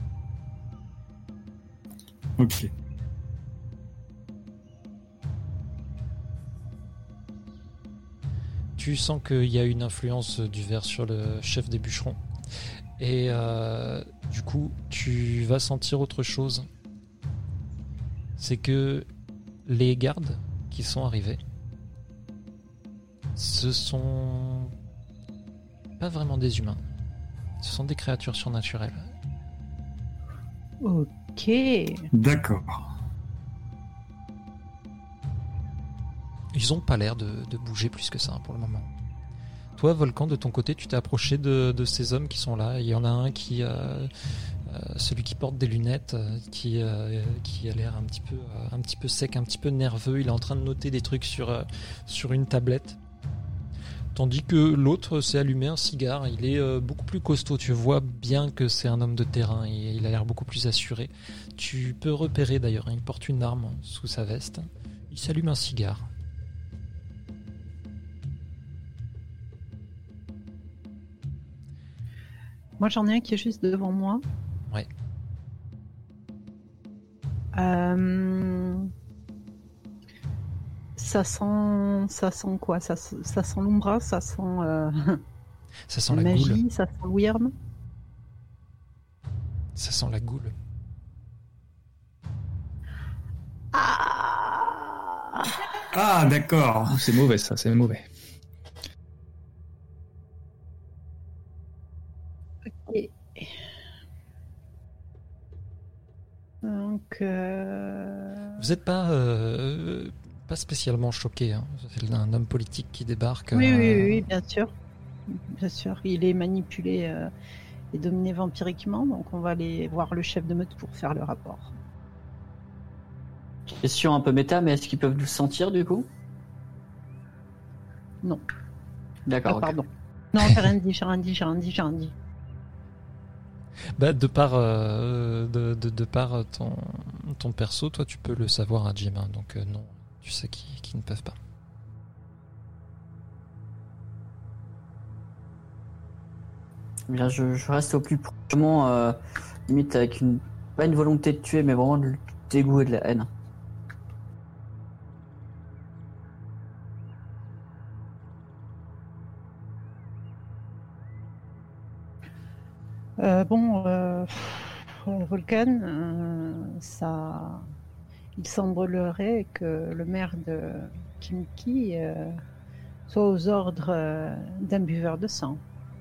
Ok. Tu sens qu'il y a une influence du verre sur le chef des bûcherons. Et du coup, tu vas sentir autre chose. C'est que les gardes qui sont arrivés, ce sont pas vraiment des humains. Ce sont des créatures surnaturelles. Ok. D'accord. Ils ont pas l'air de bouger plus que ça pour le moment. Toi, Volcan, de ton côté, tu t'es approché de ces hommes qui sont là. Il y en a un qui, celui qui porte des lunettes, qui a l'air un petit peu sec, un petit peu nerveux. Il est en train de noter des trucs sur une tablette. Tandis que l'autre s'est allumé un cigare. Il est beaucoup plus costaud. Tu vois bien que c'est un homme de terrain et il a l'air beaucoup plus assuré. Tu peux repérer d'ailleurs, il porte une arme sous sa veste. Il s'allume un cigare. Moi, j'en ai un qui est juste devant moi. Ouais. Ça sent quoi? Ça sent l'ombra, ça sent Ça sent la la magie, goule. ça sent le wyrm. Ça sent la goule. Ah, d'accord. C'est mauvais, ça, c'est mauvais. Ok. Donc, Vous n'êtes pas spécialement choqué. Hein. C'est un homme politique qui débarque. oui, bien sûr. Bien sûr, il est manipulé et dominé vampiriquement, donc on va aller voir le chef de meute pour faire le rapport. Question un peu méta, mais est-ce qu'ils peuvent nous sentir du coup? Non. D'accord. Ah, ok. pardon. Non, j'ai rien dit. Bah, de par ton perso, toi tu peux le savoir à Jim. Hein, donc non, tu sais qu'ils ne peuvent pas. Bien, je reste au plus prochement, limite avec pas une volonté de tuer, mais vraiment du dégoût et de la haine. Volcan, il semblerait que le maire de Kimki soit aux ordres d'un buveur de sang.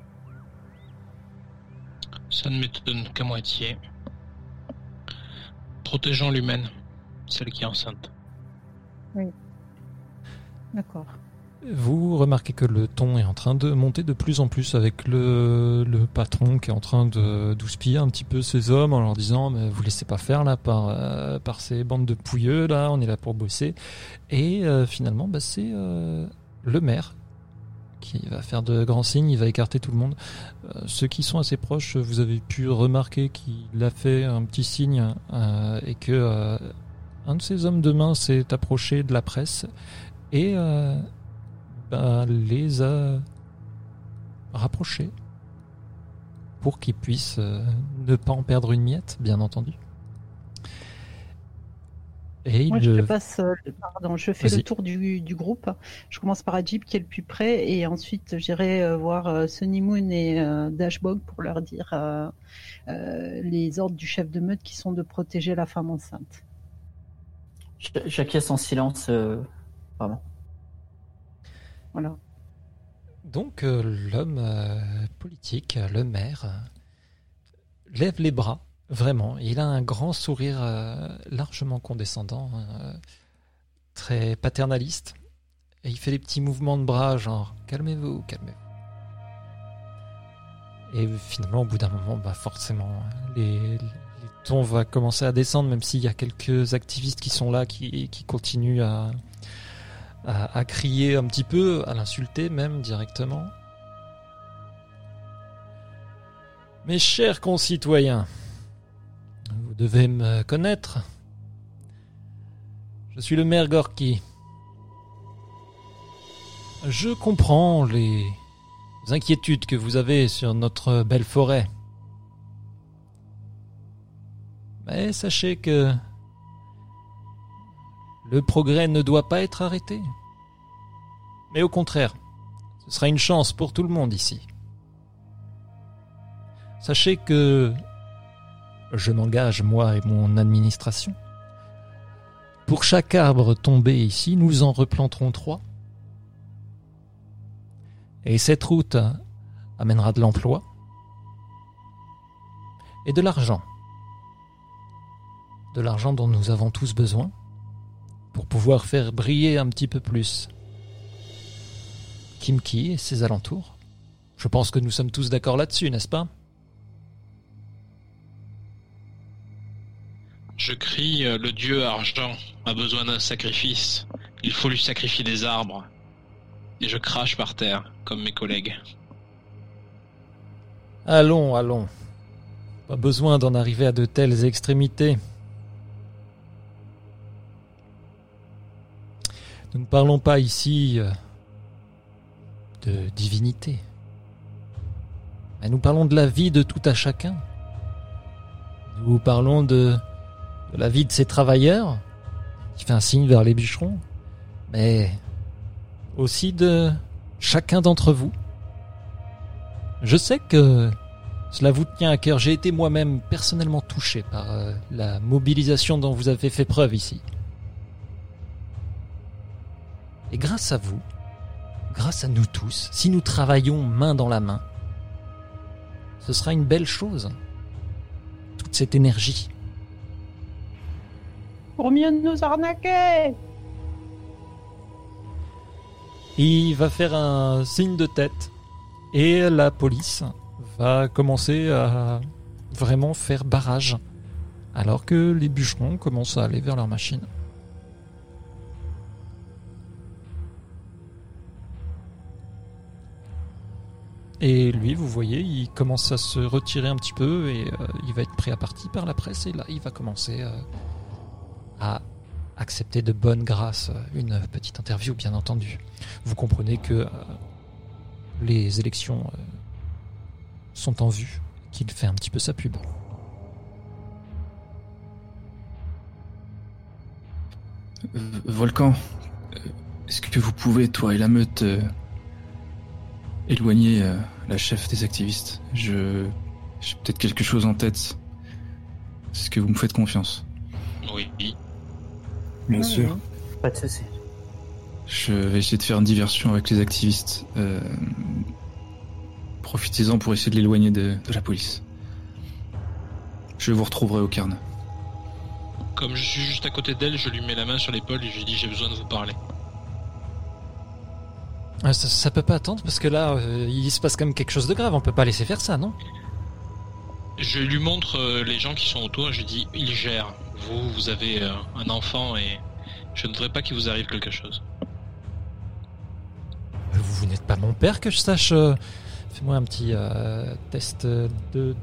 Ça ne m'étonne qu'à moitié. Protégeons l'humaine, celle qui est enceinte. D'accord. Vous remarquez que le ton est en train de monter de plus en plus avec le patron qui est en train de d'houspiller un petit peu ces hommes en leur disant mais vous laissez pas faire là par ces bandes de pouilleux là, on est là pour bosser. Et finalement c'est le maire qui va faire de grands signes, il va écarter tout le monde. Ceux qui sont assez proches, vous avez pu remarquer qu'il a fait un petit signe et que un de ces hommes de main s'est approché de la presse et les a rapprochés pour qu'ils puissent ne pas en perdre une miette, bien entendu. Et Moi, je fais Vas-y. le tour du groupe. Je commence par Ajib qui est le plus près et ensuite j'irai voir Sunny Moon et Dashbog pour leur dire les ordres du chef de meute qui sont de protéger la femme enceinte. J'acquiesce en silence, vraiment. Voilà. Donc l'homme politique, le maire, lève les bras, vraiment. Il a un grand sourire largement condescendant, très paternaliste. Et il fait des petits mouvements de bras, genre « calmez-vous, calmez-vous ». Et finalement, au bout d'un moment, forcément, les tons vont commencer à descendre, même s'il y a quelques activistes qui sont là, qui continuent à crier un petit peu, à l'insulter même directement. Mes chers concitoyens, vous devez me connaître. Je suis le maire Gorky. Je comprends les inquiétudes que vous avez sur notre belle forêt. Mais sachez que le progrès ne doit pas être arrêté. Mais au contraire, ce sera une chance pour tout le monde ici. Sachez que je m'engage, moi et mon administration, Pour chaque arbre tombé ici, nous en replanterons 3. Et cette route amènera de l'emploi et de l'argent. De l'argent dont nous avons tous besoin pour pouvoir faire briller un petit peu plus Kimki et ses alentours. Je pense que nous sommes tous d'accord là-dessus, n'est-ce pas ? Je crie, le dieu argent a besoin d'un sacrifice. Il faut lui sacrifier des arbres. Et je crache par terre, comme mes collègues. Allons, allons. Pas besoin d'en arriver à de telles extrémités. Nous ne parlons pas ici de divinité. Mais nous parlons de la vie de tout à chacun. Nous parlons de la vie de ces travailleurs, qui fait un signe vers les bûcherons, mais aussi de chacun d'entre vous. Je sais que cela vous tient à cœur. J'ai été moi-même personnellement touché par la mobilisation dont vous avez fait preuve ici. Et grâce à vous, grâce à nous tous, si nous travaillons main dans la main, ce sera une belle chose. Toute cette énergie. Pour mieux nous arnaquer. Il va faire un signe de tête et la police va commencer à vraiment faire barrage alors que les bûcherons commencent à aller vers leur machine. Et lui, vous voyez, il commence à se retirer un petit peu et il va être pris à partie par la presse. Et là, il va commencer à accepter de bonne grâce une petite interview, bien entendu. Vous comprenez que les élections sont en vue, qu'il fait un petit peu sa pub. Volcan, est-ce que vous pouvez, toi et la meute, éloigner la chef des activistes? J'ai peut-être quelque chose en tête. Est-ce que vous me faites confiance? Oui. Bien sûr. Pas de souci. Je vais essayer de faire une diversion avec les activistes. Profitez-en pour essayer de l'éloigner de la police. Je vous retrouverai au Cairn. Comme je suis juste à côté d'elle, je lui mets la main sur l'épaule et je lui dis j'ai besoin de vous parler. Ça peut pas attendre parce que là, il se passe quand même quelque chose de grave. On peut pas laisser faire ça, non? Je lui montre les gens qui sont autour et je lui dis il gère. Vous avez un enfant et je ne voudrais pas qu'il vous arrive quelque chose. Vous n'êtes pas mon père que je sache. Fais-moi un petit test de.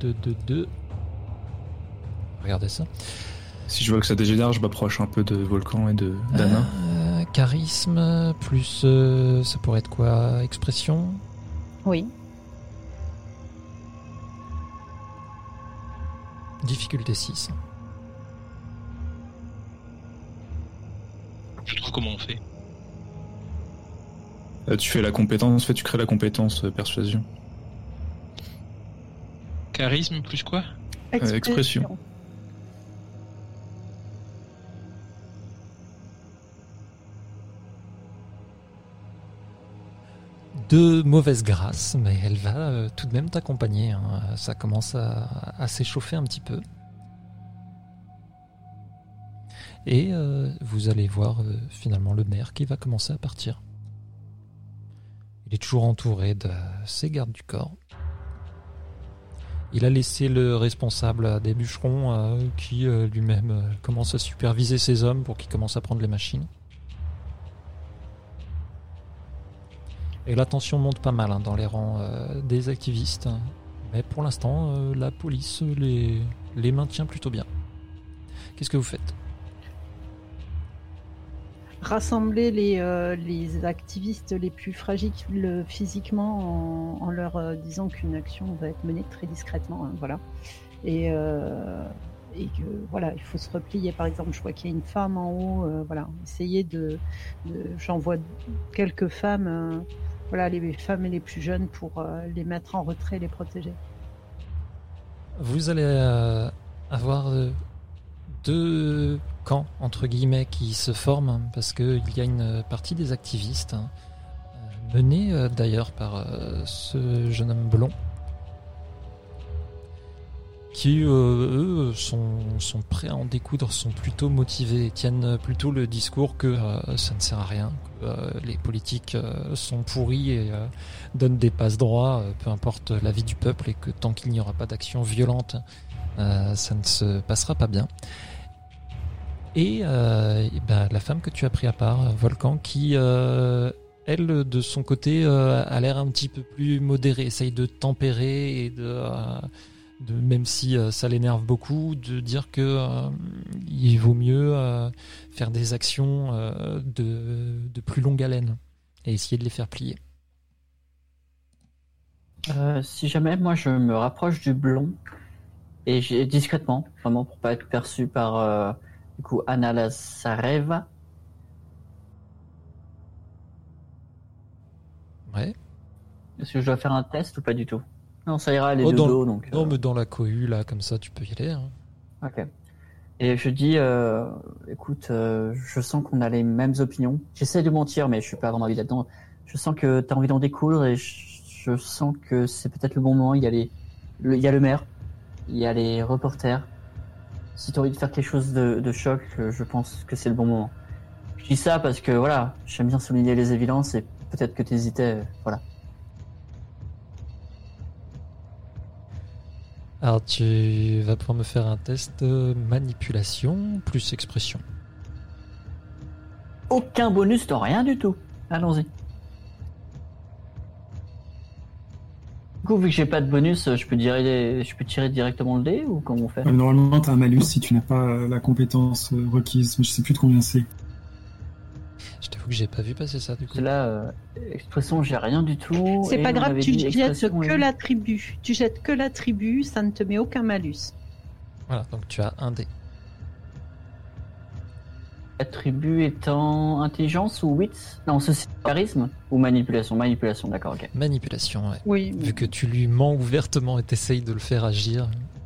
Regardez ça. Si je vois que ça dégénère, je m'approche un peu de Volcan et d'Anna. Charisme, plus ça pourrait être quoi? Expression? Oui. Difficulté 6. Je trouve comment on fait. Tu fais la compétence, tu crées la compétence persuasion. Charisme plus quoi? Expression. De mauvaise grâce, mais elle va tout de même t'accompagner. Hein. Ça commence à s'échauffer un petit peu. Et vous allez voir finalement le maire qui va commencer à partir. Il est toujours entouré de ses gardes du corps. Il a laissé le responsable des bûcherons qui lui-même commence à superviser ses hommes pour qu'ils commencent à prendre les machines. Et la tension monte pas mal dans les rangs des activistes. Mais pour l'instant, la police les maintient plutôt bien. Qu'est-ce que vous faites? Rassembler les activistes les plus fragiles physiquement en leur disant qu'une action va être menée très discrètement. Hein, voilà. Et que voilà, il faut se replier. Par exemple, je vois qu'il y a une femme en haut. Voilà, essayer j'en vois quelques femmes. Voilà, les femmes et les plus jeunes pour les mettre en retrait et les protéger. Vous allez avoir deux camp entre guillemets qui se forme parce qu'il y a une partie des activistes menée d'ailleurs par ce jeune homme blond qui eux sont prêts à en découdre, sont plutôt motivés et tiennent plutôt le discours que ça ne sert à rien, que les politiques sont pourris et donnent des passe-droits, peu importe l'avis du peuple, et que tant qu'il n'y aura pas d'action violente, ça ne se passera pas bien. Et la femme que tu as pris à part, Volcan, qui elle de son côté a l'air un petit peu plus modérée, essaye de tempérer et de même si ça l'énerve beaucoup, de dire que il vaut mieux faire des actions de plus longue haleine et essayer de les faire plier. Si jamais moi je me rapproche du blond et discrètement, vraiment pour pas être perçu par du coup Anna Lazareva. Ouais. Est-ce que je dois faire un test ou pas du tout? Non, ça ira, les deux dos, donc... Non, mais dans la cohue, là, comme ça, tu peux y aller. Hein. Ok. Et je dis, écoute, je sens qu'on a les mêmes opinions. J'essaie de mentir, mais je suis pas vraiment envie là-dedans. Je sens que tu as envie d'en découdre et je sens que c'est peut-être le bon moment. Il y a il y a le maire, il y a les reporters. Si tu as envie de faire quelque chose de choc, je pense que c'est le bon moment. Je dis ça parce que, voilà, j'aime bien souligner les évidences et peut-être que tu hésitais, voilà. Alors tu vas pouvoir me faire un test de manipulation plus expression. Aucun bonus dans rien du tout. Allons-y. Du coup, vu que j'ai pas de bonus, je peux tirer directement le dé ou comment on fait? Normalement, t'as un malus si tu n'as pas la compétence requise, mais je sais plus de combien c'est. Je t'avoue que j'ai pas vu passer ça du coup. Là, expression, j'ai rien du tout. C'est et pas on grave, avait tu dit jettes expression que et- l'attribut. Tu jettes que l'attribut, ça ne te met aucun malus. Voilà, donc tu as un dé. Attribut étant intelligence ou wit? Non, ceci charisme ou manipulation? Manipulation, d'accord, ok. Manipulation, ouais. Oui. Vu que tu lui mens ouvertement et t'essayes de le faire agir.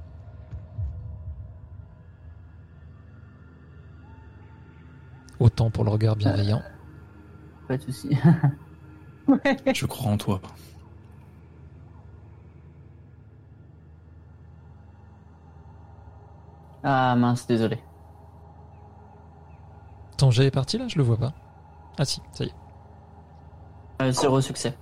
Autant pour le regard bienveillant. Pas de souci. Ouais. Je crois en toi. Ah mince, désolé. Ton jet est parti là, je le vois pas. Ah si, ça y est. 0 succès.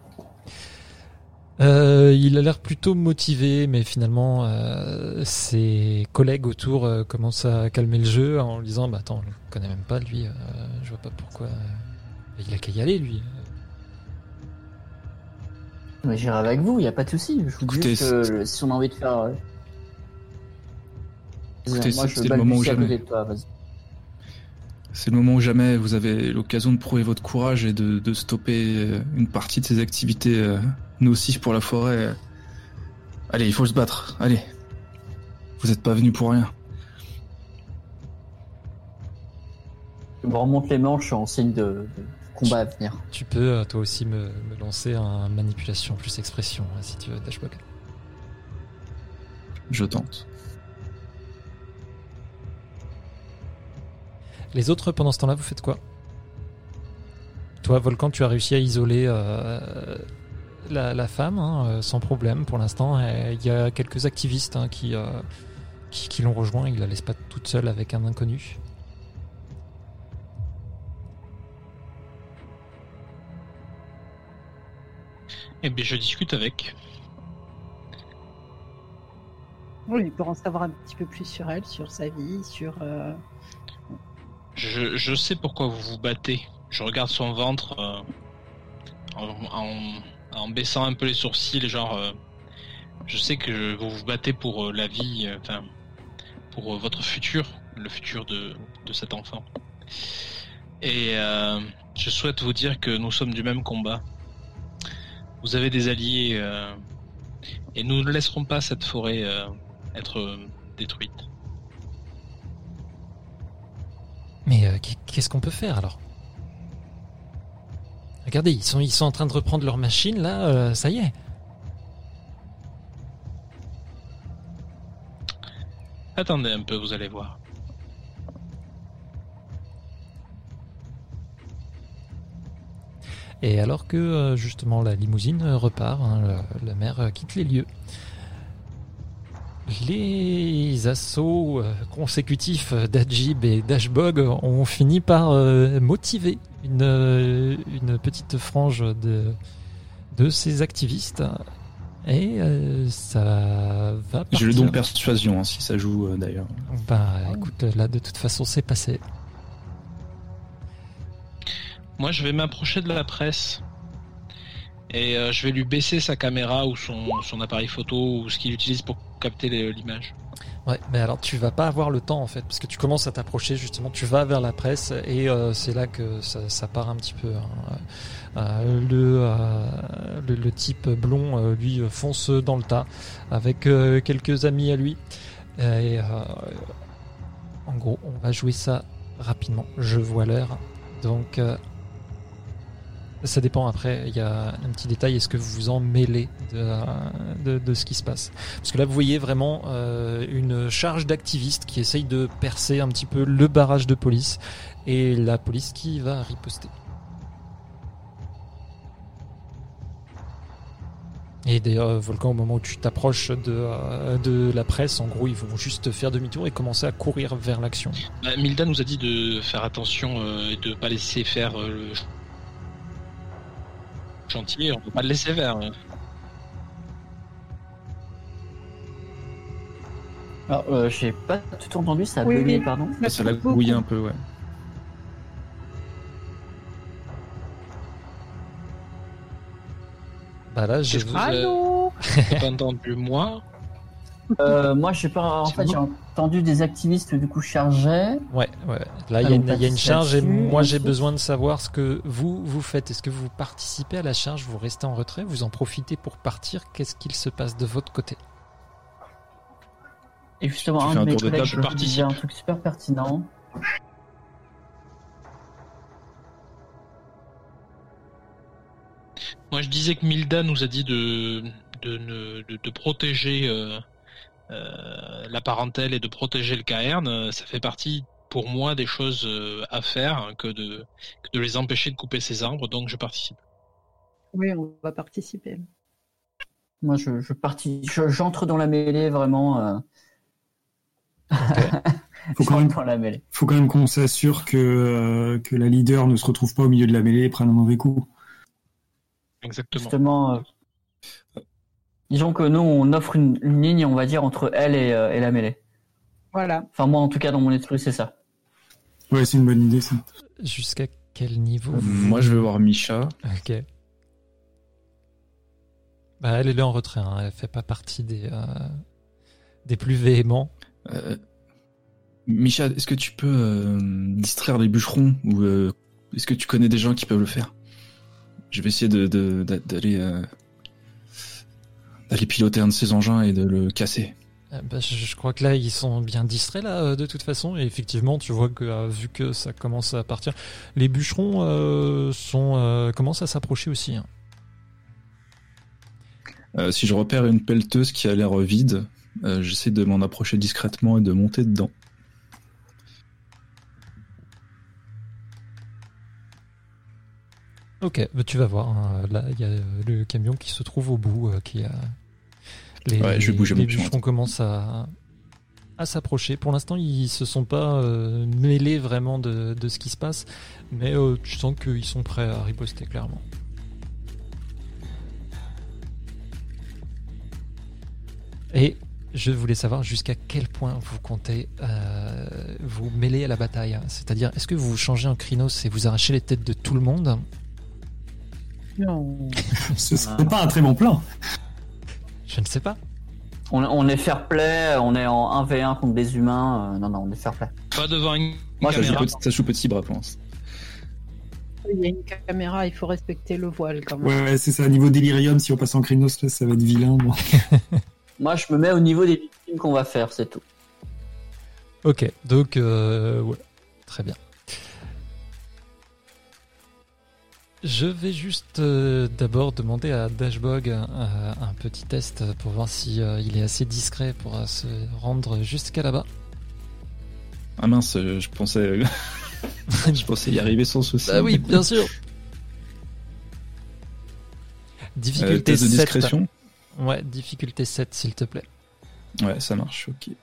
Il a l'air plutôt motivé, mais finalement, ses collègues autour commencent à calmer le jeu en lui disant bah attends, je le connais même pas lui, je vois pas pourquoi. Il a qu'à y aller lui. Mais j'irai avec vous, y a pas de souci. Je vous dis Écoutez, juste que si on a envie de faire. Écoutez, moi, je c'est le moment où balbutie à côté jamais. de toi, vas-y. C'est le moment où jamais vous avez l'occasion de prouver votre courage et de stopper une partie de ces activités nocives pour la forêt. Allez, il faut se battre. Allez. Vous n'êtes pas venus pour rien. Je me remonte les manches en signe de combat à venir. Tu peux toi aussi me lancer un manipulation plus expression si tu veux, Dashbog. Je tente. Les autres, pendant ce temps-là, vous faites quoi? Toi, Volcan, tu as réussi à isoler la femme sans problème pour l'instant. Il y a quelques activistes qui l'ont rejoint. Ils la laissent pas toute seule avec un inconnu. Eh bien, je discute avec. Oui, pour en savoir un petit peu plus sur elle, sur sa vie, sur... Je sais pourquoi vous vous battez. Je regarde son ventre en baissant un peu les sourcils, genre... je sais que vous vous battez pour la vie, enfin... pour votre futur, le futur de cet enfant. Et je souhaite vous dire que nous sommes du même combat. Vous avez des alliés et nous ne laisserons pas cette forêt être détruite. Mais qu'est-ce qu'on peut faire alors? Regardez, ils sont en train de reprendre leur machine là, ça y est. Attendez un peu, vous allez voir. Et alors que justement la limousine repart, la mère quitte les lieux. Les assauts consécutifs d'Ajib et d'Ashbog ont fini par motiver une petite frange de ces activistes. Et ça va partir. J'ai le don de persuasion, si ça joue d'ailleurs. Bah écoute, là de toute façon c'est passé. Moi, je vais m'approcher de la presse et je vais lui baisser sa caméra ou son appareil photo ou ce qu'il utilise pour capter l'image. Ouais, mais alors tu vas pas avoir le temps en fait, parce que tu commences à t'approcher justement, tu vas vers la presse et c'est là que ça part un petit peu. Le type blond, lui, fonce dans le tas avec quelques amis à lui. Et en gros, on va jouer ça rapidement. Je vois l'heure, donc. Ça dépend après, il y a un petit détail, est-ce que vous vous en mêlez de ce qui se passe? Parce que là vous voyez vraiment une charge d'activistes qui essayent de percer un petit peu le barrage de police et la police qui va riposter. Et d'ailleurs, Volcan, au moment où tu t'approches de la presse, en gros ils vont juste faire demi-tour et commencer à courir vers l'action. Milda nous a dit de faire attention et de pas laisser faire le chantier, on peut pas le laisser faire. Alors, j'ai pas tout entendu, ça a bugué, pardon. Ça l'a gouillé un peu, ouais. Bah là, j'ai pas entendu moi. Moi, j'ai pas. En fait, j'ai entendu des activistes du coup chargeaient. Ouais. Là, il y a une charge et moi, j'ai besoin de savoir ce que vous faites. Est-ce que vous participez à la charge? Vous restez en retrait? Vous en profitez pour partir? Qu'est-ce qu'il se passe de votre côté? Et justement, un de mes collègues disait un truc super pertinent. Moi, je disais que Milda nous a dit de protéger la parentèle et de protéger le cairn. Ça fait partie, pour moi, des choses à faire que de les empêcher de couper ces arbres. Donc, je participe. Oui, on va participer. Moi, j'entre dans la mêlée vraiment. Faut quand même qu'on s'assure que la leader ne se retrouve pas au milieu de la mêlée et prenne un mauvais coup. Exactement. Justement, disons que nous, on offre une ligne, on va dire, entre elle et la mêlée. Voilà. Enfin, moi, en tout cas, dans mon esprit, c'est ça. Ouais, c'est une bonne idée, ça. Jusqu'à quel niveau Moi, je vais voir Misha. Ok. Bah, elle est là en retrait, hein. Elle fait pas partie des plus véhéments. Misha, est-ce que tu peux distraire les bûcherons ou est-ce que tu connais des gens qui peuvent le faire? Je vais essayer d'aller piloter un de ces engins et de le casser. Je crois que là, ils sont bien distraits là, de toute façon. Et effectivement, tu vois que vu que ça commence à partir, les bûcherons commencent à s'approcher aussi. Hein. Si je repère une pelleteuse qui a l'air vide, j'essaie de m'en approcher discrètement et de monter dedans. Ok, bah tu vas voir. Hein, là, il y a le camion qui se trouve au bout, qui a je vais bouger les mon pion. bûcherons commencent à s'approcher. Pour l'instant, ils se sont pas mêlés vraiment de ce qui se passe, mais tu sens qu'ils sont prêts à riposter clairement. Et je voulais savoir jusqu'à quel point vous comptez vous mêler à la bataille. C'est-à-dire, est-ce que vous changez en Krynos et vous arrachez les têtes de tout le monde? Non. Ce serait pas un très bon plan. Je ne sais pas. On est fair play, on est en 1v1 contre des humains. Non, on est fair play. Pas devant une Moi, caméra. Ça joue petit bras pour l'instant. Il y a une caméra, il faut respecter le voile quand même. Ouais, c'est ça. Niveau délirium, si on passe en Krynos, là, ça va être vilain. Bon. Moi, je me mets au niveau des victimes qu'on va faire, c'est tout. Ok, donc ouais, très bien. Je vais juste d'abord demander à Dashbog un petit test pour voir si il est assez discret pour se rendre jusqu'à là-bas. Ah mince, je pensais y arriver sans souci. Bah oui, bien sûr. Difficulté Test de 7. discrétion. Ouais, difficulté 7, s'il te plaît. Ouais, ça marche, ok.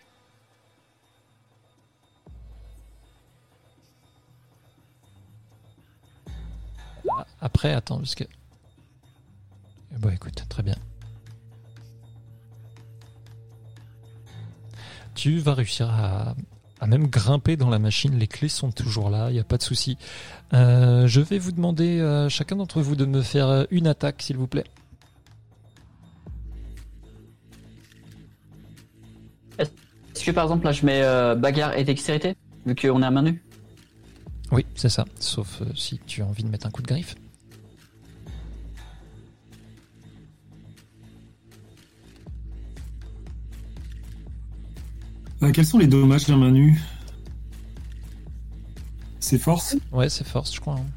Après, attends, parce que... Bon, écoute, très bien. Tu vas réussir à même grimper dans la machine. Les clés sont toujours là, il n'y a pas de souci. Je vais vous demander, chacun d'entre vous, de me faire une attaque, s'il vous plaît. Est-ce que par exemple là je mets bagarre et dextérité vu qu'on est à main nue? Oui, c'est ça. Sauf si tu as envie de mettre un coup de griffe. Quels sont les dommages d'un main nue? C'est force? Ouais, c'est force, je crois. Hein.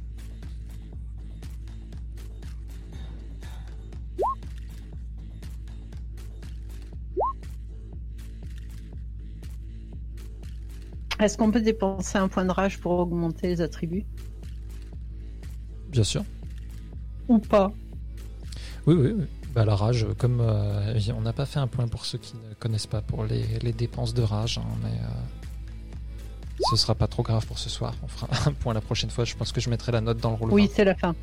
Est-ce qu'on peut dépenser un point de rage pour augmenter les attributs? Bien sûr. Ou pas? Oui. Bah, la rage, comme on n'a pas fait un point pour ceux qui ne connaissent pas pour les dépenses de rage, hein, mais ce sera pas trop grave pour ce soir. On fera un point la prochaine fois. Je pense que je mettrai la note dans le rouleau. Oui, c'est la fin.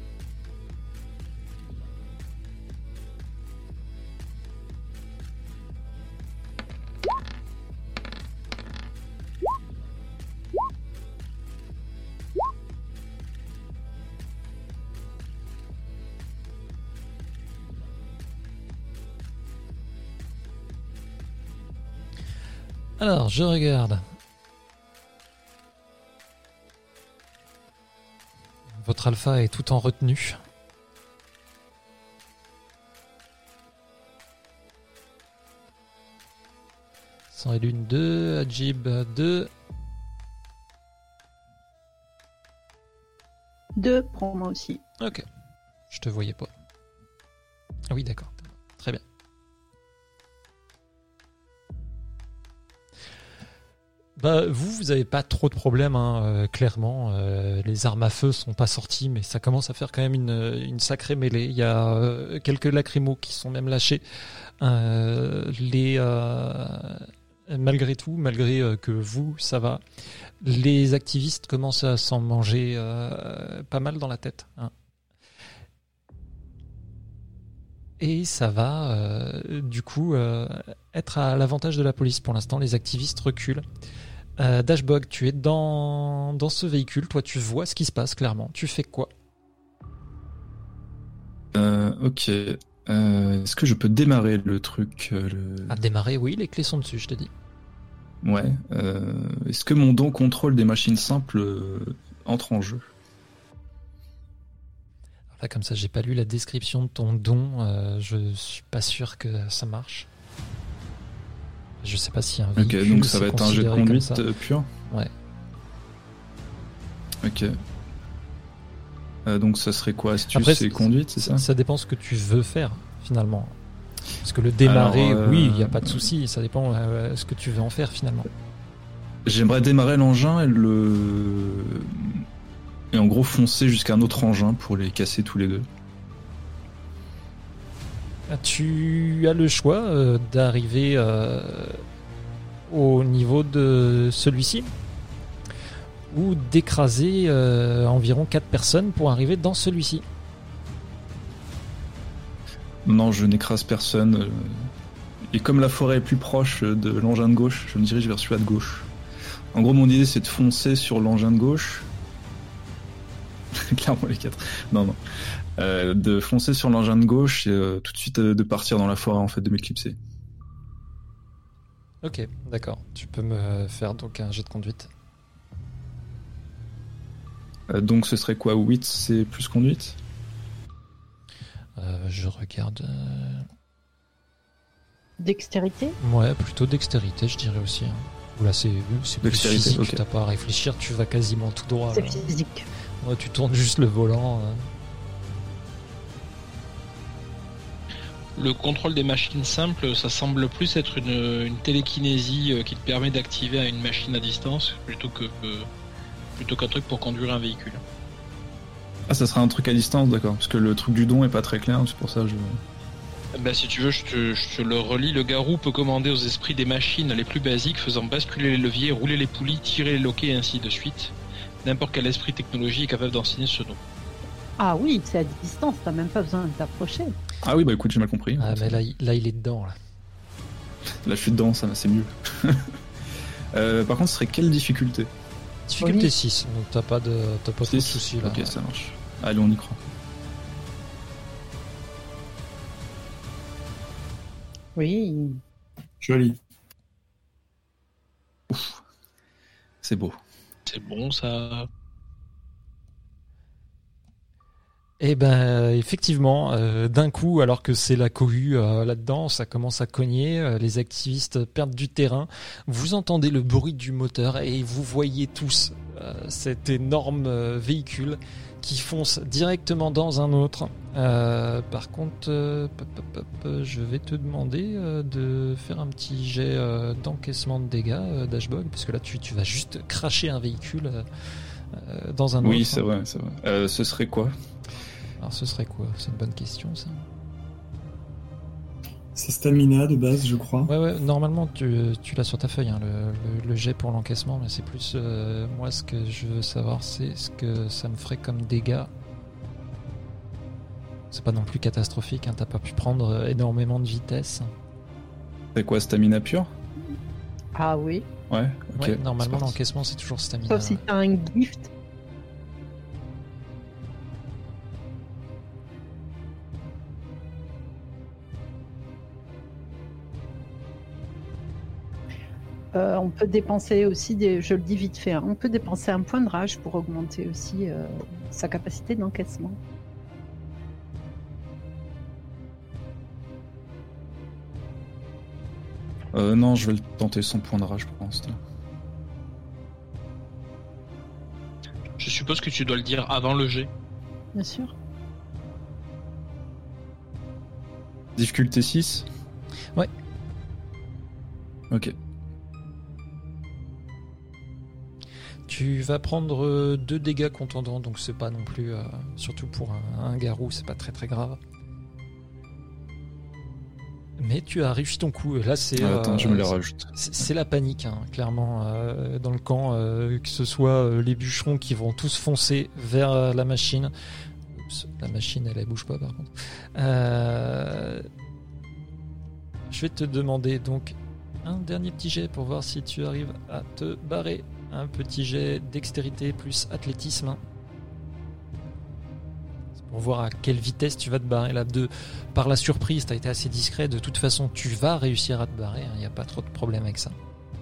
Alors, je regarde. Votre alpha est tout en retenue. Sans et l'une 2, Ajib 2. 2 pour moi aussi. Ok. Je te voyais pas. Ah oui, d'accord. Très bien. Bah, vous avez pas trop de problèmes, hein, clairement. Les armes à feu sont pas sorties, mais ça commence à faire quand même une sacrée mêlée. Il y a quelques lacrymos qui sont même lâchés. Malgré tout, malgré que vous, ça va, les activistes commencent à s'en manger pas mal dans la tête. Hein. Et ça va, du coup, être à l'avantage de la police. Pour l'instant, les activistes reculent. Dashbog, tu es dans ce véhicule. Toi, tu vois ce qui se passe, clairement. Tu fais quoi? Ok. Est-ce que je peux démarrer le truc À démarrer, oui, les clés sont dessus, je te dis. Ouais. Est-ce que mon don contrôle des machines simples entre en jeu? Là, comme ça, j'ai pas lu la description de ton don. Je suis pas sûr que ça marche. Je sais pas si un véhicule. Ok, donc ça va être un jet de conduite pur. Ouais. Ok. Donc ça serait quoi? Astuce Après, et conduite, c'est ça? Ça dépend ce que tu veux faire, finalement. Parce que le démarrer, Alors, oui, il n'y a pas de souci. Ça dépend ce que tu veux en faire, finalement. J'aimerais démarrer l'engin et en gros foncer jusqu'à un autre engin pour les casser tous les deux. Tu as le choix d'arriver au niveau de celui-ci ou d'écraser environ 4 personnes pour arriver dans celui-ci. Non, je n'écrase personne. Et comme la forêt est plus proche de l'engin de gauche, je me dirige vers celui-là de gauche. En gros, mon idée, c'est de foncer sur l'engin de gauche. Clairement, les 4. Non. De foncer sur l'engin de gauche et tout de suite de partir dans la forêt, en fait, de m'éclipser. Ok, d'accord. Tu peux me faire donc un jet de conduite. Donc ce serait quoi? 8, c'est plus conduite? Je regarde... Dextérité? Ouais, plutôt dextérité, je dirais aussi. Hein. Là, c'est plus Dextérité, physique, ok. t'as pas à réfléchir, tu vas quasiment tout droit. C'est Là. physique. Ouais, tu tournes juste le volant. Le contrôle des machines simples, ça semble plus être une télékinésie qui te permet d'activer une machine à distance plutôt qu'un truc pour conduire un véhicule. Ah, ça sera un truc à distance, d'accord. Parce que le truc du don est pas très clair, c'est pour ça que je... Bah, si tu veux, je te le relis. Le garou peut commander aux esprits des machines les plus basiques, faisant basculer les leviers, rouler les poulies, tirer les loquets et ainsi de suite. N'importe quel esprit technologie est capable d'enseigner ce don. Ah oui, c'est à distance, t'as même pas besoin de t'approcher. Ah oui, bah écoute, j'ai mal compris. Ah, mais là, il est dedans. Là. Là, je suis dedans, ça, c'est mieux. Par contre, ce serait quelle difficulté? Difficulté Oui. 6, donc t'as pas trop de soucis là. Ok, ça marche. Allez, on y croit. Oui. Joli. C'est beau. C'est bon, ça. Eh ben, effectivement, d'un coup, alors que c'est la cohue là-dedans, ça commence à cogner, les activistes perdent du terrain, vous entendez le bruit du moteur et vous voyez tous cet énorme véhicule qui fonce directement dans un autre. Par contre, je vais te demander de faire un petit jet d'encaissement de dégâts, Dashbog, parce que là, tu vas juste cracher un véhicule dans un autre. Oui, c'est vrai, c'est vrai. Ce serait quoi? Alors ce serait quoi? C'est une bonne question ça. C'est stamina de base, je crois. Ouais, normalement tu l'as sur ta feuille, hein, le jet pour l'encaissement, mais c'est plus moi ce que je veux savoir, c'est ce que ça me ferait comme dégâts. C'est pas non plus catastrophique, hein, t'as pas pu prendre énormément de vitesse. C'est quoi, stamina pure? Ah oui. Ouais, ok. Ouais, normalement c'est parti. l'encaissement c'est toujours stamina. Sauf si t'as un gift. On peut dépenser aussi je le dis vite fait, hein, on peut dépenser un point de rage pour augmenter aussi sa capacité d'encaissement. Non, je vais le tenter sans point de rage pour l'instant. Je suppose que tu dois le dire avant le jet. Bien sûr. Difficulté 6? Ouais. Ok. Tu vas prendre 2 dégâts contondants, donc c'est pas non plus, surtout pour un garou, c'est pas très très grave. Mais tu as réussi ton coup, et là c'est... Attends, je me les rajoute. C'est la panique, hein, clairement, dans le camp, que ce soit les bûcherons qui vont tous foncer vers la machine. Oups, la machine, elle bouge pas par contre. Je vais te demander donc un dernier petit jet pour voir si tu arrives à te barrer. Un petit jet dextérité plus athlétisme. C'est pour voir à quelle vitesse tu vas te barrer. Là, par la surprise, tu as été assez discret. De toute façon, tu vas réussir à te barrer. Il n'y a pas trop de problème avec ça.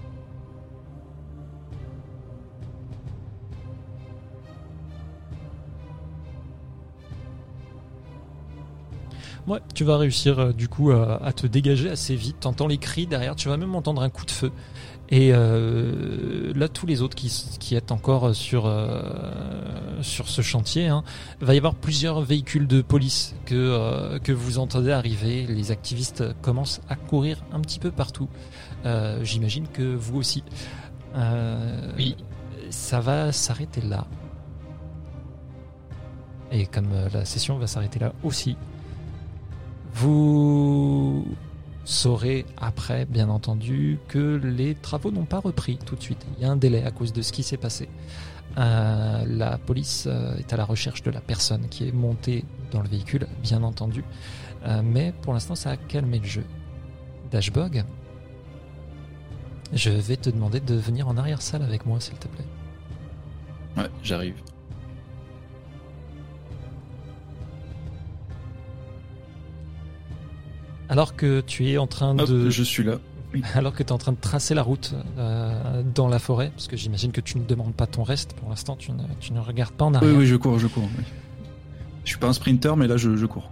Ouais, tu vas réussir du coup à te dégager assez vite. T'entends les cris derrière. Tu vas même entendre un coup de feu. Et là, tous les autres qui êtes encore sur ce chantier, hein, va y avoir plusieurs véhicules de police que vous entendez arriver. Les activistes commencent à courir un petit peu partout. J'imagine que vous aussi. Oui. Ça va s'arrêter là. Et comme la session va s'arrêter là aussi, vous saurez après, bien entendu, que les travaux n'ont pas repris tout de suite. Il y a un délai à cause de ce qui s'est passé. La police est à la recherche de la personne qui est montée dans le véhicule, bien entendu. Mais pour l'instant, ça a calmé le jeu. Dashbog, je vais te demander de venir en arrière-salle avec moi, s'il te plaît. Ouais, j'arrive. Alors que tu es en train de... Je suis là. Alors que tu es en train de tracer la route dans la forêt, parce que j'imagine que tu ne demandes pas ton reste, pour l'instant tu ne regardes pas en arrière. Oui, je cours. Oui. Je suis pas un sprinter, mais là je cours.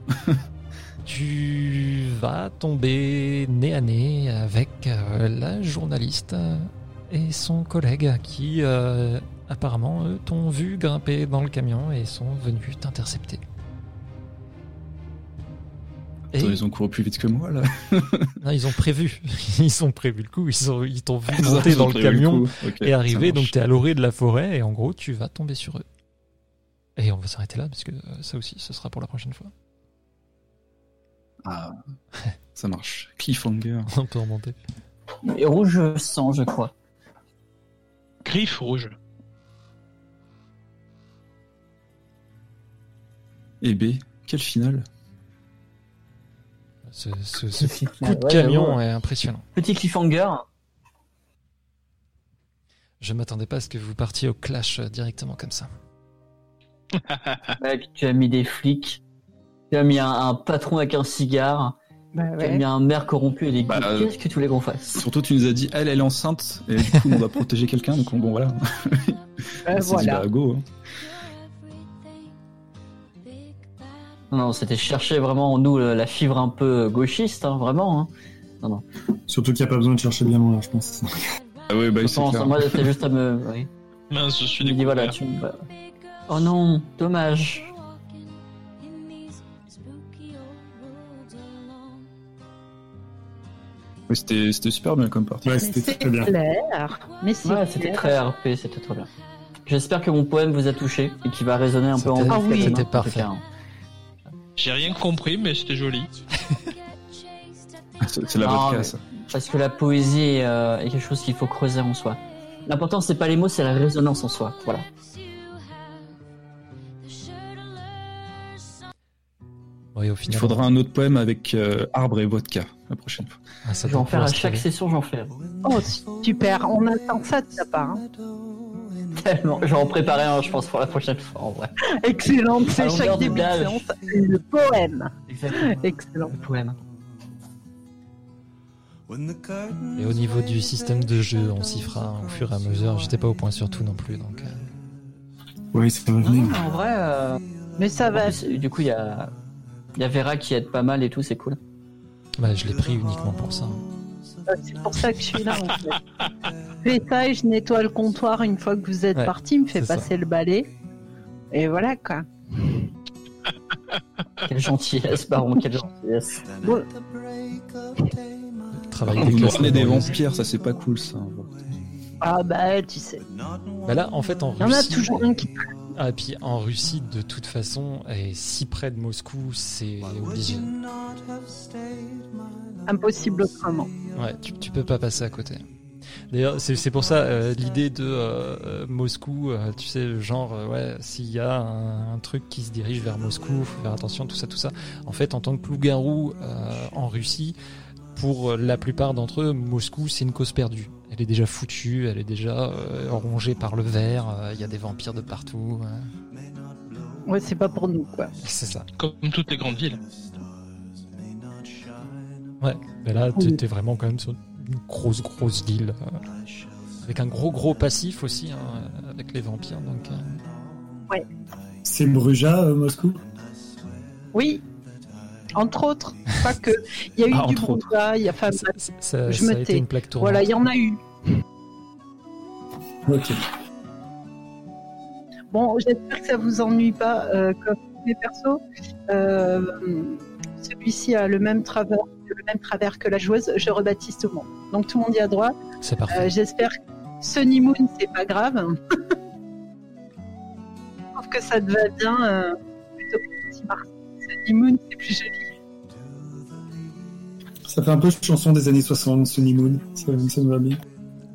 Tu vas tomber nez à nez avec la journaliste et son collègue qui apparemment t'ont vu grimper dans le camion et sont venus t'intercepter. Attends, ils ont couru plus vite que moi là. Non, ils ont prévu le coup, ils t'ont vu monter dans le camion okay, et arriver, donc t'es à l'orée de la forêt et en gros tu vas tomber sur eux. Et on va s'arrêter là, parce que ça aussi, ce sera pour la prochaine fois. Ah, ça marche. Cliffhanger. On peut remonter. Et rouge sang, je crois. Griffe rouge. Et B, quel final? Ce coup de Ouais, camion j'avoue. est impressionnant. Petit cliffhanger. Je m'attendais pas à ce que vous partiez au clash directement comme ça. Ouais, puis tu as mis des flics. Tu as mis un patron avec un cigare. Bah Tu as ouais. mis un maire corrompu et des Bah, Qu'est-ce que tu voulais qu'on fasse? Surtout, tu nous as dit, elle est enceinte, et du coup, on doit protéger quelqu'un, donc bon, voilà. On s'est dit, Voilà. bah, go. Hein. Non, c'était chercher vraiment en nous la fibre un peu gauchiste, hein, vraiment. Hein. Surtout qu'il n'y a pas besoin de chercher bien loin, je pense. Ah ouais, bah, Je c'est pense, clair. moi, c'était juste à me. Oui. Mince, je suis Je me dis, voilà, découvert. Oh non, dommage. Ouais, c'était super bien comme partie. Ouais, Mais c'était c'est très bien. clair. Mais c'est Ouais, c'était clair. très RP, c'était très bien. J'espère que mon poème vous a touché et qu'il va résonner un peu en C'était- vous. Ah oui. quand même, c'était en tout parfait. cas. J'ai rien compris, mais c'était joli. C'est la Non, vodka, mais- ça. Parce que la poésie est quelque chose qu'il faut creuser en soi. L'important, c'est pas les mots, c'est la résonance en soi. Voilà. Oui, au Il final. faudra un autre poème avec arbre et vodka la prochaine fois. Ah, ça Je vais en doit faire à pouvoir se chaque trouver. session, j'en fais. Oh, super. On attend ça de ta part. Hein. Tellement. Je vais en préparer un, je pense, pour la prochaine fois, en vrai. Excellent. C'est À longueur chaque de début de gage. séance. Le poème. Exactement. Excellent. Le poème. Et au niveau du système de jeu, on s'y fera au fur et à mesure. J'étais pas au point sur tout non plus, donc. Oui, ça va venir. En vrai, Mais ça va. du coup, il y a Vera qui aide pas mal et tout, c'est cool. Bah, je l'ai pris uniquement pour ça. C'est pour ça que je suis là, en fait. Je fais ça et je nettoie le comptoir une fois que vous êtes Ouais, parti. Me fait c'est ça. passer le balai. Et voilà, quoi. Quelle gentillesse, Baron, quelle gentillesse. Bon, Travail Vous des nous classes ramenez des laborieuses. vampires, ça c'est pas cool ça. ah bah, tu sais. Bah là, en fait, en Il y en a Russie. toujours un qui... Ah, et puis en Russie, de toute façon, et si près de Moscou, c'est obligé. Impossible autrement. Ouais, tu peux pas passer à côté. D'ailleurs, c'est pour ça l'idée de Moscou, tu sais, genre, ouais, s'il y a un truc qui se dirige vers Moscou, faut faire attention, tout ça. En fait, en tant que loup-garou en Russie, pour la plupart d'entre eux, Moscou, c'est une cause perdue. Elle est déjà foutue, elle est déjà rongée par le ver, il y a des vampires de partout. Ouais, c'est pas pour nous, quoi. C'est ça. Comme toutes les grandes villes. Ouais, mais là, Oui. t'es vraiment quand même sur une grosse ville. Avec un gros passif aussi, hein, avec les vampires. Donc, C'est Bruja, Moscou? Oui. Entre autres. Pas que. Il y a eu Ah, du entre autres. brouillard, il y a enfin, ça Je me a été tais. une plaque tournante. voilà, il y en a eu. Ok. Bon, j'espère que ça vous ennuie pas comme les persos. Celui-ci a le même travers que la joueuse. Je rebaptise tout le monde. Donc tout le monde y a droit. C'est parfait. J'espère que Sunny Moon, c'est pas grave. Je trouve que ça te va bien plutôt que Petit Mars. Sunny Moon, c'est plus joli. Ça fait un peu chanson des années 60, Sunny Moon. Ça me va bien.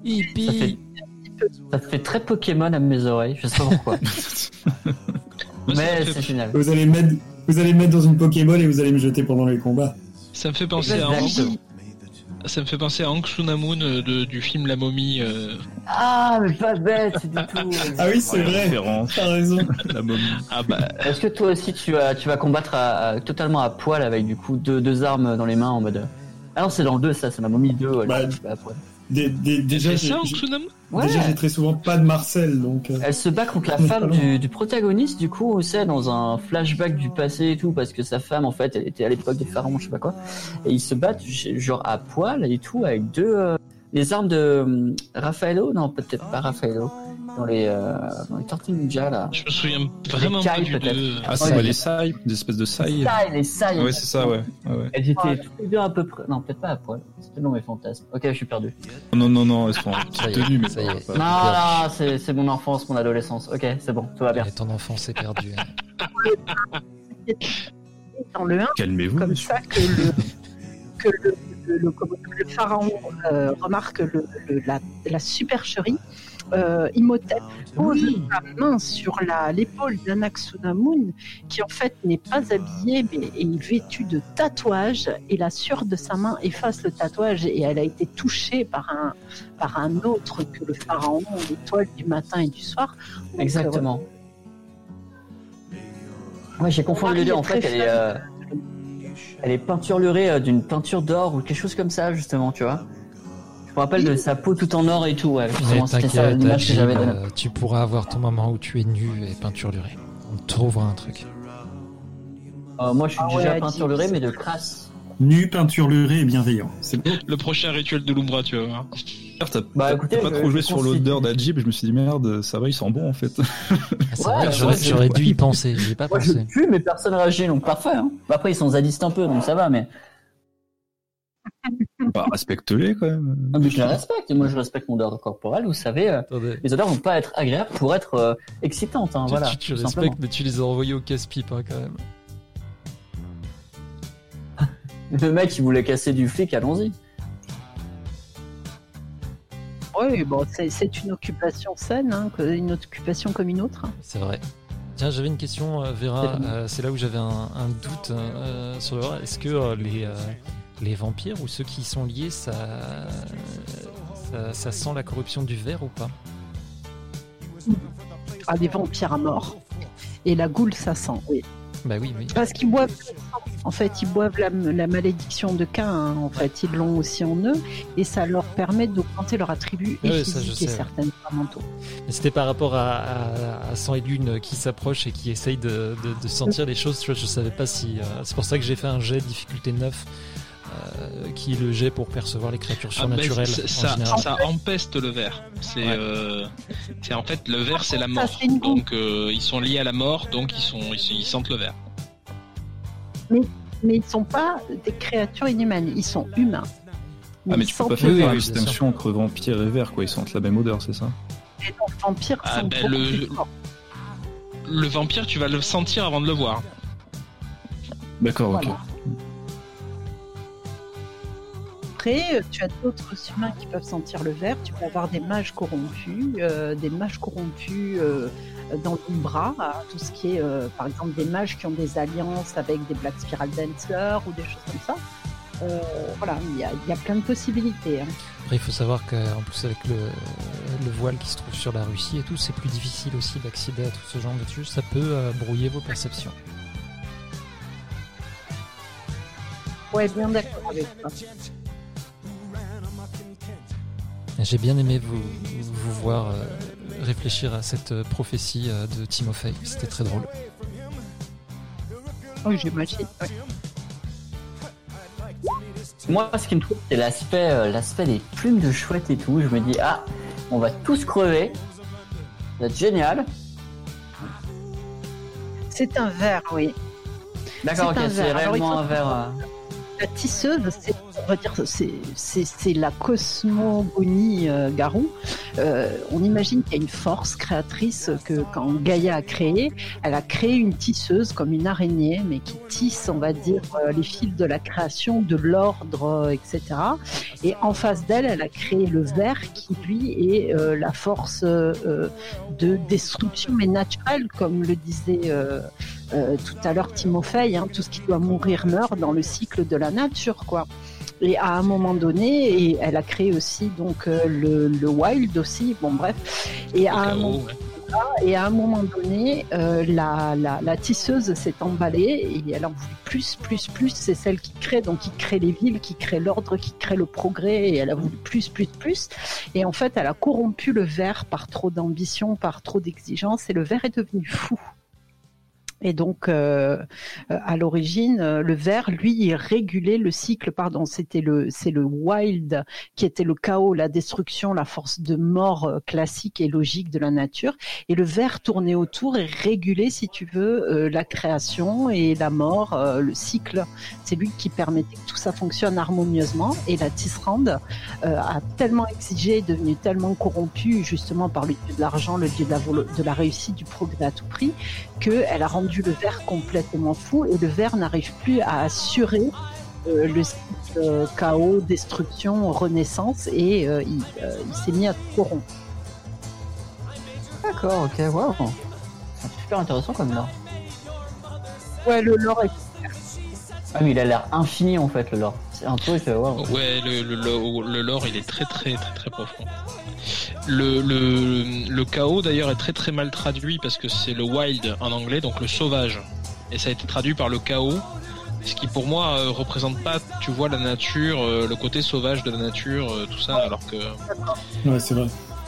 Ça fait très Pokémon à mes oreilles, je sais pas pourquoi. Moi, ça Mais me fait- c'est génial. Vous allez me mettre dans une Pokéball et vous allez me jeter pendant les combats. Ça me fait penser à Exactement. Ça me fait penser à Hank Sunamun du film La Momie. Ah, mais pas bête du tout. Ah oui, c'est vrai. Référence. T'as raison. La momie. Ah bah, Est-ce que toi aussi tu vas combattre totalement à poil avec du coup deux armes dans les mains en mode. Ah non, c'est dans le 2 ça, c'est la momie 2. Bah, à poil. Déjà, c'est j'ai- ça Hank j'ai Sunamun Ouais. déjà, j'ai très souvent pas de Marcel, donc. Elle se bat contre la Mais femme pas loin. du protagoniste, du coup, c'est dans un flashback du passé et tout, parce que sa femme, en fait, elle était à l'époque des pharaons, je sais pas quoi. Et ils se battent, genre, à poil et tout, avec les armes de Raffaello, non, peut-être pas Raffaello. dans les Tortues Ninja là. Je me souviens vraiment pas du peut-être. deux. Ah, c'est les sailles, des espèces de sailles. Les sailles. Ouais, c'est ça, ouais. Elles étaient toutes les deux à peu près. Non, peut-être pas à poil. C'était dans mes fantasmes. Ok, je suis perdu. Non, elles sont en Ça petite y est, tenue, mais ça y est. Non, c'est mon enfance, mon adolescence. Ok, c'est bon, tout va bien. Et ton enfant s'est perdu. Dans le 1, calmez-vous, comme monsieur. ça que le pharaon remarque la supercherie. Imhotep pose sa main sur l'épaule d'Anaxunamun, qui en fait n'est pas habillé mais est vêtu de tatouages, et la sueur de sa main efface le tatouage, et elle a été touchée par un autre que le pharaon, l'étoile du matin et du soir. Donc, Exactement. Ouais, j'ai confondu les deux. En fait, elle est peinturlurée d'une peinture d'or ou quelque chose comme ça, justement, tu vois. Je me rappelle de sa peau tout en or et tout, ouais. Justement, c'était ça l'image que j'avais donnée. Tu pourras avoir ton moment où tu es nu et peinturluré. On trouvera un truc. Moi, je suis déjà Ajib, peinturluré, mais de crasse. Nu, peinturluré et bienveillant. C'est beau. Le prochain rituel de l'Umbra, tu vas voir. T'as écoutez, pas trop joué je sur l'odeur d'Ajib, je me suis dit merde, ça va, il sent bon en fait. C'est Ouais, vrai que ouais, j'aurais dû y penser, j'y ai pas Moi, je pensé. pue, mais personne réagit, donc parfait. Hein. Après, ils sont zadistes un peu, donc ça va, mais. Bah, respecte-les quand même. Non, mais je les respecte. Moi, je respecte mon odeur corporelle. Vous savez, Attendez. les odeurs vont pas être agréables pour être excitantes. Hein, voilà. Tu tout respectes, simplement. mais tu les as envoyés au casse-pipe hein, quand même. Le mec, il voulait casser du flic, allons-y. Oui, bon, c'est une occupation saine, hein, une occupation comme une autre. Hein. C'est vrai. Tiens, j'avais une question, Vera. C'est là où j'avais un doute sur le vrai. Est-ce que les vampires ou ceux qui y sont liés, ça sent la corruption du verre ou pas? Ah, des vampires à mort. Et la goule, ça sent, oui. Bah oui. Parce qu'ils boivent, en fait, ils boivent la malédiction de Cain, hein. En fait, ils l'ont aussi en eux, et ça leur permet d'augmenter leur attribut et Ouais, ça, je physique et sais. certains mentaux. Mais c'était par rapport à Sang et Lune qui s'approche et qui essaye de sentir les choses. Tu vois, je savais pas si. C'est pour ça que j'ai fait un jet difficulté 9, qui est le jet pour percevoir les créatures surnaturelles. Ça empeste le verre. C'est en fait le verre, c'est la mort. Donc ils sont liés à la mort, donc ils sentent le verre. Mais ils sont pas des créatures inhumaines, ils sont humains. Mais tu peux pas faire la distinction entre vampire et verre, quoi. Ils sentent la même odeur, c'est ça? Les vampires sont beaucoup plus forts. Le vampire, tu vas le sentir avant de le voir. D'accord, Voilà. ok. Après, tu as d'autres humains qui peuvent sentir le verre. Tu peux avoir des mages corrompus, dans l'Umbra, tout ce qui est, par exemple, des mages qui ont des alliances avec des Black Spiral Dancers ou des choses comme ça. Voilà, il y a plein de possibilités. Hein. Après, il faut savoir qu'en plus, avec le voile qui se trouve sur la Russie et tout, c'est plus difficile aussi d'accéder à tout ce genre de choses. Ça peut brouiller vos perceptions. Ouais, bien d'accord avec toi. J'ai bien aimé vous voir réfléchir à cette prophétie de Timofey. C'était très drôle. Oui, j'imagine. Ouais. Moi, ce qui me trouve, c'est l'aspect des plumes de chouette et tout. Je me dis, on va tous crever. Ça va être génial. C'est un verre, oui. D'accord, ok, un c'est verre. Alors, réellement un verre. La tisseuse, c'est la cosmogonie Garou. On imagine qu'il y a une force créatrice que quand Gaïa a créée, elle a créé une tisseuse comme une araignée, mais qui tisse, on va dire, les fils de la création, de l'ordre, etc. Et en face d'elle, elle a créé le ver qui, lui, est la force de destruction, mais naturelle, comme le disait tout à l'heure Timofey, hein, tout ce qui doit mourir meurt dans le cycle de la nature, quoi. Et à un moment donné, et elle a créé aussi donc le wild aussi, bon bref. Et à un moment donné, la tisseuse s'est emballée et elle en voulu plus. C'est celle qui crée, donc qui crée les villes, qui crée l'ordre, qui crée le progrès. Et elle a voulu plus. Et en fait, elle a corrompu le ver par trop d'ambition, par trop d'exigence, et le ver est devenu fou. Et donc, à l'origine, le vert, lui, il régulait le cycle. Pardon, c'est le wild qui était le chaos, la destruction, la force de mort classique et logique de la nature. Et le vert tournait autour et régulait, si tu veux, la création et la mort, le cycle. C'est lui qui permettait que tout ça fonctionne harmonieusement. Et la Tisserand a tellement exigé, est devenue tellement corrompue, justement par le dieu de l'argent, le dieu de la réussite, du progrès à tout prix, qu'elle a rendu le vert complètement fou et le vert n'arrive plus à assurer le cycle chaos, destruction, renaissance et il s'est mis à tout corrompre. D'accord, ok, wow. C'est super intéressant comme lore. Ouais, le lore est... Ah mais il a l'air infini en fait le lore. C'est un truc, wow. Ouais, le lore il est très très très très profond. Le chaos d'ailleurs est très très mal traduit parce que c'est le wild en anglais, donc le sauvage. Et ça a été traduit par le chaos, ce qui pour moi représente pas, tu vois, la nature, le côté sauvage de la nature, tout ça, alors que... Ouais, c'est vrai.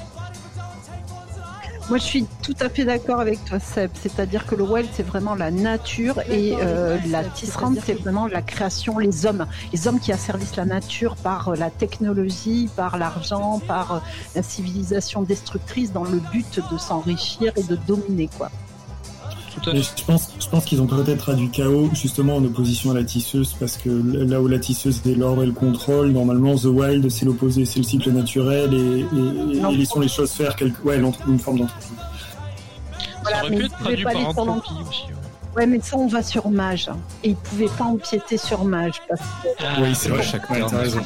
Moi, je suis tout à fait d'accord avec toi, Seb. C'est-à-dire que le wild, c'est vraiment la nature et la Tisserand, c'est vraiment la création, les hommes qui asservissent la nature par la technologie, par l'argent, par la civilisation destructrice dans le but de s'enrichir et de dominer, quoi. Tout à fait. Mais je pense qu'ils ont peut-être traduit chaos justement en opposition à la tisseuse, parce que là où la tisseuse est l'ordre et le contrôle, normalement The Wild c'est l'opposé, c'est le cycle naturel et laissons les choses faire une forme d'entropie. Voilà, ça aurait pu être traduit par entropie aussi. Ouais, mais ça on va sur Mage et ils pouvaient pas empiéter sur Mage parce que... Oui, c'est vrai, chaque ouais, terme, t'as raison.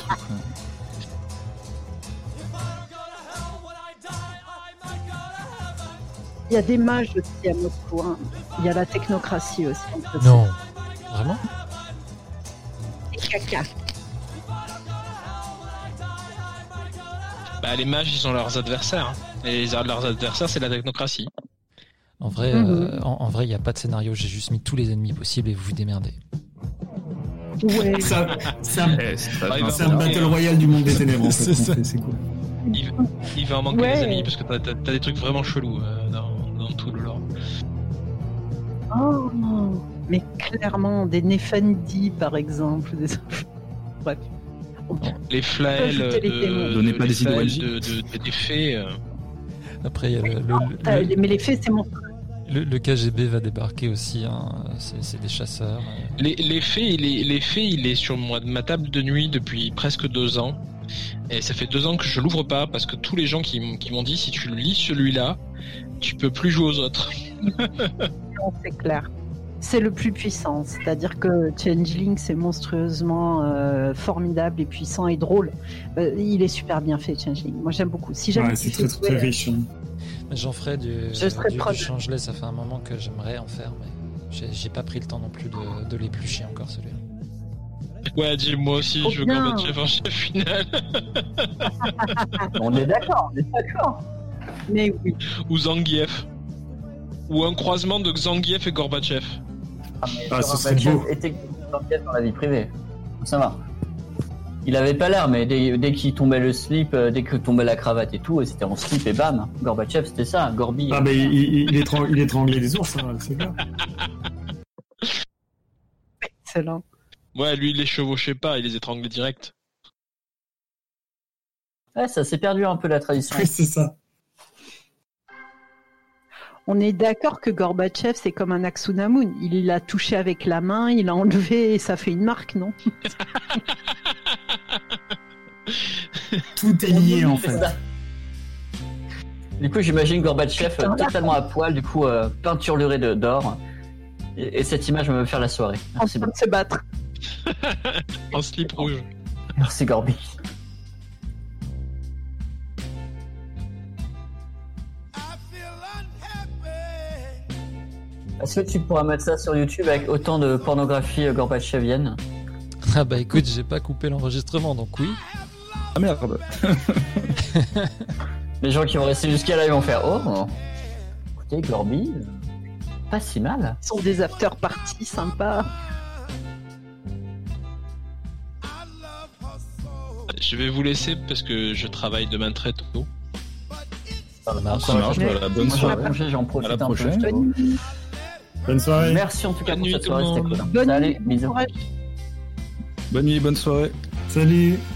Il y a des mages aussi à Moscou, hein. Il y a la technocratie aussi. Non, vraiment? Et caca. Bah, les mages, ils ont leurs adversaires. Hein. Et leurs adversaires, c'est la technocratie. En vrai, en vrai, il n'y a pas de scénario. J'ai juste mis tous les ennemis possibles et vous vous démerdez. Ouais. C'est un battle royale du monde des ténèbres en fait. C'est ça. C'est cool. Il va en manquer des ennemis parce que t'as des trucs vraiment chelous dans tout le lore. Oh, mais clairement, des Nefandi par exemple. Bref. Les flaels, Donnez pas des idées des fées. Après, il y a mais les fées, c'est mon... le KGB va débarquer aussi. Hein. C'est des chasseurs. Les fées, il est sur ma table de nuit depuis presque 2 ans. Et ça fait 2 ans que je l'ouvre pas parce que tous les gens qui m'ont dit si tu lis celui-là, tu peux plus jouer aux autres. Non, c'est clair. C'est le plus puissant, c'est-à-dire que Changeling c'est monstrueusement formidable et puissant et drôle. Il est super bien fait, Changeling. Moi j'aime beaucoup. Si jamais c'est très très riche. Hein. J'en ferai du changelet, ça fait un moment que j'aimerais en faire, mais j'ai pas pris le temps non plus de l'éplucher encore celui-là. Ouais, dis-moi aussi, je veux Gorbatchev en chef final. On est d'accord. Mais oui. Ou Zangief. Ou un croisement de Zangief et Gorbatchev. Ce serait beau. Était dans la vie privée. Ça va. Il avait pas l'air, mais dès qu'il tombait le slip, dès que tombait la cravate et tout, c'était en slip et bam. Gorbatchev, c'était ça, Gorby. Ah, mais il étranglait des ours, hein, c'est clair. Excellent. Ouais, lui, il les chevauchait pas, il les étranglait direct. Ouais, ça s'est perdu un peu la tradition. Oui, c'est ça. On est d'accord que Gorbatchev, c'est comme un Aksunamun. Il l'a touché avec la main, il l'a enlevé et ça fait une marque, non? Tout est lié, en fait. Du coup, j'imagine Gorbatchev totalement à poil, du coup, peinturluré d'or. Et cette image va me faire la soirée. En train de se battre. En slip rouge. Merci, Gorby. Est-ce que tu pourras mettre ça sur YouTube avec autant de pornographie gorbatchevienne? Ah bah écoute, j'ai pas coupé l'enregistrement, donc oui. Ah merde. Les gens qui vont rester jusqu'à là, ils vont faire « Oh, écoutez, Gorby, pas si mal. » Ce sont des after-parties sympas. Je vais vous laisser parce que je travaille demain très tôt. Ça marche, voilà, bonne soirée. J'en profite À la un peu. prochaine. Bonne soirée. Merci en tout cas Bonne pour nuit cette tout le soirée, c'était monde. cool. Bonne Salut, nuit, bon bisous. courage. Bonne nuit, bonne soirée. Salut.